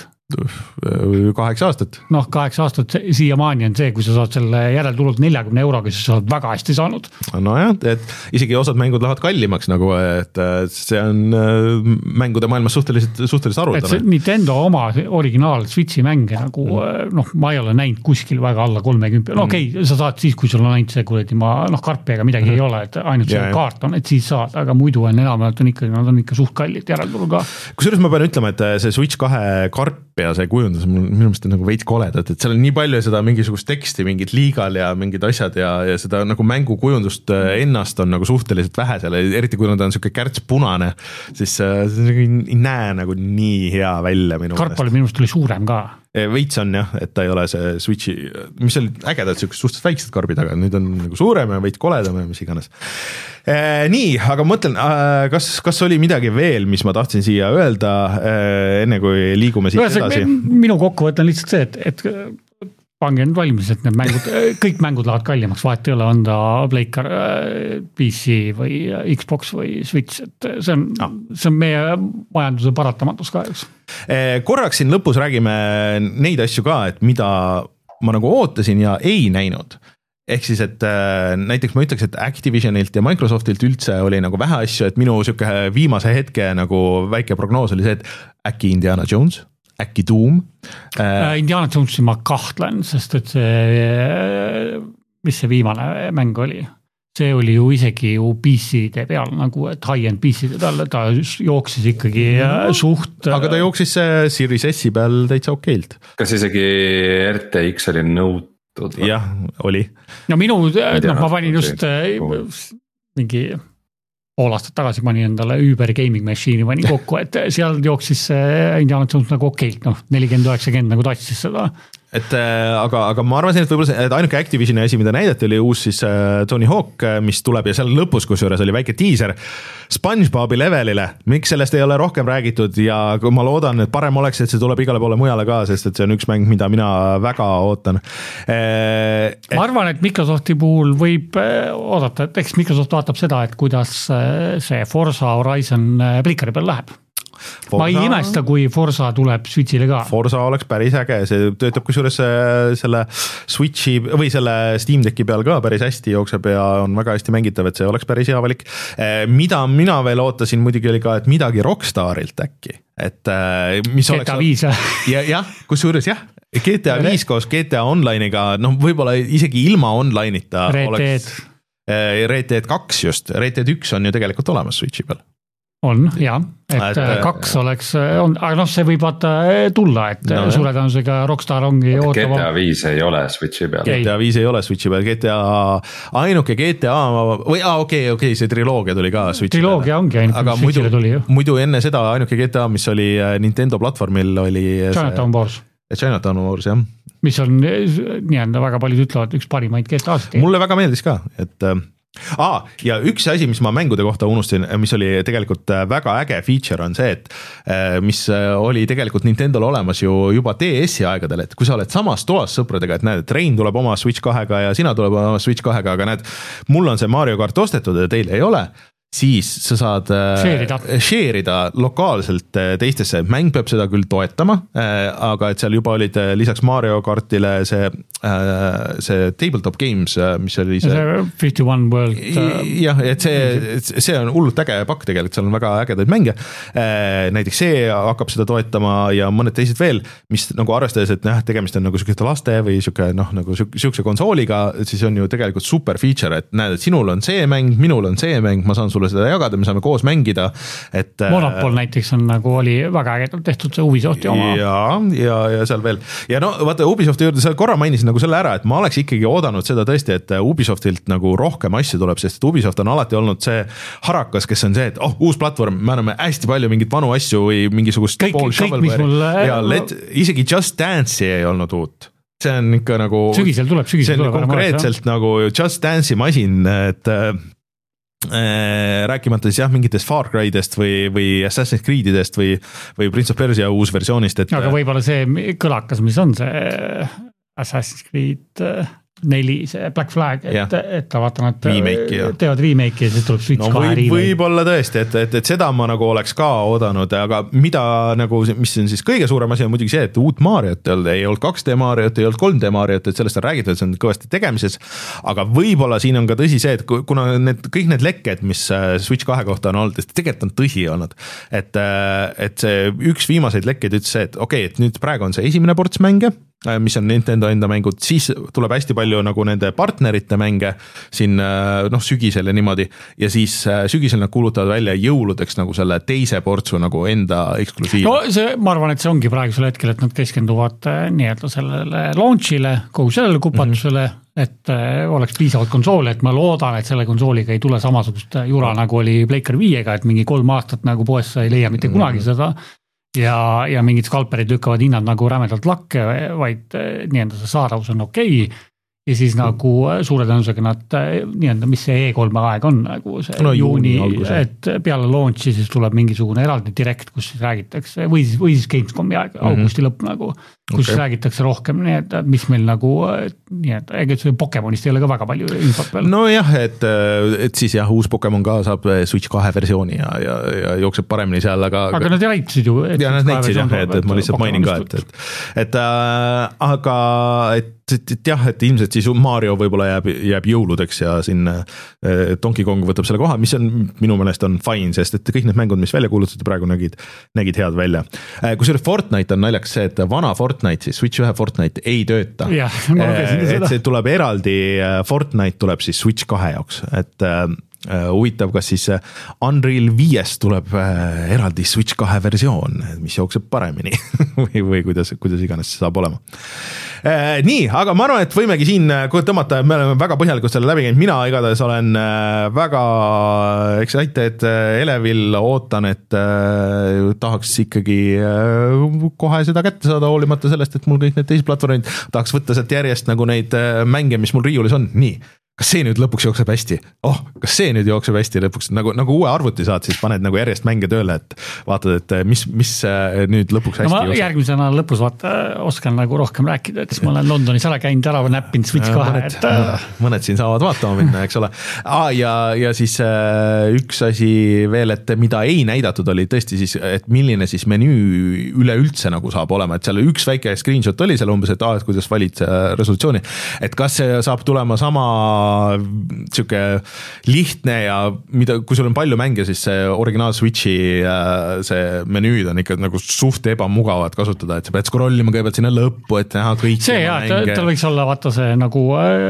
kaheksa aastat. Noh, kaheksa aastat siiamaani on see, kui sa saad selle järelturult neljakümne euroga, siis sa oled väga hästi saanud. No jah, et isegi osad mängud lähevad kallimaks nagu, et see on mängude maailmas suhteliselt, suhteliselt arutane. Et see Nintendo oma originaal Switchi mänge nagu, mm. noh, ma ei ole näinud kuskil väga alla kolmekümne. No okei, okay, sa saad siis, kui sul on ainult see, kui ma, noh, karpi ega midagi mm. ei ole, et ainult see ja, kaart on, et siis saad, aga muidu on enamalt on ikka, nad on ikka suht kallid järelturul ka. Kusjuures ma pean ütlema, et see Switch kahe karp ja see kujundus minu meelest on nagu veits koledad, et seal on nii palju seda mingisugust teksti, mingid liigal ja mingid asjad ja, ja seda nagu mängukujundust ennast on nagu suhteliselt vähe seal, eriti kui nad on siuke kärts punane, siis see ei näe nagu nii hea välja minu karp oli minu meelest oli suurem ka. Veits on jah, et ta ei ole see Switchi, mis oli ägedalt siukest suhteliselt väiksed karbid, aga nüüd on nagu suurem ja veits koledam ja mis iganes. Nii, aga mõtlen, kas, kas oli midagi veel, mis ma tahtsin siia öelda, enne kui liigume siit edasi? Minu kokkuvõte on lihtsalt see, et, et pange nüüd valmis, et need mängud, kõik mängud lähevad kallimaks, vahet ei ole, on ta Playcar, P C või Xbox või Switch, et see on, no. see on meie majanduse paratamatus kahjuks. Korraks siin lõpus räägime neid asju ka, et mida ma nagu ootasin ja ei näinud. Ehk siis, et näiteks ma ütleks, et Activisionilt ja Microsoftilt üldse oli nagu vähe asju, et minu siuke viimase hetke nagu väike prognoos oli see, et äkki Indiana Jones, äkki Doom. Indiana Jonesi ma kahtlen, sest et see, mis see viimane mäng oli? See oli ju isegi ju P C-de peal nagu, et high-end P C-de peal, ta jooksis ikkagi no, suht... Aga ta jooksis Series S-i peal täitsa okeilt. Kas isegi R T X oli nõutud? Jah, oli. No minu, noh, ma panin just mingi pool aastat tagasi pani endale Uber gaming machine'i pani kokku, et seal jooksis Indiana Jones nagu okeilt, noh, nelikümmend üheksakümmend nagu tassis seda. Et aga, aga ma arvasin, et võib-olla et ainuke Activisioni asi, mida näidati, oli uus siis Tony Hawk, mis tuleb ja seal lõpus, kus juures oli väike teaser SpongeBobi levelile, miks sellest ei ole rohkem räägitud ja ma loodan, et parem oleks, et see tuleb igale poole mujale ka, sest et see on üks mäng, mida mina väga ootan. Et... Ma arvan, et Microsofti puhul võib oodata, et eks Microsoft vaatab seda, et kuidas see Forza Horizon plikari peal läheb. Forza, ma ei imesta, kui Forza tuleb Switchile ka. Forza oleks päris äge, see töötab kusjuures selle Switchi või selle Steam Decki peal ka päris hästi jookseb ja on väga hästi mängitav, et see oleks päris hea valik. Mida mina veel ootasin muidugi oli ka, et midagi Rockstarilt äkki, et mis G T A viis ja, jah, kusjuures jah, G T A viis koos G T A Online'iga, noh võib-olla isegi ilma online'ita Red oleks Red Dead kaks just, Red Dead üks on ju tegelikult olemas Switchi peal. On, jah, et, et kaks oleks, on, aga noh, see võib vaata tulla, et no, suure tõenäosusega Rockstar ongi ootava. G T A viis ei ole Switchi peal. G T A viis ei ole Switchi peal, G T A, ainuke G T A, või aa, okei, okei, see triloogia tuli ka Switchi peal. Triloogia ongi ainuke, aga Switchile muidu, tuli ju. Muidu enne seda ainuke G T A, mis oli Nintendo platvormil, oli Chinatown Wars. Chinatown Wars, jah. Mis on, nii- öelda väga paljud ütlevad, üks parimaid G T A-sid. Mulle väga meeldis ka, et... Ah, ja üks asi, mis ma mängude kohta unustasin, mis oli tegelikult väga äge feature on see, et mis oli tegelikult Nintendol olemas ju juba D S-i aegadel, et kui sa oled samas toas sõpradega, et näed, et Rein tuleb oma Switch kahega ja sina tuleb oma Switch kahega, aga näed, mul on see Mario Kart ostetud ja teil ei ole, siis sa saad share ida lokaalselt teistesse, mäng peab seda küll toetama, aga et seal juba olid lisaks Mario Kartile see, see Tabletop Games, mis oli see fifty-one World. Jah, et see, see on hullult äge pakk tegelikult, seal on väga ägedaid mänge. Näiteks see hakkab seda toetama ja mõned teised veel, mis nagu arvestades, et noh, tegemist on nagu sükeste laste või süke, noh, nagu sükse konsooliga, siis on ju tegelikult super feature, et näed, et sinul on see mäng, minul on see mäng, ma saan sulle seda jagada, me saame koos mängida, et Monopol näiteks on nagu oli väga ägedalt tehtud see Ubisofti oma. Ja, ja, ja seal veel. Ja no vaata Ubisofti juurde, sa korra mainisid nagu selle ära, et ma oleks ikkagi oodanud seda tõesti, et Ubisoftilt nagu rohkem asju tuleb, sest et Ubisoft on alati olnud see harakas, kes on see, et oh, uus platvorm, me anname hästi palju mingit vanu asju või mingisugust kõik, kõik, mis mul ja let, isegi Just Dance'i ei olnud uut. See on ikka nagu sügisel tuleb, sügisel tuleb. See on konkreetselt jah. Nagu Just Dance'i masin, et rääkimata siis jah, mingitest Far Crydest või, või Assassin's Creedidest või, või Prince of Persia uus versioonist. Et... aga võib-olla see kõlakas, mis on see Assassin's Creed neli, see Black Flag, et, et ta vaata, nad remake, teevad remake ja siis tuleb Switch no, kahe remake. Võib-olla tõesti, et, et, et seda ma nagu oleks ka oodanud, aga mida nagu, mis on siis kõige suurem asi on muidugi see, et uut Mariot ei olnud, ei olnud kaks D Mariot, ei olnud kolm D Mariot, et sellest on räägitud, et see on kõvasti tegemises, aga võib-olla siin on ka tõsi see, et kuna need, kõik need lekked, mis Switch kahe kohta on olnud, et tegelikult on tõsi olnud, et, et see üks viimaseid lekkeid ütles see, et okei, okay, et nüüd praegu on see esimene ports mänge, mis on Nintendo enda mängud, siis tuleb hästi palju nagu nende partnerite mänge siin noh, sügisel ja niimoodi ja siis sügisel nad kuulutavad välja jõuludeks nagu selle teise portsu nagu enda eksklusiiv. No see, ma arvan, et see ongi praegusel hetkel, et nad keskenduvad nii-öelda sellele launchile, kogu sellele kupatusele, mm-hmm. et oleks piisavalt konsoole, et ma loodan, et selle konsooliga ei tule samasugust jura nagu oli Playcar viiega, et mingi kolm aastat nagu poes sa ei leia mitte kunagi mm-hmm. seda ja, ja mingid skalperid lükkavad hinnad nagu rämedalt lakke, vaid nii-enda see saadavus on okei ja siis nagu suure tõenäosusega nad nii-enda, mis see E kolm aeg on nagu see no, juuni, et peale launchi siis tuleb mingisugune eraldi direkt, kus siis räägitakse või siis, või siis Gamescomi aeg, mm-hmm. augusti lõpp nagu, kus okay. räägitakse rohkem nii, et mis meil nagu nii, et ega see Pokemonist ei ole ka väga palju infot veel. No jah, et, et siis jah, uus Pokemon ka saab Switch kahe versiooni ja, ja, ja jookseb paremini seal, aga aga nad näitasid ju ja nad näitasid jah, et, et ma lihtsalt mainin ka, et, et, et äh, aga et Et, et jah, et ilmselt siis Mario võib-olla jääb, jääb jõuludeks ja siin Donkey Kong võtab selle koha, mis on minu meelest on fine, sest et kõik need mängud, mis välja kuulutati praegu nägid, nägid head välja. Kui selle Fortnite on naljaks see, et vana Fortnite, siis Switch ühe Fortnite ei tööta. Ja, et see tuleb eraldi, Fortnite tuleb siis Switch kahe jaoks, et huvitav, kas siis Unreal viis tuleb eraldi Switch kahe versioon, mis jookseb paremini või, või kuidas, kuidas iganes see saab olema. Nii, aga ma arvan, et võimegi siin tõmmata, me oleme väga põhjalikult selle läbi käinud, mina igatahes olen väga excited, elevil ootan, et tahaks ikkagi kohe seda kätte saada, hoolimata sellest, et mul kõik need teised platvormid, tahaks võtta sealt järjest nagu neid mänge, mis mul riiulis on, nii. Kas see nüüd lõpuks jookseb hästi? Oh, kas see nüüd jookseb hästi lõpuks? Nagu, nagu uue arvuti saad, siis paned nagu järjest mänge tööle, et vaatad, et mis, mis nüüd lõpuks hästi no jookseb. Järgmisena lõpus vaata, oskan nagu rohkem rääkida, et siis ma olen Londonis ära käinud ära või näppinud Switch kahe. Mõned, et... mõned siin saavad vaatama minna, eks ole. Ah, ja, ja siis üks asi veel, et mida ei näidatud oli tõesti siis, et milline siis menüü üleüldse nagu saab olema, et seal üks väike screenshot oli seal umbes, et, ah, et kuidas valid resolutsiooni, et kas see saab tulema sama siuke lihtne ja mida, kui sul on palju mänge, siis see originaal Switchi see menüüd on ikka nagu suht ebamugavad kasutada, et sa pead scrollima kõigepealt sinna lõppu, et näha kõik see jah, tal võiks olla vaata see nagu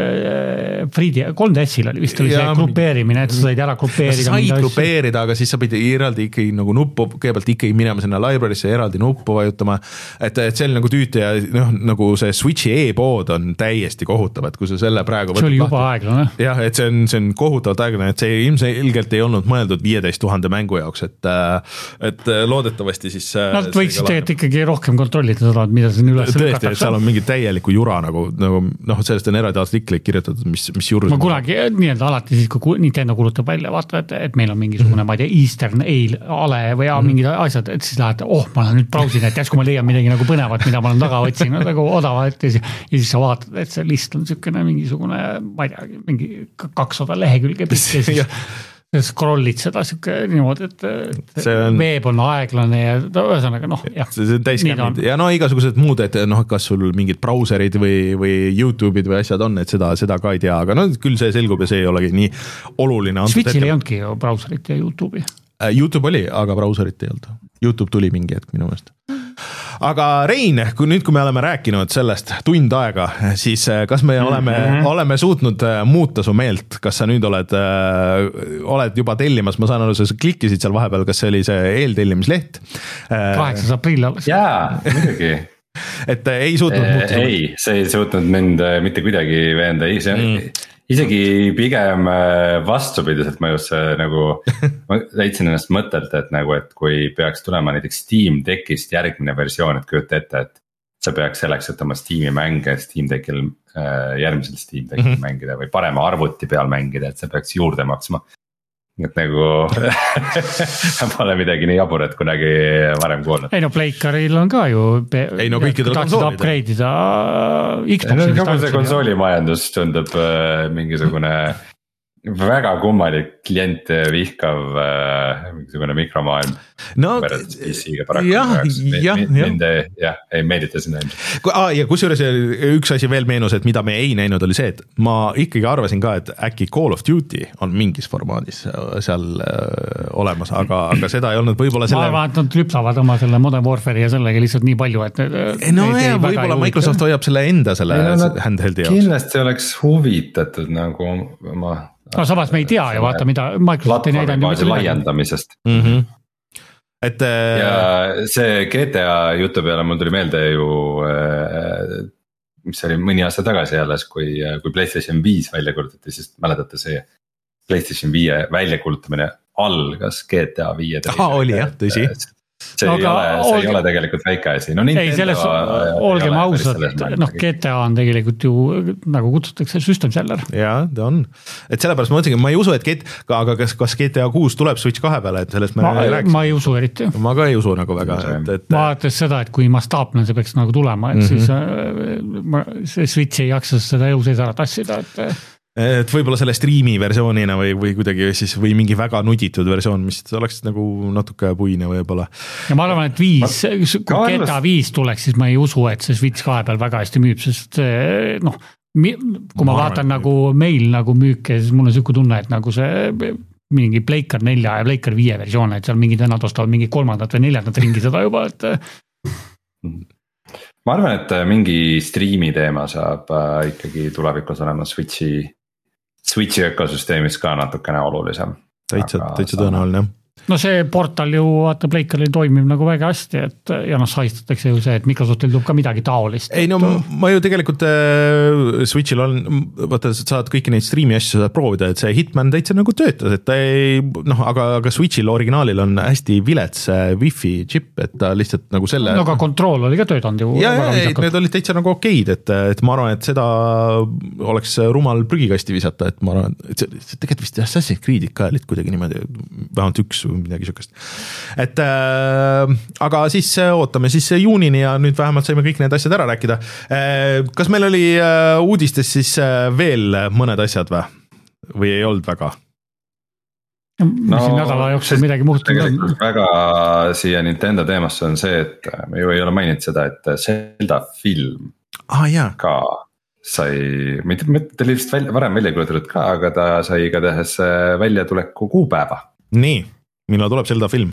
äh, Freedi, kolm D S-il oli vist oli ja, see grupeerimine, et sa said ära grupeerida sa said grupeerida, aga siis sa pidi eraldi ikkagi nagu nuppu, kõigepealt ikkagi minema sinna library'sse eraldi nuppu vajutama, et, et see oli nagu tüüti ja noh, nagu see Switchi e-pood on täiesti kohutav, et kui sa selle praegu see oli juba aeg jah, et see on, see on kohutavalt aeglane, et see ilmselgelt ei olnud mõeldud viieteist tuhande mängu jaoks, et, et loodetavasti siis Nad võiks tegelikult ikkagi rohkem kontrollida seda, mida siin üles tõesti, et seal on mingi täieliku jura nagu, nagu noh, sellest on eraldi artikleid kirjutatud, mis, mis juures ma kunagi nii-öelda alati siis, kui Nintendo kuulutab välja, vaata, et, et meil on mingisugune, ma ei tea, Eastern Ale, ale või mm. mingid asjad, et siis lähed, oh, ma olen nüüd brausin, et järsku ma leian midagi nagu põnevat, mida ma olen taga otsin, nagu odavat ja siis, ja siis sa vaatad, et see list on niisugune mingisugune, ma ei tea, mingi kakssada lehekülge pikk ja siis scrollid seda siuke niimoodi, et, et on, veeb on aeglane ja ühesõnaga noh, jah. See on täiskämmid ja no igasugused muud, et noh, kas sul mingid brauserid või, või YouTube'id või asjad on, et seda, seda ka ei tea, aga no küll see selgub ja see ei olegi nii oluline. Switchil ei olnudki ju brauserit ja YouTube'i. YouTube oli, aga brauserit ei olnud. YouTube tuli mingi hetk minu meelest. Aga Rein, kui nüüd, kui me oleme rääkinud sellest tund aega, siis kas me oleme, mm-hmm. oleme suutnud muuta su meelt, kas sa nüüd oled, oled juba tellimas, ma saan aru, sa klikkisid seal vahepeal, kas see oli see eeltellimisleht? kaheksas aprill alles. Jaa, muidugi. et ei suutnud muuta? Ei, see ei suutnud mind mitte kuidagi veenda, ei see mm. isegi pigem vastupidiselt mõjus nagu, ma leidsin ennast mõttelt, et nagu, et kui peaks tulema näiteks Steam Deckist järgmine versioon, et kujuta ette, et sa peaks selleks võtama Steam'i mänge Steam Deckil järgmisel Steam Deckil mm-hmm. mängida või parema arvuti peal mängida, et sa peaks juurde maksma. Et nagu pole midagi nii jaburat kunagi varem kuulnud. Ei no Playcaril on ka ju pe- ei no kõikidel konsoolidel upgrade'ida Xbox'i kogu see konsoolimajandus tundub äh, mingisugune väga kummalik klient vihkav äh, mingisugune mikromaailm no, jah, jah, mind jah, ei meedita sinna ah, ja kusjuures üks asi veel meenus, et mida me ei näinud oli see, et ma ikkagi arvasin ka, et äkki Call of Duty on mingis formaadis seal äh, olemas, aga, aga seda ei olnud võib-olla selle... ma arvan, et nad lüpsavad oma selle Modern Warfare'i ja sellega lihtsalt nii palju, et no ja võib-olla Microsoft hoiab selle enda selle ei, no, handheldi jaoks kindlasti oleks huvitatud nagu ma no samas me ei tea ju vaata, mida Microsoft ei näidanud laiendamisest mm-hmm. et ja see G T A jutu peale mul tuli meelde ju mis oli mõni aasta tagasi alles, kui, kui PlayStation viis välja kuulutati, siis mäletate see PlayStation viie väljakuulutamine algas G T A viie aha, oli jah, tõsi see, ei, ole, see olge... ei ole tegelikult väike asi no, ei, selles olgem ausad, noh G T A on tegelikult ju nagu kutsutakse system seller jaa, ta on, et sellepärast ma mõtlengi, ma ei usu, et G... aga kas, kas G T A kuus tuleb Switch kahe peale, et sellest me ma, rääksin ma ei usu eriti ma ka ei usu nagu väga et, et... vaadates seda, et kui mastaapne see peaks nagu tulema, et mm-hmm. siis ma, see Switch ei jaksa seda elu sees ära tassida, et et võib-olla selle streami versioonina või, või kuidagi siis või mingi väga nuditud versioon, mis oleks nagu natuke puine võib-olla. Ja ma arvan, et viis, kui G T A viis tuleks, siis ma ei usu, et see Switch kahe peal väga hästi müüb, sest noh, kui ma, ma vaatan arvan, nagu meil nagu müüke, siis mul on siuke tunne, et nagu see mingi Playcar nelja ja Playcar viie versioon, et seal mingid vennad ostavad mingi kolmandat või neljandat ringi seda juba, et ma arvan, et mingi streami teema saab ikkagi tulevikus olema Switchi Switchi ökosüsteemis ka natukene olulisem. Täitsa, täitsa tõenäoline, jah. No see portal ju vaata Playcalil toimib nagu väga hästi, et ja noh saistatakse ju see, et Microsoftil tuleb ka midagi taolist. Ei no ma ju tegelikult äh, Switchil on, vaata saad kõiki neid streami asju saad proovida, et see Hitman täitsa nagu töötas, et ta ei, noh, aga, aga Switchil originaalil on hästi vilets Wi-Fi chip, et ta lihtsalt nagu selle. No aga kontrool oli ka töötanud ju. Ja, ja ei, need olid täitsa nagu okeid, et, et ma arvan, et seda oleks rumal prügikasti visata, et ma arvan, et see, see tegelikult vist Assassin's Creed'id ka olid kuidagi niimoodi, vähemalt üks midagi sükest. Et äh, aga siis ootame siis juunini ja nüüd vähemalt saime kõik need asjad ära rääkida. Äh, kas meil oli äh, uudistes siis äh, veel mõned asjad või? Või ei olnud väga? No, siin nädala jooksul midagi muutunud. Väga siia Nintendo teemasse on see, et me ju ei ole maininud seda, et Zelda film ah, jah. ka sai, mitte, mitte oli vist välja, varem välja kuulutatud ka, aga ta sai ka tehes väljatuleku kuupäeva. Nii, millal tuleb Zelda film?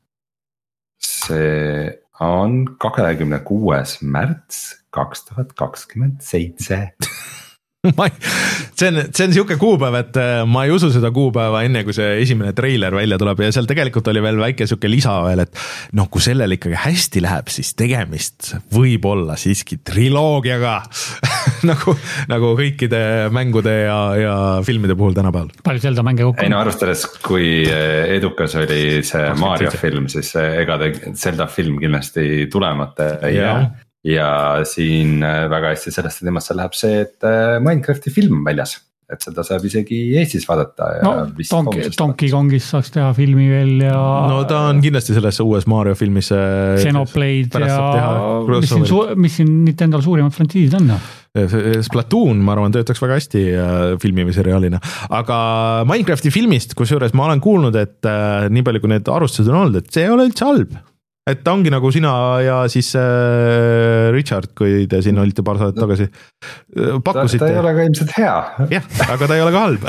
See on kakskümmend kuues märts kaks tuhat kakskümmend seitse. Ma ei, see on, see on siuke kuupäev, et ma ei usu seda kuupäeva enne, kui see esimene treiler välja tuleb ja seal tegelikult oli veel väike siuke lisa veel, et noh, kui sellel ikkagi hästi läheb, siis tegemist võib olla siiski triloogiaga nagu, nagu kõikide mängude ja, ja filmide puhul tänapäeval. Palju Zelda mänge kokku? Ei no arvestades, kui edukas oli see Mario film, siis ega Zelda film kindlasti tulemata ei jää. Ja siin väga hästi sellest teemast läheb see, et Minecrafti film väljas, et seda saab isegi Eestis vaadata. Ja no, Donkey, Donkey Kongis saaks teha filmi veel ja... No ta on kindlasti selles uues Mario filmis. Xenoblade ja mis siin, su, mis siin Nintendo'l suurimad frantsiisid on? Splatoon, ma arvan, töötaks väga hästi filmi või seriaalina. Aga Minecrafti filmist, kusjuures ma olen kuulnud, et nii palju kui need arvustused on olnud, et see ei ole üldse halb. Et ta ongi nagu sina ja siis äh, Richard, kui te siin olite paar saadet tagasi pakkusite. Ta, ta ei ole ka ilmselt hea. Jah, aga ta ei ole ka halb.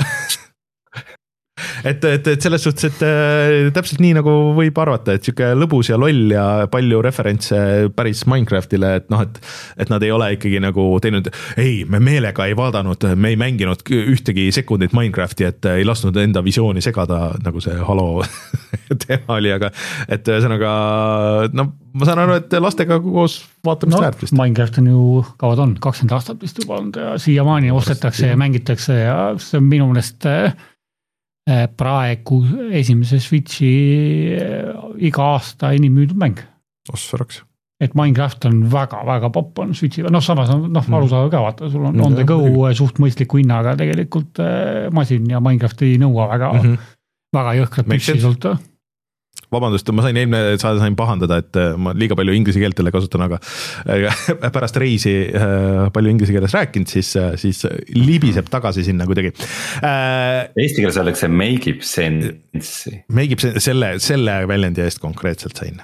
et, et, et selles suhtes, et äh, täpselt nii nagu võib arvata, et siuke lõbus ja loll ja palju referentse päris Minecraftile, et noh, et, et nad ei ole ikkagi nagu teinud, ei, me meelega ei vaadanud, me ei mänginud ühtegi sekundit Minecrafti, et ei lasknud enda visiooni segada, nagu see Halo teema oli, aga et ühesõnaga, no ma saan aru, et lastega koos vaatamist no, väärb vist. Minecraft on ju, kaua ta on, kakskümmend aastat vist juba olnud ja siiamaani ostetakse ja mängitakse ja see on minu meelest praegu esimese Switchi iga aasta enim müüdud mäng. Ossaraks. Et Minecraft on väga-väga popp on Switchi, noh samas on noh, arusaadav ka vaata, sul on no, on the go no, suht mõistliku hinnaga tegelikult masin ja Minecraft ei nõua väga, mm-hmm. väga jõhkrat püssi sult. Vabandust, ma sain eelmine saada sain pahandada, et ma liiga palju inglise keeltele kasutan, aga pärast reisi palju inglise keeles rääkinud, siis, siis libiseb tagasi sinna kuidagi. Eesti keeles öeldakse make ib sense. Make ib sense, selle, selle väljendi eest konkreetselt sain.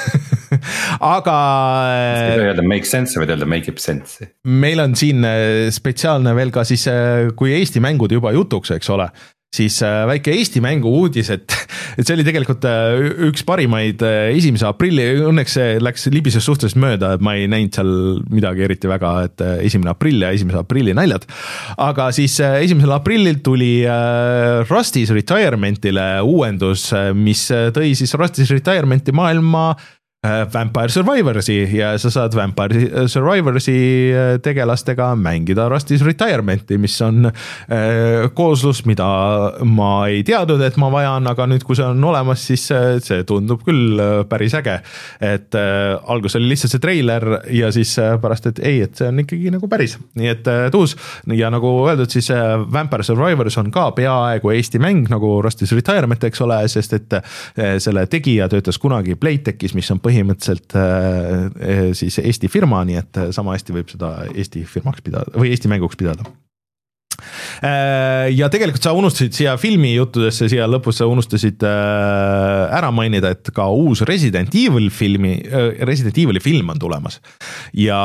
aga ei või öelda make sense, võid öelda make ib sense. Meil on siin spetsiaalne veel ka siis, kui Eesti mängud juba jutuks, eks ole, siis väike Eesti mängu uudis, et, et see oli tegelikult üks parimaid esimese aprilli, õnneks see läks libises suhteliselt mööda, et ma ei näinud seal midagi eriti väga, et esimene aprill ja esimese aprilli naljad. Aga siis esimesel aprillil tuli Rusty's Retirementile uuendus, mis tõi siis Rusty's Retirementi maailma Vampire Survivorsi ja sa saad Vampire Survivorsi tegelastega mängida Rusty's Retirementi, mis on äh, kooslus, mida ma ei teadnud, et ma vajan, aga nüüd, kui see on olemas, siis see tundub küll päris äge. Et äh, algus oli lihtsalt see treiler ja siis pärast, et ei, et see on ikkagi nagu päris. Nii et äh, tuus ja nagu öeldud, siis äh, Vampire Survivors on ka peaaegu Eesti mäng nagu Rusty's Retirement, eks ole, sest et äh, selle tegija töötas kunagi Playtechis, mis on põhimõtteliselt äh, siis Eesti firma, nii et sama hästi võib seda Eesti firmaks pidada või Eesti mänguks pidada. Äh, ja tegelikult sa unustasid siia filmi juttudesse, siia lõpus sa unustasid äh, ära mainida, et ka uus Resident Evil filmi, äh, Resident Evili film on tulemas ja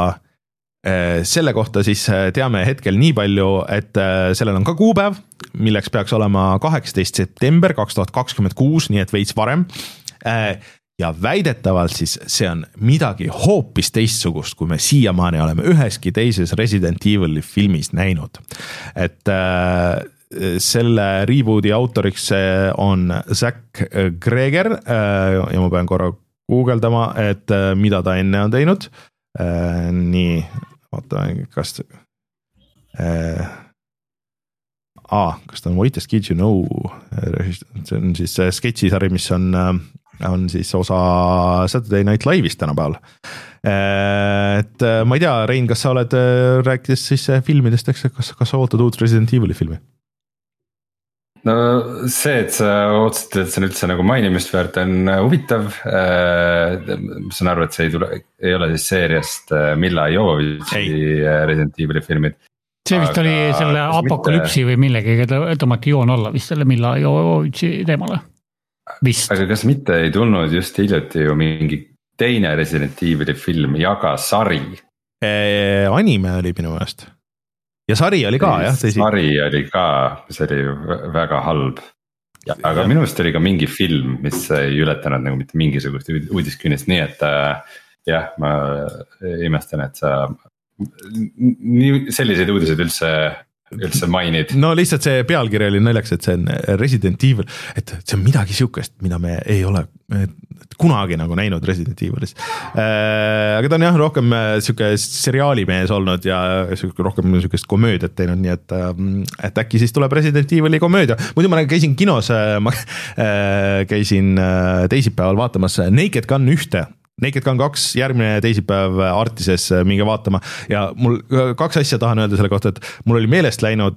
äh, selle kohta siis teame hetkel nii palju, et äh, sellel on ka kuupäev, milleks peaks olema kaheksateist september kaks tuhat kakskümmend kuus, nii et veits varem äh, ja väidetavalt siis see on midagi hoopis teistsugust, kui me siiamaani oleme üheski teises Resident Evil filmis näinud. Et äh, selle rebooti autoriks on Zack Greger äh, ja ma pean korra guugeldama, et äh, mida ta enne on teinud. Äh, nii, vaata, kas äh, ah, kas ta on Wait, Kid You Know, see on siis sketšisari, mis on, on siis osa Saturday Night Live'ist tänapäeval. Et ma ei tea, Rein, kas sa oled rääkides siis filmidest, eks, kas, kas sa ootad uut Resident Evil'i filmi? No see, et sa ootsid, et see on üldse nagu mainimist väärt, on huvitav. Ma saan aru, et see ei, tule, ei ole siis seeriast Milla Jovovitši Resident Evil'i filmid. See vist aga, oli selle apokalüpsi mitte... või millegi, tõmmati joon alla vist selle Milla Jovovitši teemale. Vist. Aga kas mitte ei tulnud just hiljuti ju mingi teine Resident Evil'i film ja ka sari? Eee, anime oli minu meelest. Ja sari oli ka, jah. Tõsi. Sari oli ka, see oli väga halb. Ja, aga ja. Minu meelest oli ka mingi film, mis ei ületanud nagu mitte mingisugust uudiskünnist, nii et jah, ma imestan, et sa nii selliseid uudiseid üldse, üldse mainid. No lihtsalt see pealkiri oli naljaks, et see on Resident Evil, et see on midagi siukest, mida me ei ole kunagi nagu näinud Resident Evilis. Äh, aga ta on jah rohkem siuke seriaalimees olnud ja siuke rohkem siukest komöödiat teinud, nii et, et äkki siis tuleb Resident Evili komöödia. Muidu ma käisin kinos, ma käisin teisipäeval vaatamas Naked Gun ühte. Naked Gun kaks järgmine teisipäev Artises minge vaatama ja mul kaks asja tahan öelda selle kohta, et mul oli meelest läinud,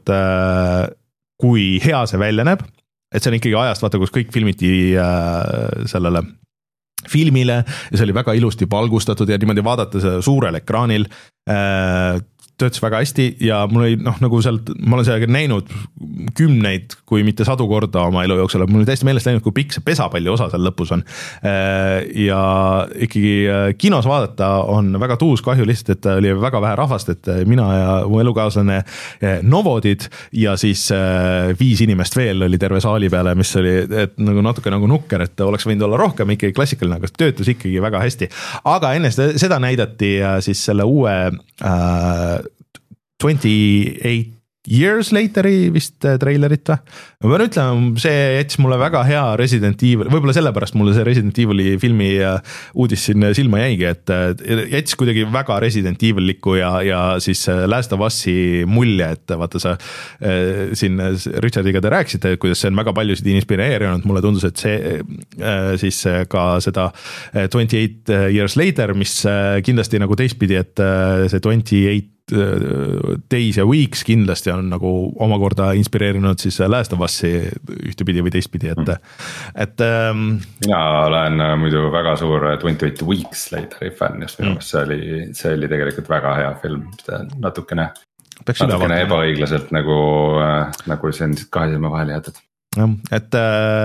kui hea see välja näeb, et see on ikkagi ajast, vaata, kus kõik filmiti sellele filmile ja see oli väga ilusti palgustatud ja niimoodi vaadata see suurel ekraanil, töötas väga hästi ja mul oli noh, nagu sealt, ma olen sellega näinud kümneid, kui mitte sadu korda oma elu jooksul, mul oli täiesti meelest läinud, kui pikk see pesapalli osa seal lõpus on. Ja ikkagi kinos vaadata on väga tuus, kahju lihtsalt, et oli väga vähe rahvast, et mina ja mu elukaaslane Novodid ja siis viis inimest veel oli terve saali peale, mis oli et nagu natuke nagu nukker, et oleks võinud olla rohkem ikkagi klassikaline, aga töötas ikkagi väga hästi. Aga enne seda näidati siis selle uue äh, twenty-eight Years Later'i vist treilerit või? Ma pean ütlema, see jättis mulle väga hea Resident Evil, võib-olla sellepärast mulle see Resident Evil'i filmi uudis siin silma jäigi, et jättis kuidagi väga Resident Evil'likku ja, ja siis Last of Us'i mulje, et vaata sa siin Richardiga te rääkisite, kuidas see on väga paljusid inspireerinud, mulle tundus, et see siis ka seda twenty-eight Years Later, mis kindlasti nagu teistpidi, et see twenty-eight Days ja Weeks kindlasti on nagu omakorda inspireerinud siis Last of Us'i ühtepidi või teistpidi, et, et ähm, mina olen muidu väga suur twenty-eight Weeks Later'i fänn, just minu meelest see oli, see oli tegelikult väga hea film, natukene, natukene ebaõiglaselt nagu, nagu see on kahe silma vahele jäetud. Et,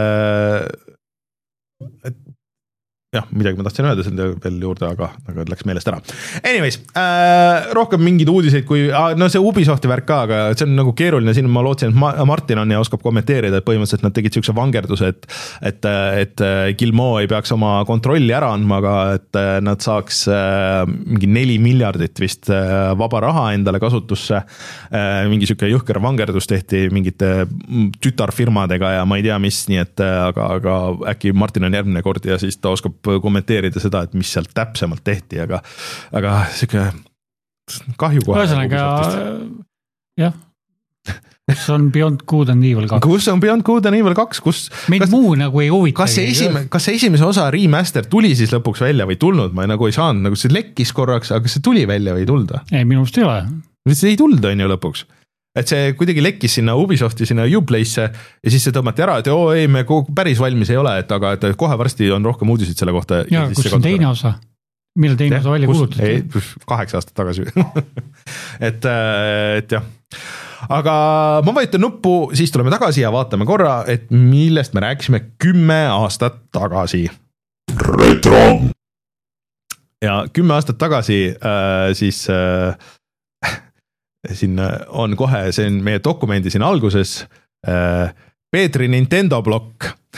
et jah, midagi ma tahtsin öelda selle veel juurde, aga, aga läks meelest ära. Anyways, äh, rohkem mingid uudiseid kui, no see Ubisofti värk ka, aga see on nagu keeruline, siin ma lootsin, et Martin on ja oskab kommenteerida, et põhimõtteliselt nad tegid siukse vangerduse, et, et, et Gilmoe ei peaks oma kontrolli ära andma, aga et nad saaks äh, mingi neli miljardit vist äh, vaba raha endale kasutusse, äh, mingi siuke jõhker vangerdus tehti mingite tütarfirmadega ja ma ei tea mis, nii et aga, aga äkki Martin on järgmine kord ja siis ta oskab kommenteerida seda, et mis sealt täpsemalt tehti, aga, aga siuke kahju kohe. Ühesõnaga, jah, kus on Beyond Good and Evil kaks? Kus on Beyond Good and Evil kaks? Kus, meid kas, muu nagu ei huvita. Kas see, esime, kas see esimese osa remaster tuli siis lõpuks välja või tulnud? Ma nagu ei saanud, nagu see lekkis korraks, aga see tuli välja või ei tulda? Ei, minust ei ole. See ei tulda on ju lõpuks. Et see kuidagi lekkis sinna Ubisofti, sinna Uplay'sse ja siis see tõmmati ära, et oo ei, me päris valmis ei ole, et aga et kohe varsti on rohkem uudisid selle kohta. Ja, ja kus on teine osa? Millal teine osa välja kuulutati? Kaheksa aastat tagasi. et, et jah. Aga ma vajutan nuppu, siis tuleme tagasi ja vaatame korra, et millest me rääkisime kümme aastat tagasi. Retro! Ja kümme aastat tagasi äh, siis... Äh, siin on kohe, see on meie dokumendi siin alguses, Peetri Nintendo blokk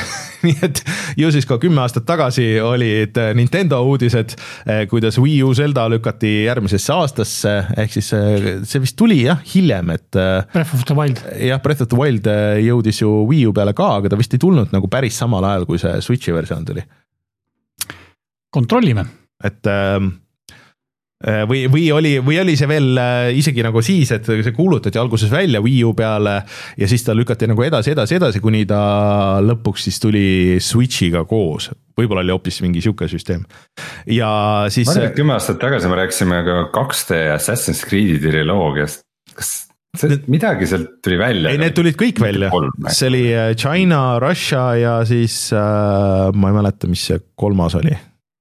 nii et ju siis ka kümme aastat tagasi olid Nintendo uudised, kuidas Wii U Zelda lükati järgmisesse aastasse, ehk siis see vist tuli jah hiljem, et Breath of the Wild. jah, Breath of the Wild jõudis ju Wii U peale ka, aga ta vist ei tulnud nagu päris samal ajal, kui see Switchi versioon tuli. Kontrollime. Et või, või, oli, või oli see veel isegi nagu siis, et see kuulutati alguses välja Wii U peale ja siis ta lükati nagu edasi, edasi, edasi, kuni ta lõpuks siis tuli Switchiga koos. Võib-olla oli hoopis mingi siuke süsteem. Ja siis... Ma arvan, et kümme aastat tagasi me rääkisime ka kaks D Assassin's Creed'i triloogiast. Kas see, midagi sealt tuli välja? Ei, need tulid kõik välja. See oli China, Russia ja siis äh, ma ei mäleta, mis see kolmas oli.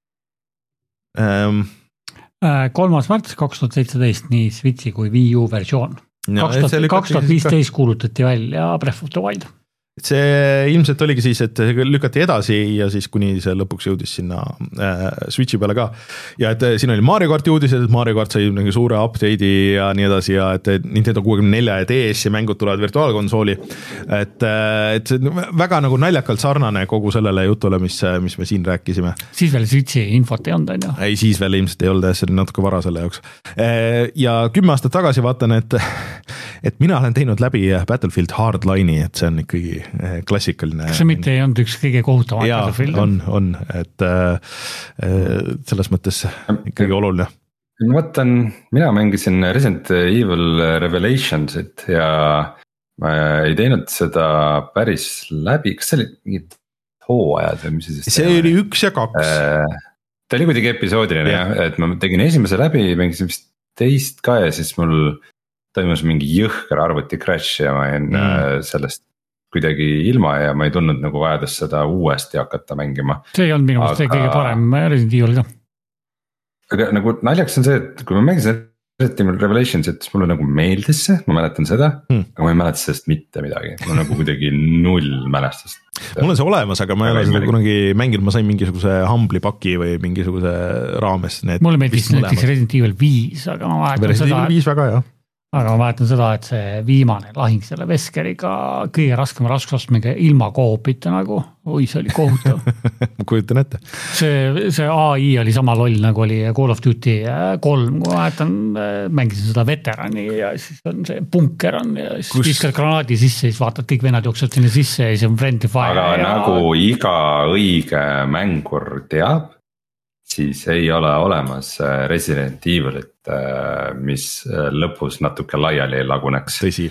Ähm, kolmas märts kaks tuhat seitseteist nii Switchi kui Wii U versioon. No, kaks tuhat viisteist kuulutati välja Breath of the Wild. See ilmselt oligi siis, et lükati edasi ja siis kuni see lõpuks jõudis sinna äh, Switchi peale ka. Ja et siin oli Mario Karti uudised, et Mario Kart sai mingi suure update'i ja nii edasi ja et Nintendo kuuekümne nelja ja D S-i mängud tulevad virtuaalkonsooli. Et, et väga nagu naljakalt sarnane kogu sellele jutule, mis, mis me siin rääkisime. Siis veel Switchi infot ei olnud, on ju? Ei, siis veel ilmselt ei olnud, see oli natuke vara selle jaoks. Ja kümme aastat tagasi vaatan, et, et mina olen teinud läbi Battlefield Hardline'i, et see on ikkagi klassikaline. Kas see mitte ei olnud üks kõige kohutav Battlefield? On, on, et äh, selles mõttes ikkagi oluline. Ma võtan, mina mängisin Resident Evil Revelationsit ja ma ei teinud seda päris läbi, kas see oli mingid hooajad või mis see siis? See oli üks ja kaks. Ta oli kuidagi episoodiline, ja. Et ma tegin esimese läbi, mängisin vist teist ka ja siis mul toimus mingi jõhker arvuti crash ja ma jäin mm. sellest kuidagi ilma ja ma ei tundnud nagu vajadus seda uuesti hakata mängima. See ei olnud minu mõttes aga... kõige parem Resident Evil ka. Aga nagu naljaks on see, et kui ma mängisin Resident Evil Revelations, et mulle nagu meeldis see, ma mäletan seda, hmm. aga ma ei mäleta sellest mitte midagi. Mul nagu kuidagi null mälestust. Mul on see olemas, aga ma ei ole seda kunagi mänginud, ma sain mingisuguse Humblipaki või mingisuguse raames. Mulle meeldis näiteks Resident Evil viis, aga ma vahetan Resident seda... Evil viis väga, jah. Aga ma vahetan seda, et see viimane lahing selle Veskeriga kõige raskema raskusastmega ilma koopita nagu, oi see oli kohutav. Ma kujutan ette. See, see A I oli sama loll nagu oli Call of Duty kolm, kui ma vahetan, mängisin seda veterani ja siis on see bunker on ja siis Kus... viskad granaadi sisse, siis vaatad kõik venad jooksvad sinna sisse ja siis on friendly fire. Aga ja... nagu iga õige mängur teab, siis ei ole olemas Resident Evilit, mis lõpus natuke laiali ei laguneks. Tõsi.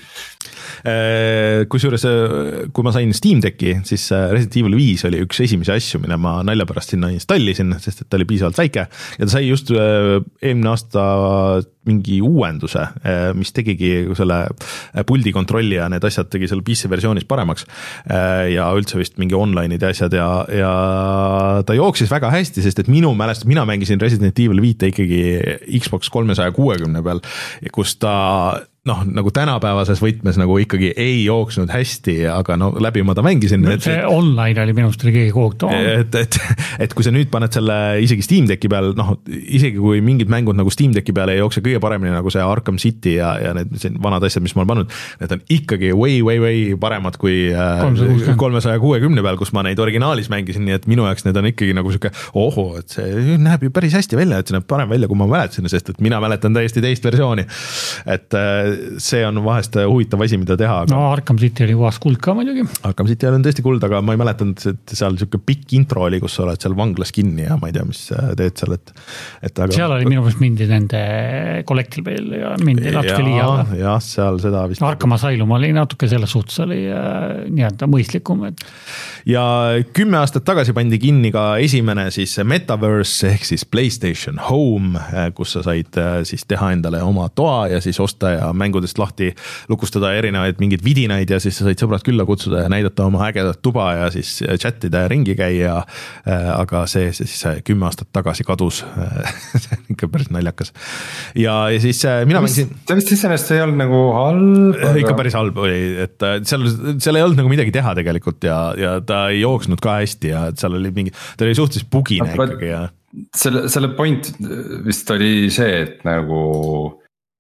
Kusjuures, kui ma sain Steam Decki, siis Resident Evil viis oli üks esimesi asju, mille ma nalja pärast sinna installisin, sest et ta oli piisavalt väike ja ta sai just eelmine aasta mingi uuenduse, mis tegigi selle puldi kontrolli ja need asjad tegi seal P C versioonis paremaks ja üldse vist mingi online'id ja asjad ja, ja ta jooksis väga hästi, sest et minu mälest, mina mängisin Resident Evil viite ikkagi Xbox kolmesaja kuuekümne peal, kus ta noh, nagu tänapäevases võtmes nagu ikkagi ei jooksnud hästi, aga no läbi ma ta mängisin. No, see et, online oli minust oli kõige kohutav. Et, et, et kui sa nüüd paned selle isegi Steam Decki peal, noh, isegi kui mingid mängud nagu Steam Decki peal ei jookse kõige paremini nagu see Arkham City ja, ja need vanad asjad, mis ma olen pannud, need on ikkagi way, way, way paremad kui kolmesaja kuuekümne peal, kus ma neid originaalis mängisin, nii et minu jaoks need on ikkagi nagu siuke, oho, et see näeb ju päris hästi välja, et see näeb parem välja, kui ma mäletasin, sest et mina mäletan täiesti teist versiooni. Et see on vahest huvitav asi, mida teha. Aga... No Arkham City oli puhas kuld ka muidugi. Arkham City on tõesti kuld, aga ma ei mäletanud, et seal siuke pikk intro oli, kus sa oled seal vanglas kinni ja ma ei tea, mis teed seal, et, et aga... seal oli minu meelest mindi nende Collectible ja mindi natuke liiaga. Jah, seal seda vist... Arkham Asylum oli natuke selles suhtes oli äh, nii-öelda mõistlikum. Et... Ja kümme aastat tagasi pandi kinni ka esimene siis Metaverse ehk siis PlayStation Home, kus sa said siis teha endale oma toa ja siis osta ja mängudest lahti lukustada erinevaid mingeid vidinaid ja siis sa said sõbrad külla kutsuda ja näidata oma ägedat tuba ja siis chatida ja ringi käia, aga see siis kümme aastat tagasi kadus. See on ikka päris naljakas. Ja, ja siis mina mängisin... See vist iseenesest ei olnud nagu halb. Aga... Ikka päris halb oli, et seal, seal ei olnud nagu midagi teha tegelikult ja, ja ta ei jooksnud ka hästi ja seal oli mingi, ta oli suhtes bugine no, ikkagi ja... Selle, selle point vist oli see, et nagu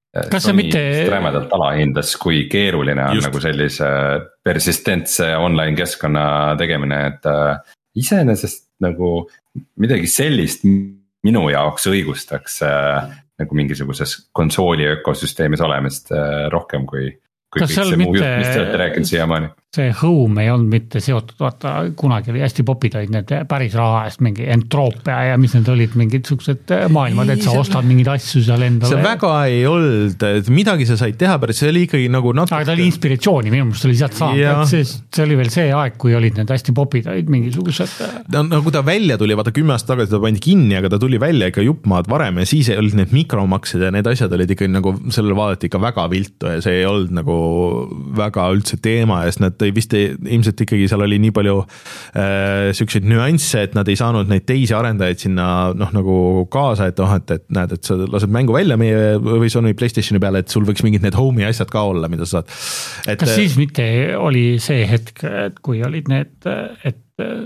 kas see mitte rämedalt alahindas, kui keeruline on Just. nagu sellise persistentse online keskkonna tegemine, et iseenesest nagu midagi sellist minu jaoks õigustaks nagu mingisuguses konsooli ökosüsteemis olemist rohkem kui kui kõik see muu jutt, mis te olete rääkinud siiamaani. See Home ei olnud mitte seotud, vaata kunagi oli hästi popid olid need päris raha eest mingi entroopia ja mis need olid mingid suksed maailmad, et sa ostad mingeid asju seal endale. See väga ei olnud, et midagi sa said teha päris, see oli ikkagi nagu natuke. Aga ta oli inspiratsiooni, minu mõelest oli sealt saanud, see, see oli veel see aeg, kui olid need hästi popid olid mingisugused. No, nagu ta välja tuli, vaata kümme aastat tagasi ta pandi kinni, aga ta tuli välja ikka juppmaad varem ja siis olid need mikromaksed ja need asjad olid ikka nagu sellele vaadati ikka väga viltu ja see ei olnud nagu väga üldse teema ja nad vist ei, ilmselt ikkagi seal oli nii palju äh, selliseid nüansse, et nad ei saanud neid teisi arendajaid sinna noh nagu kaasa, et oh, et, et näed, et sa lased mängu välja meie või Sony PlayStationi peale, et sul võiks mingid need home'i asjad ka olla, mida sa saad. Et, kas siis mitte oli see hetk, et kui olid need, et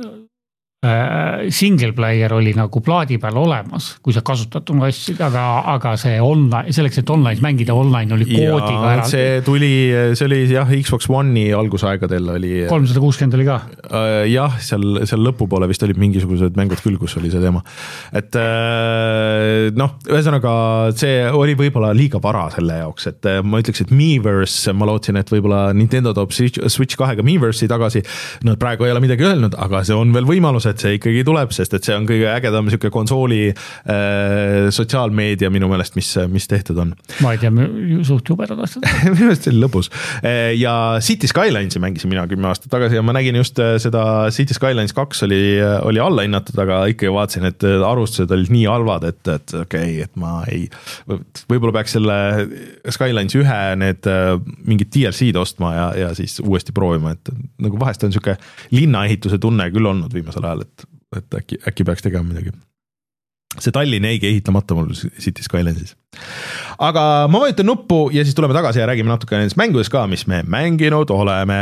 single player oli nagu plaadi peal olemas, kui sa kasutad oma asjad, aga, aga see online, selleks, et online mängida online oli koodiga ära. See tuli, see oli jah, Xbox One'i algusaegadel oli. kolmsada kuuskümmend oli ka? Jah, seal, seal lõpupoole vist olid mingisugused mängud küll, kus oli see teema. Et noh, ühesõnaga see oli võib-olla liiga vara selle jaoks, et ma ütleks, et Miiverse, ma lootsin, et võib-olla Nintendo toob Switch kahega Miiverse'i tagasi, nad praegu ei ole midagi öelnud, aga see on veel võimalus, et see ikkagi tuleb, sest et see on kõige ägedam siuke konsooli äh, sotsiaalmeedia minu meelest, mis, mis tehtud on. Ma ei tea, suht jubedad asjad. Minu meelest see oli lõbus. Ja City Skylinesi mängisin mina kümme aastat tagasi ja ma nägin just seda City Skylines kaks oli, oli alla hinnatud, aga ikkagi vaatasin, et arvustused olid nii halvad, et, et okei, okay, et ma ei, võib-olla peaks selle Skylines ühe need mingid D L C-d ostma ja, ja siis uuesti proovima, et nagu vahest on siuke linnaehituse tunne küll olnud viimasel ajal, et et äkki, äkki peaks tegema midagi. See Tallinn jäigi ehitamata mul City Skylinesis. Aga ma vajutan nuppu ja siis tuleme tagasi ja räägime natuke nendest mängudest ka, mis me mänginud oleme.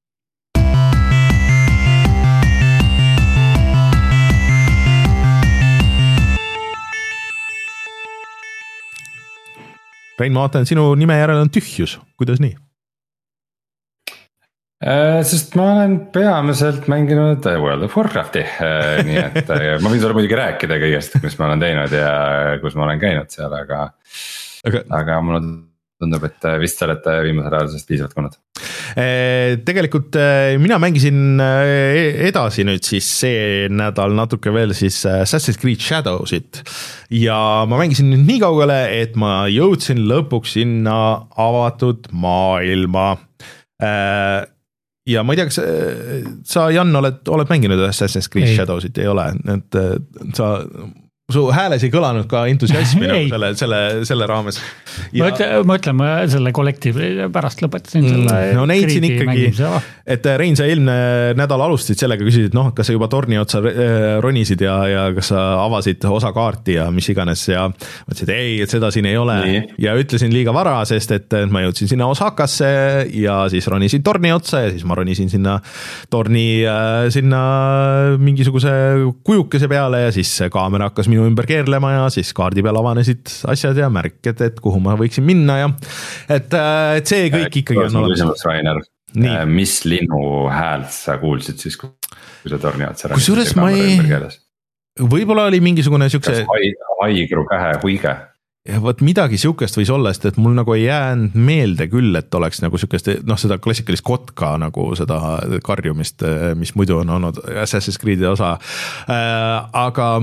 Rein, ma vaatan, sinu nime järel on tühjus. Kuidas nii? Sest ma olen peamiselt mänginud World of Warcrafti, nii et ma võin sulle muidugi rääkida kõigest, mis ma olen teinud ja kus ma olen käinud seal, aga, aga, aga mulle tundub, et vist olete viimasel ajal sellest piisavalt kuulnud. Tegelikult mina mängisin edasi nüüd siis see nädal natuke veel siis Assassin's Creed Shadowsit ja ma mängisin nüüd nii kaugele, et ma jõudsin lõpuks sinna avatud maailma. Ja ma ei tea, kas sa, Jan, oled, oled mänginud Assassin's Creed Shadowsit, ei ole, et sa, su hääles ei kõlanud ka entusiasmi nagu selle, selle, selle raames. Ja... Ma, ütlen, ma ütlen, ma selle kollektiivi pärast lõpetasin selle mm, no neitsin ikkagi, et Rein, sa eelmine nädal alustasid sellega, küsisid, noh, kas sa juba torni otsa ronisid ja, ja kas sa avasid osa kaarti ja mis iganes ja mõtlesin, et ei, et seda siin ei ole nii. Ja ütlesin liiga vara, sest et ma jõudsin sinna Osakasse ja siis ronisin torni otsa ja siis ma ronisin sinna torni sinna mingisuguse kujukese peale ja siis kaamera hakkas minu ümber keerlema ja siis kaardi peal avanesid asjad ja märked, et kuhu ma võiksin minna ja et, et see kõik ikkagi on olemas. Rainer, mis linnu häält sa kuulsid siis, kui sa torni otsa rääkisid? Kusjuures ma ei, võib-olla oli mingisugune siukse haigru kähe huige. Ja võt midagi siukest võis olla, sest et mul nagu ei jäänud meelde küll, et oleks nagu siukest, noh seda klassikalist kotka nagu seda karjumist, mis muidu on olnud Assassin's Creed'i osa, aga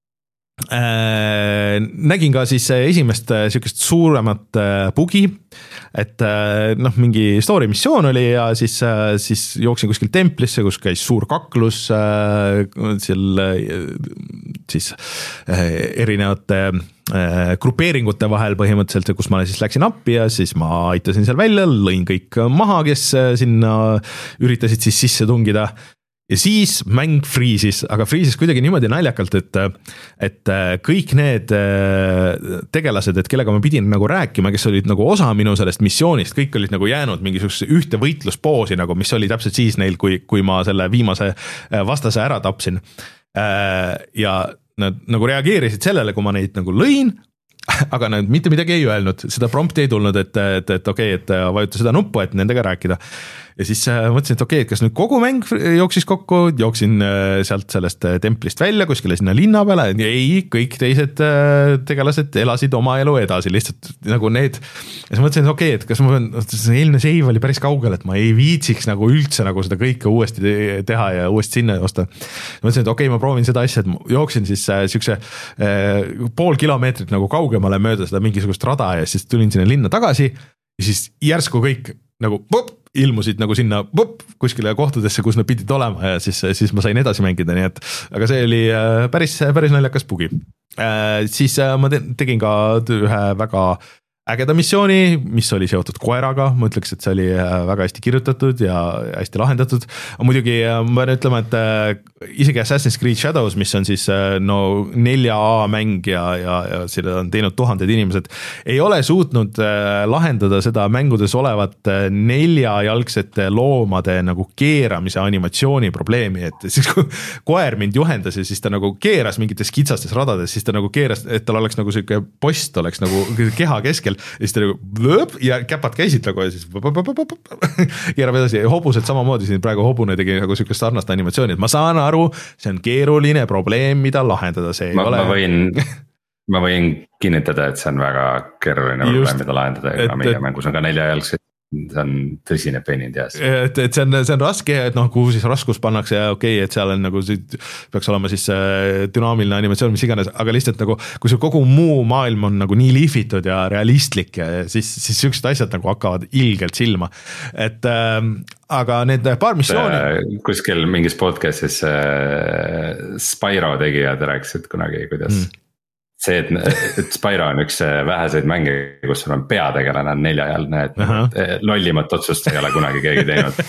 Äh, nägin ka siis esimest siukest suuremat bugi, et noh, mingi story missioon oli ja siis, siis jooksin kuskil templisse, kus käis suur kaklus seal siis erinevate grupeeringute vahel põhimõtteliselt, kus ma siis läksin appi ja siis ma aitasin seal välja, lõin kõik maha, kes sinna üritasid siis sisse tungida. Ja siis mäng friisis, aga friisis kuidagi niimoodi naljakalt, et, et kõik need tegelased, et kellega ma pidin nagu rääkima, kes olid nagu osa minu sellest missioonist, kõik olid nagu jäänud mingisuguse ühte võitluspoosi, nagu, mis oli täpselt siis neil, kui, kui ma selle viimase vastase ära tapsin. Ja nad nagu reageerisid sellele, kui ma neid nagu lõin, aga nad mitte midagi ei öelnud, seda prompti ei tulnud, et, et, et okei okay,, et vajuta seda nuppu, et nendega rääkida. Ja siis mõtlesin, et okei okay,, et kas nüüd kogu mäng jooksis kokku, jooksin sealt sellest templist välja kuskile sinna linna peale, ei, kõik teised tegelased elasid oma elu edasi, lihtsalt nagu need. Ja siis mõtlesin, et okei okay,, et kas ma pean, eelne save oli päris kaugel, et ma ei viitsiks nagu üldse nagu seda kõike uuesti teha ja uuesti sinna osta. Mõtlesin, et okei okay,, ma proovin seda asja, et jooksin siis siukse pool kilomeetrit nagu kaugemale mööda seda mingisugust rada ja siis tulin sinna linna tagasi ja siis järsku kõik nagu pop, ilmusid nagu sinna pop, kuskile kohtadesse, kus nad pidid olema ja siis, siis ma sain edasi mängida, nii et aga see oli päris, päris naljakas bugi. Siis ma tegin ka ühe väga ägeda missiooni, mis oli seotud koeraga, ma ütleks, et see oli väga hästi kirjutatud ja hästi lahendatud. Muidugi ma pean ütlema, et isegi Assassin's Creed Shadows, mis on siis no nelja A mäng ja, ja, ja seda on teinud tuhanded inimesed, ei ole suutnud lahendada seda mängudes olevat neljajalgsete loomade nagu keeramise animatsiooni probleemi, et siis kui koer mind juhendas ja siis ta nagu keeras mingites kitsastes radades, siis ta nagu keeras, et tal oleks nagu selline post oleks nagu keha keskel ja siis ta nagu blööb ja käpad käisid nagu ja siis keerab edasi. Hobused samamoodi, siin praegu hobune tegi nagu sükest sarnast animatsiooni, et ma saan aru, see on keeruline probleem, mida lahendada, see ei ma, ole. Ma võin, ma võin kinnitada, et see on väga keeruline Just, probleem, mida lahendada, aga meie mängus on ka neljajalgsed. See on tõsine peenin teas. Et, et see on, see on raske, et noh, kuhu siis raskus pannakse ja okei okay,, et seal on nagu peaks olema siis dünaamiline animatsioon, mis iganes, aga lihtsalt nagu, kui see kogu muu maailm on nagu nii liifitud ja realistlik, siis, siis süksid asjad nagu hakkavad ilgelt silma. Et äh, aga need paar missiooni. Kuskil mingis podcastis äh, Spyro tegijad rääkisid kunagi, kuidas mm. see, et, et Spyro on üks väheseid mänge, kus sul on peategelane on neljajalne, et uh-huh. lollimat otsust ei ole kunagi keegi teinud.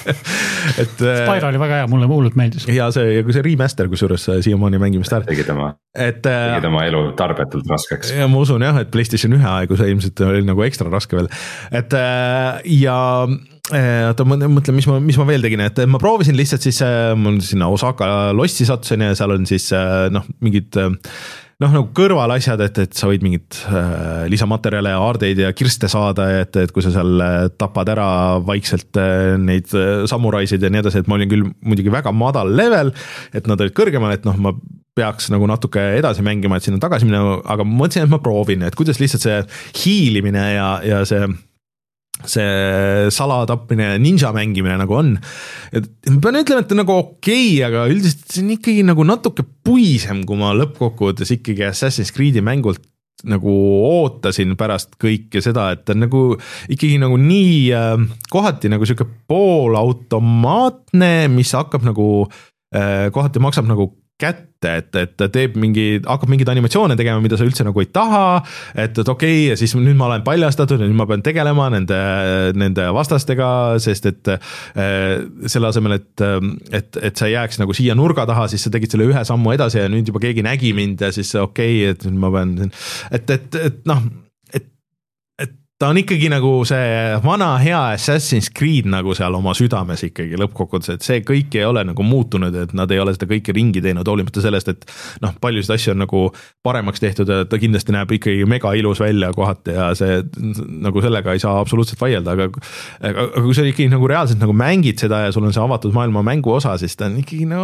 et, Spyro oli väga hea, mulle muulult meeldis. Ja see, ja kui see remaster, kusjuures siiamaani mängimist ära. Tegid oma, et, tegid oma elu tarbetult raskeks. Ja ma usun jah, et PlayStation ühe aegu see ilmselt oli nagu ekstra raske veel. Et ja oota, ma mõtlen, mis ma, mis ma veel tegin, et ma proovisin lihtsalt siis, mul sinna Osaka Lossi sattusin ja seal on siis noh, mingid noh, nagu kõrvalasjad, et, et sa võid mingit äh, lisamaterjale ja aardeid ja kirste saada, et, et kui sa seal tapad ära vaikselt äh, neid äh, samuraisid ja nii edasi, et ma olin küll muidugi väga madal level, et nad olid kõrgemal, et noh, ma peaks nagu natuke edasi mängima, et sinna tagasi minna, aga ma mõtlesin, et ma proovin, et kuidas lihtsalt see hiilimine ja, ja see see salatapmine ja ninja mängimine nagu on. Et ma pean ütlema, et nagu okei, okay, aga üldiselt see on ikkagi nagu natuke puisem, kui ma lõppkokkuvõttes ikkagi Assassin's Creed'i mängult nagu ootasin pärast kõike seda, et on nagu ikkagi nagu nii äh, kohati nagu siuke poolautomaatne, mis hakkab nagu äh, kohati maksab nagu kätte, et, et ta teeb mingi, hakkab mingeid animatsioone tegema, mida sa üldse nagu ei taha, et, et okei okay, ja siis nüüd ma olen paljastatud ja nüüd ma pean tegelema nende, nende vastastega, sest et äh, selle asemel, et, et, et sa jääks nagu siia nurga taha, siis sa tegid selle ühe sammu edasi ja nüüd juba keegi nägi mind ja siis okei okay,, et nüüd ma pean, et, et, et noh, et, et ta on ikkagi nagu see vana hea Assassin's Creed nagu seal oma südames ikkagi lõppkokkuvõttes, et see kõik ei ole nagu muutunud, et nad ei ole seda kõike ringi teinud, hoolimata sellest, et noh, paljusid asju on nagu paremaks tehtud ja ta kindlasti näeb ikkagi mega ilus välja kohati ja see nagu sellega ei saa absoluutselt vaielda, aga, aga, aga kui sa ikkagi nagu reaalselt nagu mängid seda ja sul on see avatud maailma mängu osa, siis ta on ikkagi no,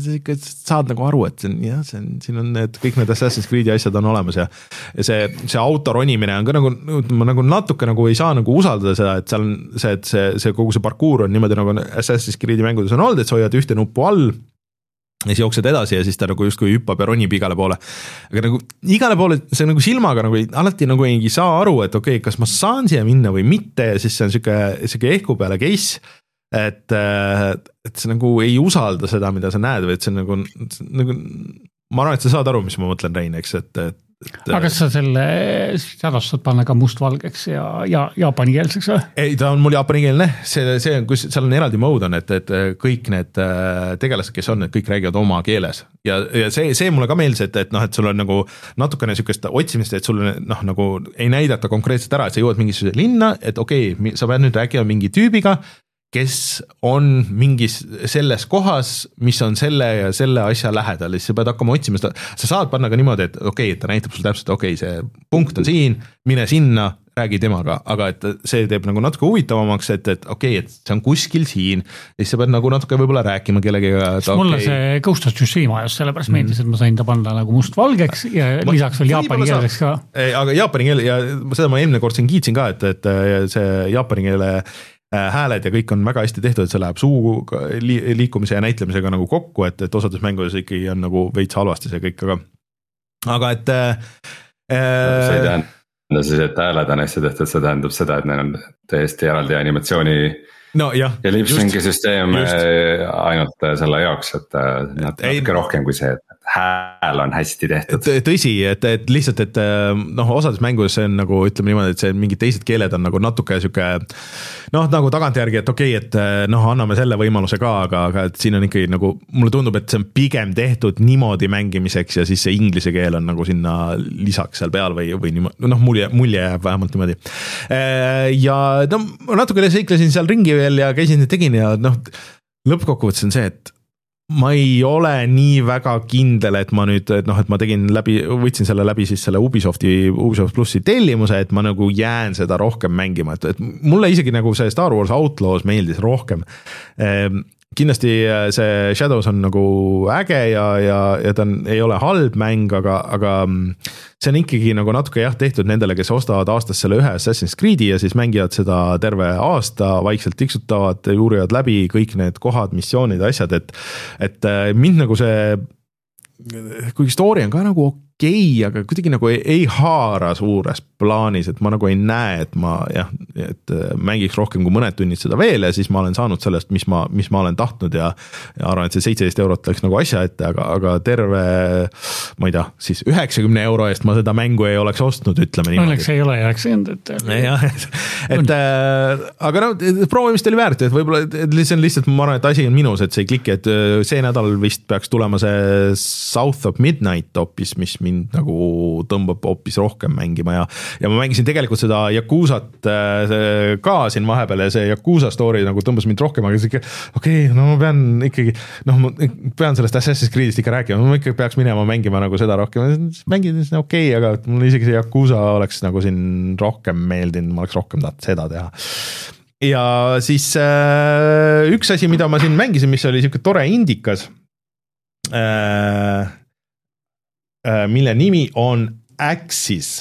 saad nagu aru, et see on, jah, see on, siin on need, kõik need Assassin's Creed'i asjad on olemas ja, ja see, see autoronimine on ka nagu, ma nagu natuke nagu ei saa nagu usaldada seda, et seal on see, et see, see kogu see parkuur on niimoodi nagu Assassin's Creed'i mängudes on olnud, et sa hoiad ühte nuppu all ja siis jooksed edasi ja siis ta nagu justkui hüppab ja ronib igale poole. Aga nagu igale poole see nagu silmaga nagu alati nagu ei saa aru, et okei, okay, kas ma saan siia minna või mitte ja siis see on siuke, siuke ehku peale case, et, et see nagu ei usalda seda, mida sa näed või et see on nagu, nagu ma arvan, et sa saad aru, mis ma mõtlen, Rein, eks, et, et aga kas sa selle seadust saad panna ka mustvalgeks ja, ja jaapanikeelseks või? Ei, ta on mul jaapanikeelne, see, see on, kus seal on eraldi mode on, et, et kõik need tegelased, kes on, et kõik räägivad oma keeles ja, ja see, see mulle ka meeldis, et, et noh, et sul on nagu natukene sükest otsimist, et sul noh, nagu ei näidata konkreetselt ära, et sa jõuad mingisuguse linna, et okei okay,, sa pead nüüd rääkima mingi tüübiga, kes on mingis selles kohas, mis on selle ja selle asja lähedal, siis sa pead hakkama otsima seda, sa saad panna ka niimoodi, et okei okay,, et ta näitab sul täpselt, okei okay,, see punkt on siin, mine sinna, räägi temaga, aga et see teeb nagu natuke huvitavamaks, et, et okei okay,, et see on kuskil siin, siis sa pead nagu natuke võib-olla rääkima kellegiga. Mulle okay. see Ghost of Tsushima just sellepärast mm. meeldis, et ma sain ta panna nagu mustvalgeks ja ma, lisaks veel jaapani keeleks ka. Aga jaapani keel ja seda ma eelmine kord siin kiitsin ka, et, et see jaapani keele hääled ja kõik on väga hästi tehtud, et see läheb suu liikumise ja näitlemisega nagu kokku, et, et osades mängudes ikkagi on nagu veits halvasti see kõik, aga, aga et äh, see ei tähenda no siis, et hääled on hästi tehtud, see tähendab seda, et neil on täiesti eraldi animatsiooni no, jah, ja lip-synci süsteem ainult selle jaoks, et natuke rohkem kui see, et hääl on hästi tehtud. Tõsi, et, et lihtsalt, et noh, osades mängudes see on nagu, ütleme niimoodi, et see mingid teised keeled on nagu natuke siuke noh, nagu tagantjärgi, et okei okay,, et noh, anname selle võimaluse ka, aga, aga et siin on ikkagi nagu, mulle tundub, et see on pigem tehtud niimoodi mängimiseks ja siis see inglise keel on nagu sinna lisaks seal peal või, või niimoodi, noh, mulje, mulje jääb vähemalt niimoodi. Ja no, natuke seiklesin seal ringi veel ja käisin ja tegin ja noh, lõppkokkuvõttes on see, et ma ei ole nii väga kindel, et ma nüüd, et noh, et ma tegin läbi, võtsin selle läbi siis selle Ubisofti, Ubisoft Plussi tellimuse, et ma nagu jään seda rohkem mängima, et, et mulle isegi nagu see Star Wars Outlaws meeldis rohkem. Kindlasti see Shadows on nagu äge ja, ja, ja ta on, ei ole halb mäng, aga, aga see on ikkagi nagu natuke jah tehtud nendele, kes ostavad aastas selle ühe Assassin's Creed'i ja siis mängivad seda terve aasta, vaikselt tiksutavad, juurivad läbi kõik need kohad, missioonid, asjad, et, et mind nagu see, kuigi story on ka nagu okei, aga kuidagi nagu ei, ei haara suures plaanis, et ma nagu ei näe, et ma jah, et mängiks rohkem kui mõned tunnid seda veel ja siis ma olen saanud sellest, mis ma, mis ma olen tahtnud ja, ja arvan, et see seitseteist eurot läks nagu asja ette, aga, aga terve, ma ei tea, siis üheksakümne euro eest ma seda mängu ei oleks ostnud, ütleme niimoodi. Õnneks ei ole üheksakümmend, et jah, et, et äh, aga no proovimist oli väärt, et võib-olla see on lihtsalt, ma arvan, et asi on minus, et see ei kliki, et see nädal vist peaks tulema see South of Midnight hoopis, mis mind nagu tõmbab hoopis rohkem mängima ja, ja ma mängisin tegelikult seda Yakuzat ka siin vahepeal ja see Yakuza story nagu tõmbas mind rohkem, aga okei, okay, no ma pean ikkagi, noh, ma pean sellest Assassin's Creed'ist ikka rääkima, ma ikka peaks minema mängima nagu seda rohkem, mängin okei okay,, aga mul isegi see Yakuza oleks nagu siin rohkem meeldinud, ma oleks rohkem tahtnud seda teha. Ja siis äh, üks asi, mida ma siin mängisin, mis oli siuke tore indikas, äh, mille nimi on Axis,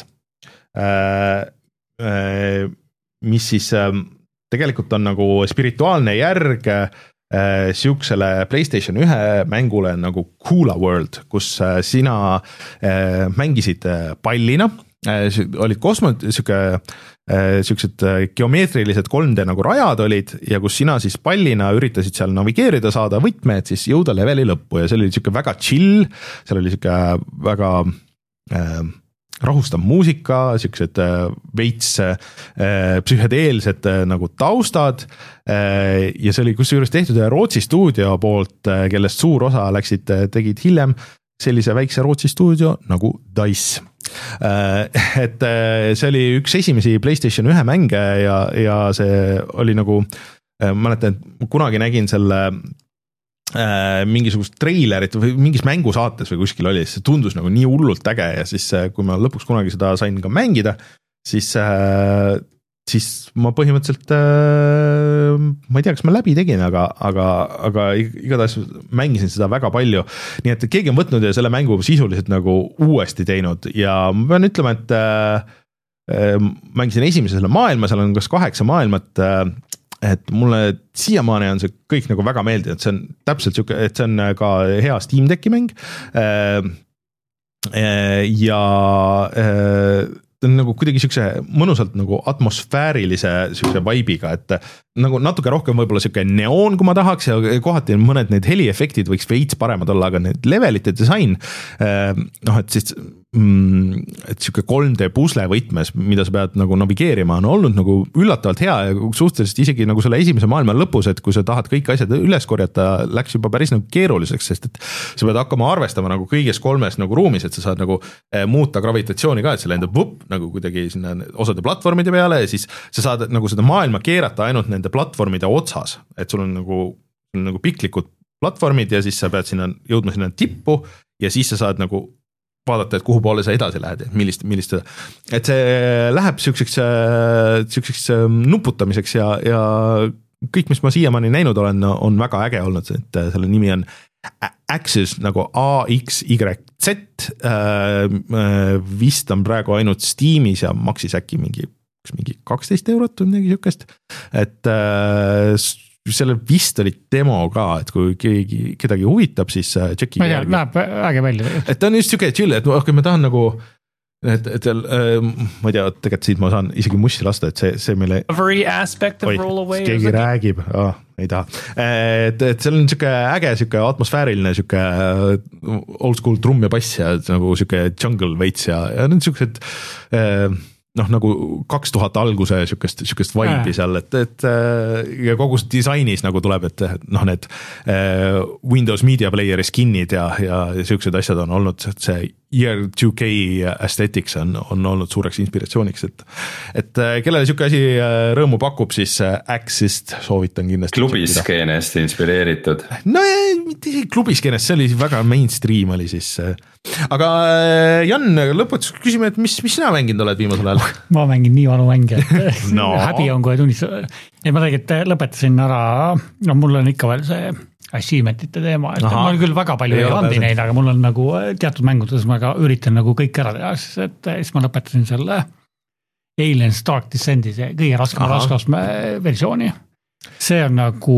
mis siis tegelikult on nagu spirituaalne järg siuksele PlayStation ühe mängule nagu Kula World, kus sina mängisid pallina, olid kosmod, siuke siuksed geomeetrilised kolm D nagu rajad olid ja kus sina siis pallina üritasid seal navigeerida, saada võtme, et siis jõuda leveli lõppu ja see oli siuke väga chill, seal oli siuke väga äh, rahustav muusika, siuksed äh, veits äh, psühhedeelsed äh, nagu taustad äh, ja see oli kusjuures tehtud Rootsi stuudio poolt, äh, kellest suur osa läksid, tegid hiljem sellise väikse Rootsi stuudio nagu DICE. Et see oli üks esimesi PlayStation ühe mänge ja, ja see oli nagu, mäletan, et kunagi nägin selle äh, mingisugust treilerit või mingis mängusaates või kuskil oli, see tundus nagu nii hullult äge ja siis kui ma lõpuks kunagi seda sain ka mängida, siis äh, siis ma põhimõtteliselt, ma ei tea, kas ma läbi tegin, aga, aga, aga igatahes mängisin seda väga palju. Nii et keegi on võtnud ja selle mängu sisuliselt nagu uuesti teinud ja ma pean ütlema, et äh, mängisin esimese selle maailma, seal on kas kaheksa maailmat, äh, et mulle siiamaani on see kõik nagu väga meeldinud, et see on täpselt siuke, et see on ka hea Steam Decki mäng äh, äh, ja äh, on nagu kuidagi siukse mõnusalt nagu atmosfäärilise siukse vibe'iga, et nagu natuke rohkem võib-olla siuke neoon, kui ma tahaks ja kohati mõned need heliefektid võiks veits paremad olla, aga need levelite disain, noh, et siis et siuke kolm D pusle võtmes, mida sa pead nagu navigeerima, on olnud nagu üllatavalt hea ja suhteliselt isegi nagu selle esimese maailma lõpus, et kui sa tahad kõik asjad üles korjata, läks juba päris nagu keeruliseks, sest et sa pead hakkama arvestama nagu kõiges kolmes nagu ruumis, et sa saad nagu muuta gravitatsiooni ka, et see lendab vup, nagu kuidagi sinna osade platvormide peale ja siis sa saad nagu seda maailma keerata ainult nende platvormide otsas, et sul on nagu, nagu piklikud platvormid ja siis sa pead sinna jõudma sinna tippu ja siis sa saad nagu vaadata, et kuhu poole sa edasi lähed, et millist, millist, et see läheb siukseks, siukseks nuputamiseks ja, ja kõik, mis ma siiamaani näinud olen, on väga äge olnud, et selle nimi on Axis nagu A X Y Z, vist on praegu ainult Steamis ja maksis äkki mingi, mingi kaksteist eurot või midagi siukest, et selle vist oli demo ka, et kui keegi, kedagi huvitab, siis tšeki. Ma ei tea, läheb äge välja. Et ta on just siuke chill, et okay, ma tahan nagu, et, et äh, ma ei tea, tegelikult siit ma saan isegi mussi lasta, et see, see meile... Oi, keegi räägib, oh, ei taha. Et, et seal on siuke äge, siuke atmosfääriline, siuke old school trumm ja bass ja nagu siuke jungle veits ja, ja need siuksed... Äh, noh, nagu kaks tuhat alguse siukest, siukest vibe'i seal, et, et ja kogu disainis nagu tuleb, et noh, need Windows Media Playeri skin'id ja, ja siuksed asjad on olnud, see Year two K aesthetics on, on olnud suureks inspiratsiooniks, et, et kellele siuke asi rõõmu pakub, siis Axist soovitan kindlasti. Klubiskeenest inspireeritud. No mitte isegi klubiskeenest, see oli väga mainstream oli siis. Aga Jan, lõpuks küsime, et mis, mis sina mänginud oled viimasel ajal? Ma mängin nii vanu mänge, et no. häbi on kohe tunnistada. Ja ma tegelikult lõpetasin ära, no mul on ikka veel see achievementite teema, et Aha. ma olen küll väga palju ei andi neid, aga mul on nagu teatud mängudes ma ka üritan nagu kõik ära teha, et siis ma lõpetasin selle Aliens Dark Descendi, see kõige raskem raskas versiooni. See on nagu,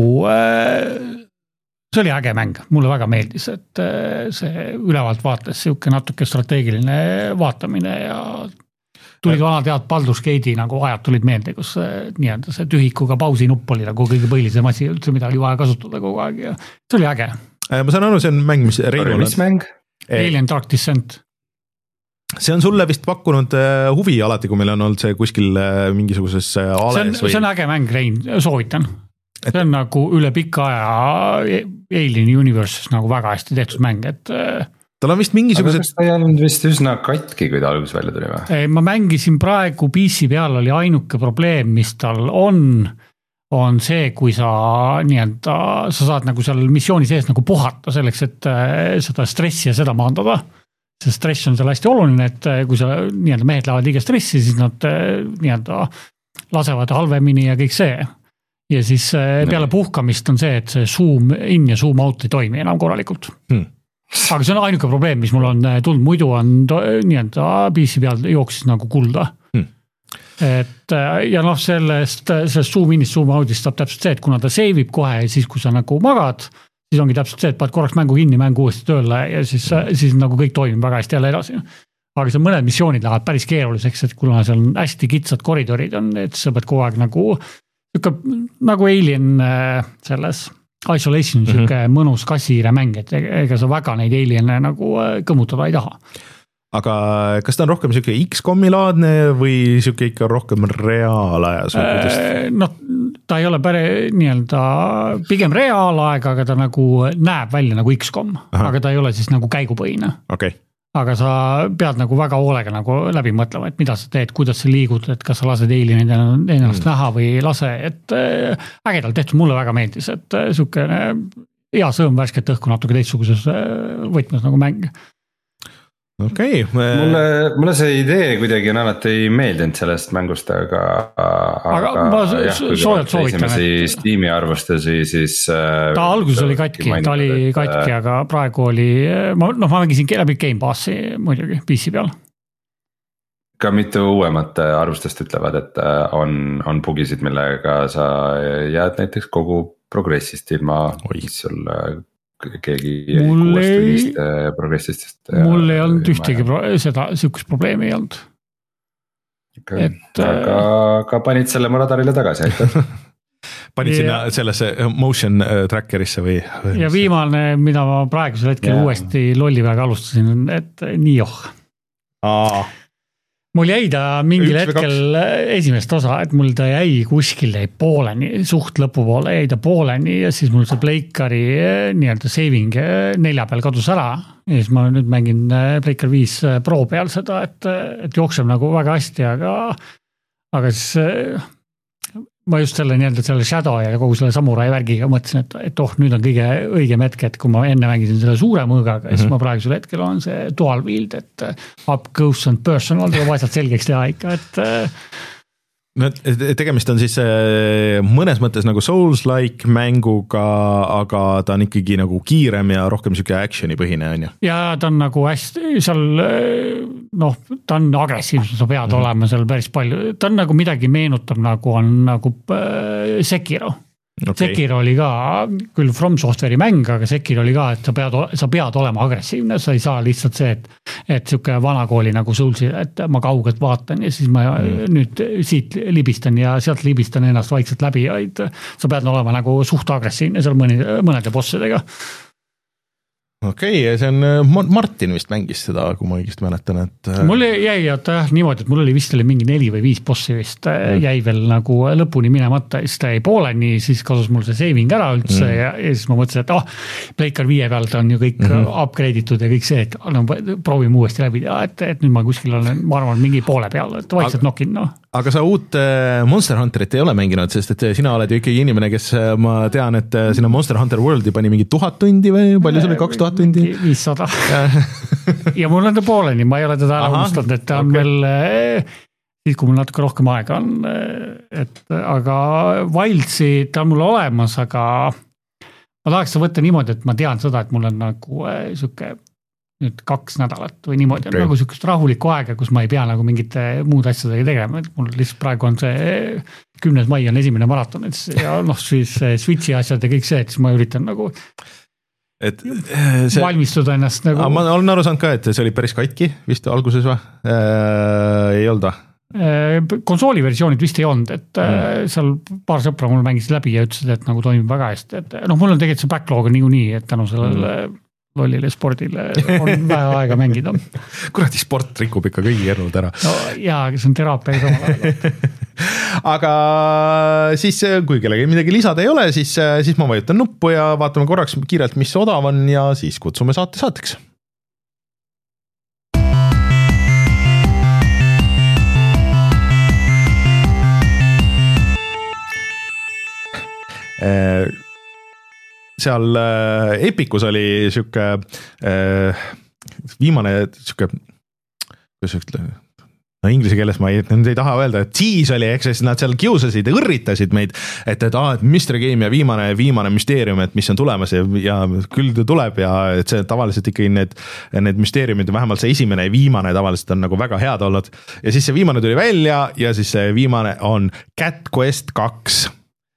see oli äge mäng, mulle väga meeldis, et see ülevalt vaates siuke natuke strateegiline vaatamine ja tulid vanad head Baldur's Gate'i nagu ajad tulid meelde, kus nii-öelda see tühikuga pausi nupp oli nagu kõige põhilisem asi, üldse mida oli vaja kasutada kogu aeg ja see oli äge. Ma saan aru, see on mäng, mis Reino mis mäng? Alien Dark Descent. See on sulle vist pakkunud huvi alati, kui meil on olnud see kuskil mingisuguses ales see on, või... See on äge mäng, Rein, soovitan. Et... See on nagu üle pika aja Alien Universes nagu väga hästi tehtud mäng, et tal on vist mingisugused... Aga kas ta ei olnud vist üsna katki, kui ta algus välja tuli või? Ma mängisin praegu P C peal oli ainuke probleem, mis tal on, on see, kui sa nii-öelda, sa saad nagu seal missiooni sees nagu puhata selleks, et seda stressi ja seda maandada. See stress on seal hästi oluline, et kui sa nii-öelda mehed lähevad liiga stressi, siis nad nii-öelda lasevad halvemini ja kõik see. Ja siis peale puhkamist on see, et see zoom in ja zoom out ei toimi enam korralikult. Hmm. Aga see on ainuke probleem, mis mul on tulnud, muidu on nii-öelda P C peal jooksis nagu kulda. Hmm. Et, ja noh, sellest, sellest zoom inist, zoom outist saab täpselt see, et kuna ta seivib kohe ja siis, kui sa nagu magad, siis ongi täpselt see, et paned korraks mängu kinni, mängu uuesti tööle ja siis, siis nagu kõik toimib väga hästi jälle edasi. Aga see mõned missioonid lähevad päris keeruliseks, et kuna seal on hästi kitsad koridorid on, et sa pead kogu aeg nagu, nagu Alien selles... Isolation on mm-hmm. siuke mõnus kassiire mäng, et ega sa väga neid aliene nagu kõmutada ei taha. Aga kas ta on rohkem siuke X-komi laadne või siuke ikka rohkem reaalajas? No ta ei ole päre nii-öelda pigem reaalaeg, aga ta nagu näeb välja nagu X-kom, Aha. aga ta ei ole siis nagu käigupõhine. Okay. Aga sa pead nagu väga hoolega nagu läbi mõtlema, et mida sa teed, kuidas sa liigud, et kas sa lased eilini ennast mm. näha või lase, et ägedalt tehtud, mulle väga meeldis, et siuke hea sõõm värsket õhku natuke teistsuguses võtmes nagu mäng. Okei. Okay. Mulle, mulle see idee kuidagi on alati ei meeldinud sellest mängust, aga, aga, aga ma soojalt soovitan. Et... Steam'i arvustusi, siis... Ta alguses oli katki, ta oli et... katki, aga praegu oli... No ma mängisin läbi Game Passi muidugi P C peal. Ka mitu uuemat arvustust ütlevad, et on, on bugisid, millega sa jääd näiteks kogu progressist ilma, mis sul... keegi kuuest progressist. Mul ei olnud ühtegi pro- seda, sihukest probleemi ei olnud. Okay. Et, aga ka panid selle mu radarile tagasi, aitäh. Panid ja, sinna sellesse motion trackerisse või? Ja viimane, mida ma praegusel hetkel yeah. uuesti lolliväega alustasin, et nii joh. Aa. mul jäi ta mingil hetkel esimest osa, et mul ta jäi kuskil jäi pooleni, suht lõpupoole jäi ta pooleni ja siis mul see Pleikari nii-öelda saving nelja peal kadus ära. Ja siis ma nüüd mängin Pleikar viis Pro peal seda, et, et jookseb nagu väga hästi, aga, aga siis ma just selle nii-öelda selle Shadow ja kogu selle samurai värgiga mõtlesin, et, et oh, nüüd on kõige õigem hetk, et kui ma enne mängisin selle suure mõõgaga, mm-hmm. siis ma praegusel hetkel on see dual wield, et up close and personal, tuleb asjad selgeks teha ikka, et no, tegemist on siis mõnes mõttes nagu Souls-like mänguga, aga ta on ikkagi nagu kiirem ja rohkem siuke actioni põhine on ju. Ja ta on nagu hästi seal, noh, ta on agressiivsus, sa pead mm-hmm. olema seal päris palju, ta on nagu midagi meenutab, nagu on nagu äh, Sekiro. Okay. Sekiro oli ka küll From Software'i mäng, aga Sekiro oli ka, et sa pead, sa pead olema agressiivne, sa ei saa lihtsalt see, et, et siuke vanakooli nagu Soulsi, et ma kaugelt vaatan ja siis ma mm. nüüd siit libistan ja sealt libistan ennast vaikselt läbi, vaid sa pead olema nagu suht agressiivne seal mõni, mõnede bossidega. Okei, okay, see on Martin vist mängis seda, kui ma õigesti mäletan, et mul jäi jah niimoodi, et mul oli vist oli mingi neli või viis bossi vist mm. jäi veel nagu lõpuni minemata, siis ta jäi pooleni, siis kasus mul see saving ära üldse mm. ja, ja siis ma mõtlesin, et ah, Pleikar viie pealt on ju kõik mm-hmm. upgrade'itud ja kõik see, et no, proovime uuesti läbi teha, et, et nüüd ma kuskil olen, ma arvan, mingi poole peal, et vaikselt aga, nokin, noh. Aga sa uut Monster Hunterit ei ole mänginud, sest et sina oled ju ikkagi inimene, kes ma tean, et sina Monster Hunter Worldi pani mingi tuhat tundi või palju see oli, kaks tuhat tundi? viissada ja mul on ta pooleni, ma ei ole teda ära unustanud, et ta on okay. veel, siis kui mul natuke rohkem aega on, et aga Wildsi ta on mul olemas, aga ma tahaks võtta niimoodi, et ma tean seda, et mul on nagu siuke nüüd kaks nädalat või niimoodi okay. on nagu siukest rahulikku aega, kus ma ei pea nagu mingite muud asjadega tegema, et mul lihtsalt praegu on see kümnes mai on esimene maraton ja noh, siis Switchi asjad ja kõik see, et siis ma üritan nagu et see, valmistuda ennast nagu. Ma olen aru saanud ka, et see oli päris katki vist alguses või? Äh, ei olnud või? Konsooli versioonid vist ei olnud, et mm. seal paar sõpra mul mängis läbi ja ütlesid, et nagu toimib väga hästi, et noh, mul on tegelikult see backlog on niikuinii, et tänu sellele mm. lollile spordile on vähe aega mängida. Kuradi sport rikub ikka kõigi ernud ära. No, jaa, see on teraapia samal ajal. Aga siis, kui kellegi midagi lisada ei ole, siis, siis ma vajutan nuppu ja vaatame korraks kiirelt, mis odav on ja siis kutsume saate saateks. Seal Epicus oli siuke äh, viimane siuke, kuidas ütleme, no inglise keeles ma ei, ei taha öelda, et siis oli, eks siis nad seal kiusasid ja õrritasid meid, et, et, ah, et Mystery Game ja viimane, viimane müsteerium, et mis on tulemas ja, ja küll ta tuleb ja et see tavaliselt ikkagi need, need müsteeriumid, vähemalt see esimene ja viimane tavaliselt on nagu väga head olnud ja siis see viimane tuli välja ja siis see viimane on Cat Quest kaks.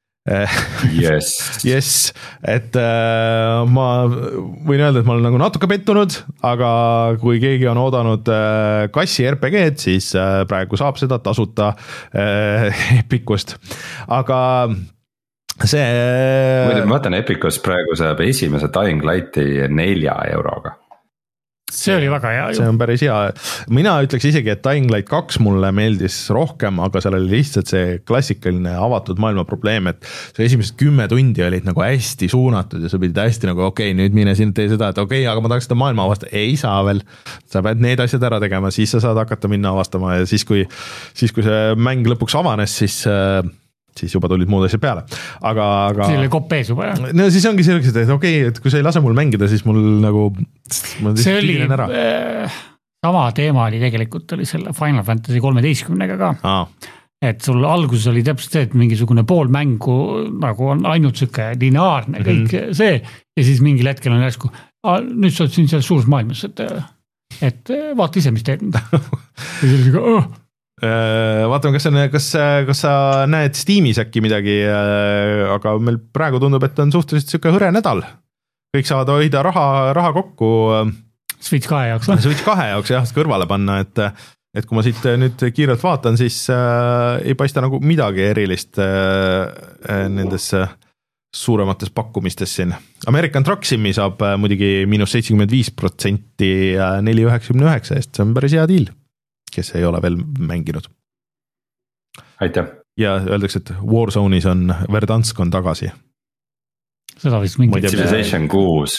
Yes. yes, et äh, ma võin öelda, et ma olen nagu natuke pettunud, aga kui keegi on oodanud äh, kassi R P G-d, siis äh, praegu saab seda tasuta äh, Epicust, aga see muidu ma vaatan, Epicus praegu saab esimese Dying Lighti nelja euroga. See oli väga hea. See on päris hea. Mina ütleks isegi, et Dying Light kaks mulle meeldis rohkem, aga seal oli lihtsalt see klassikaline avatud maailma probleem, et see esimesed kümme tundi olid nagu hästi suunatud ja sa pidid hästi nagu okei, okay, nüüd mine siin tee seda, et okei, okay, aga ma tahaks seda maailma avastada. Ei saa veel. Sa pead need asjad ära tegema, siis sa saad hakata minna avastama ja siis kui, siis kui see mäng lõpuks avanes, siis siis juba tulid muud asjad peale, aga, aga siis oli kopp ees juba, jah? No siis ongi sellised, et okei, okay, et kui sa ei lase mul mängida, siis mul nagu see oli, äh, sama teema oli tegelikult oli selle Final Fantasy kolmeteistkümnega ka Aa. et sul alguses oli täpselt see, et mingisugune pool mängu nagu on ainult siuke lineaarne kõik mm-hmm. see ja siis mingil hetkel on järsku, nüüd sa oled siin selles suures maailmas, et, et vaata ise, mis teed ja siis oli oh. Vaatame, kas, on, kas, kas sa näed Steamis äkki midagi, aga meil praegu tundub, et on suhteliselt siuke hõre nädal. Kõik saavad hoida raha, raha kokku. Switch kahe jaoks. Switch kahe jaoks jah, kõrvale panna, et, et kui ma siit nüüd kiirelt vaatan, siis äh, ei paista nagu midagi erilist äh, nendes suuremates pakkumistes siin. American Truck Simi saab muidugi miinus seitsekümmend viis protsenti neli üheksakümne üheksa eest, see on päris hea deal, kes ei ole veel mänginud. Aitäh. Ja öeldakse, et Warzone'is on Verdansk on tagasi. Seda vist mingi. Civilization kuus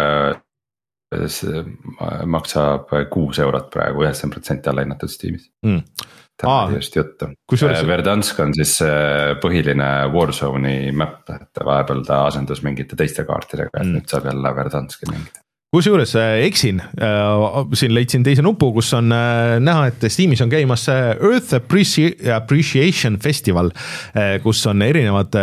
maksab kuus eurot praegu, üheksakümmend protsenti alla hinnatud Steamis. Mm. Aa, just juttu. Verdansk on siis põhiline Warzone'i map, et vahepeal ta asendus mingite teiste kaartidega, et mm. nüüd saab jälle Verdanski mängida. Kus juures eksin, siin leidsin teise nupu, kus on näha, et Steamis on käimas Earth Appreciation Festival, kus on erinevad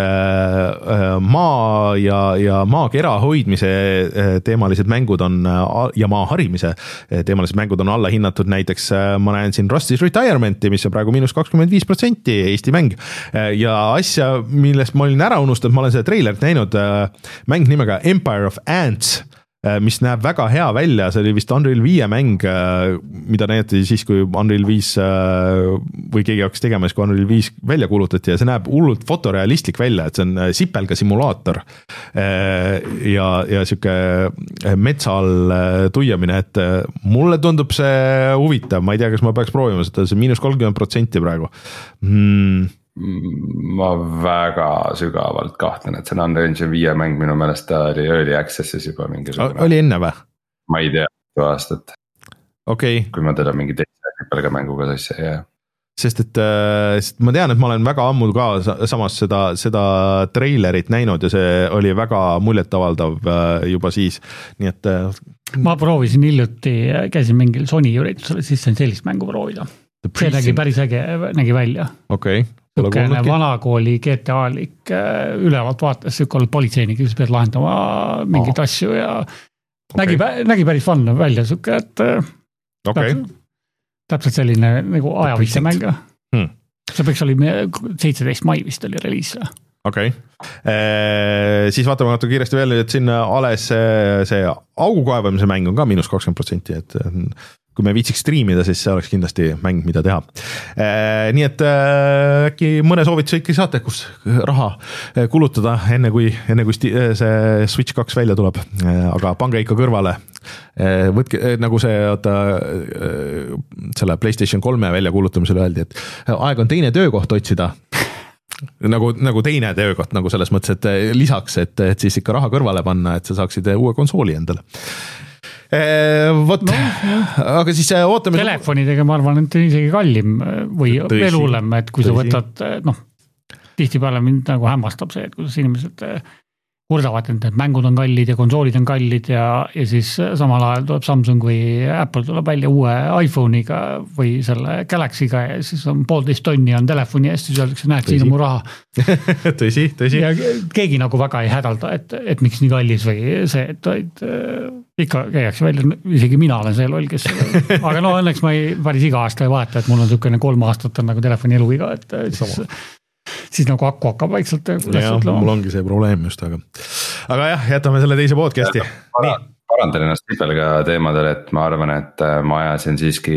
maa ja, ja maakera hoidmise teemalised mängud on ja maa harimise teemalised mängud on alla hinnatud, näiteks ma näen siin Rusty's Retirementi, mis on praegu miinus kakskümmend viis protsenti Eesti mäng ja asja, millest ma olin ära unustanud, ma olen seda treilerit näinud, mäng nimega Empire of Ants, mis näeb väga hea välja, see oli vist Unreal viie mäng, mida näidati siis, kui Unreal viis või keegi hakkas tegema, siis kui Unreal viis välja kuulutati ja see näeb hullult fotorealistlik välja, et see on sipelga simulaator ja, ja siuke metsa all tuiamine, et mulle tundub see huvitav, ma ei tea, kas ma peaks proovima seda, see miinus kolmkümmend protsenti praegu. Hmm. Ma väga sügavalt kahtlen, et see on Unreal Engine viie mäng, minu meelest ta oli early access'is juba mingisugune. Oli enne või? Ma ei tea, aastat. Okay. Kui ma teda mingi teise pelga mänguga sassi ei jää. Sest et sest ma tean, et ma olen väga ammu ka samas seda, seda treilerit näinud ja see oli väga muljetavaldav juba siis, nii et ma proovisin hiljuti, käisin mingil Sony üritusel, siis sain sellist mängu proovida. See nägi päris äge, nägi välja. Okei. Okay. Sükene vanakooli G T A-lik ülevalt vaates, sükk oled politseinik, kes pead lahendama mingit oh. asju ja okay. nägi, nägi päris fun välja sükke, et okay. täpselt, täpselt selline nagu ajavisse mäng. Hmm. See peaks oli seitseteist mai vist oli reliis. Okei, okay. Siis vaatame natuke kiiresti veel, et siin alles see, see augukaevamise mäng on ka miinus kakskümmend protsenti, et kui me viitsiks striimida, siis see oleks kindlasti mäng, mida teha. Nii et äkki mõne soovituse ikka saate, kus raha kulutada enne kui, enne kui see Switch kaks välja tuleb, aga pange ikka kõrvale. Võtke, nagu see oota, selle PlayStation kolme välja kuulutamisel öeldi, et aeg on teine töökoht otsida. Nagu, nagu teine töökoht, nagu selles mõttes, et lisaks, et, et siis ikka raha kõrvale panna, et sa saaksid uue konsooli endale. Vot, no, aga siis ootame. Telefonidega ma arvan, et isegi kallim või tõsi, veel hullem, et kui tõsi. Sa võtad, noh, tihti peale mind nagu hämmastab see, et kuidas inimesed kurdavad, et need mängud on kallid ja konsoolid on kallid ja, ja siis samal ajal tuleb Samsung või Apple tuleb välja uue iPhone'iga või selle Galaxy'ga ja siis on poolteist tonni on telefoni eest, siis öeldakse, näed, siin on mu raha. tõsi, tõsi. Ja keegi nagu väga ei hädalda, et, et miks nii kallis või see, et, et ikka käiakse välja, isegi mina olen see loll, kes aga no õnneks ma ei päris iga aasta ei vaata, et mul on tükene kolm aastat on nagu telefoni eluiga, et siis siis nagu akku hakkab vaikselt. Ja, mul ongi see probleem just, aga, aga jah, jätame selle teise podcasti. Parandan ennast tipelga teemadel, et ma arvan, et ma ajasin siiski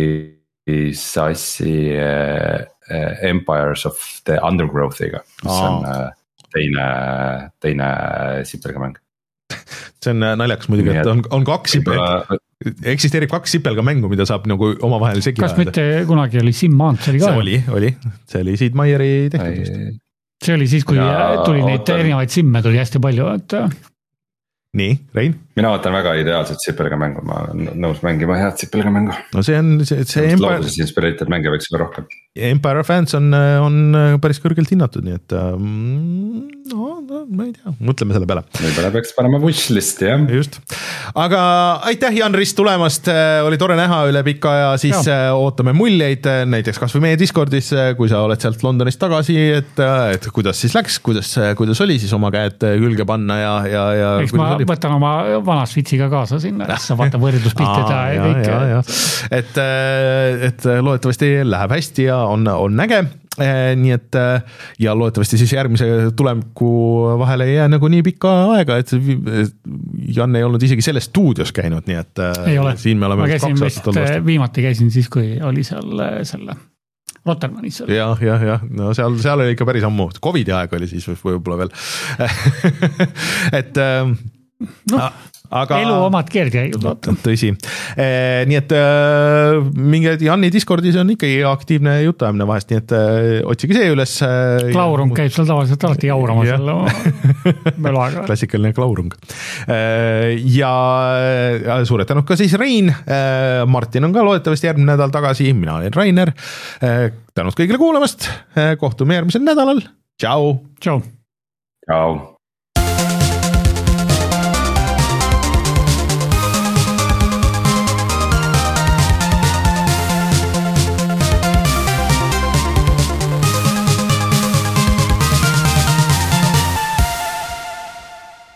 sassi Empires of the Undergrowthiga, mis Aa. on teine, teine sipelga mäng. See on naljakas muidugi, et on, on kaks sipelga, eksisteerib kaks sipelga mängu, mida saab nagu omavahel segi. Kas mitte kunagi oli Simmant, see oli ka? See oli, oli, see oli Sid Meieri tehtud. See oli siis, kui ja, tuli neid ootan. Erinevaid simme, tuli hästi palju, et nii, Rein? Mina ootan väga ideaalset sipelga mängu, ma olen nõus mängima head sipelga mängu. No see on, see, see Empire... Lauses inspireeritud mänge võiks olla rohkem. Empire of Ants on, on päris kõrgelt hinnatud, nii et no, no, ma ei tea, mõtleme selle peale. Võib-olla peaks panema wishlisti, jah. Just. Aga aitäh, Jan Rist tulemast, oli tore näha üle pika aja, siis ja. Ootame muljeid, näiteks kas või meie Discordis, kui sa oled sealt Londonist tagasi, et, et kuidas siis läks, kuidas, kuidas oli siis oma käed külge panna ja, ja, ja eks ma oli? Võtan oma vana Switchiga kaasa sinna, sa vaata võrdluspilted ja, ja kõik. Ja, ja. Et, et loodetavasti läheb hästi ja on, on näge, nii et ja loodetavasti siis järgmise tuleku vahele ei jää nagu nii pikka aega, et Jan ei olnud isegi selles stuudios käinud, nii et ei ole. Siin me oleme ma käisin vist, viimati käisin siis, kui oli seal selle Rotermanis seal. jah, jah, jah, no seal, seal oli ikka päris ammu, Covidi aeg oli siis võib-olla veel et no, aga elu omad keerdkäigud, vaata. Tõsi, nii et mingi Janni Discordis on ikkagi aktiivne jutuajamine vahest, nii et otsige see üles. Klaurung käib seal tavaliselt alati jaurama ja. Selle mölaga. Klassikaline klaurung. Ja suured tänud ka siis Rein, Martin on ka loodetavasti järgmine nädal tagasi, mina olen Rainer, tänud kõigile kuulamast, kohtume järgmisel nädalal, tšau! Tšau! Tšau!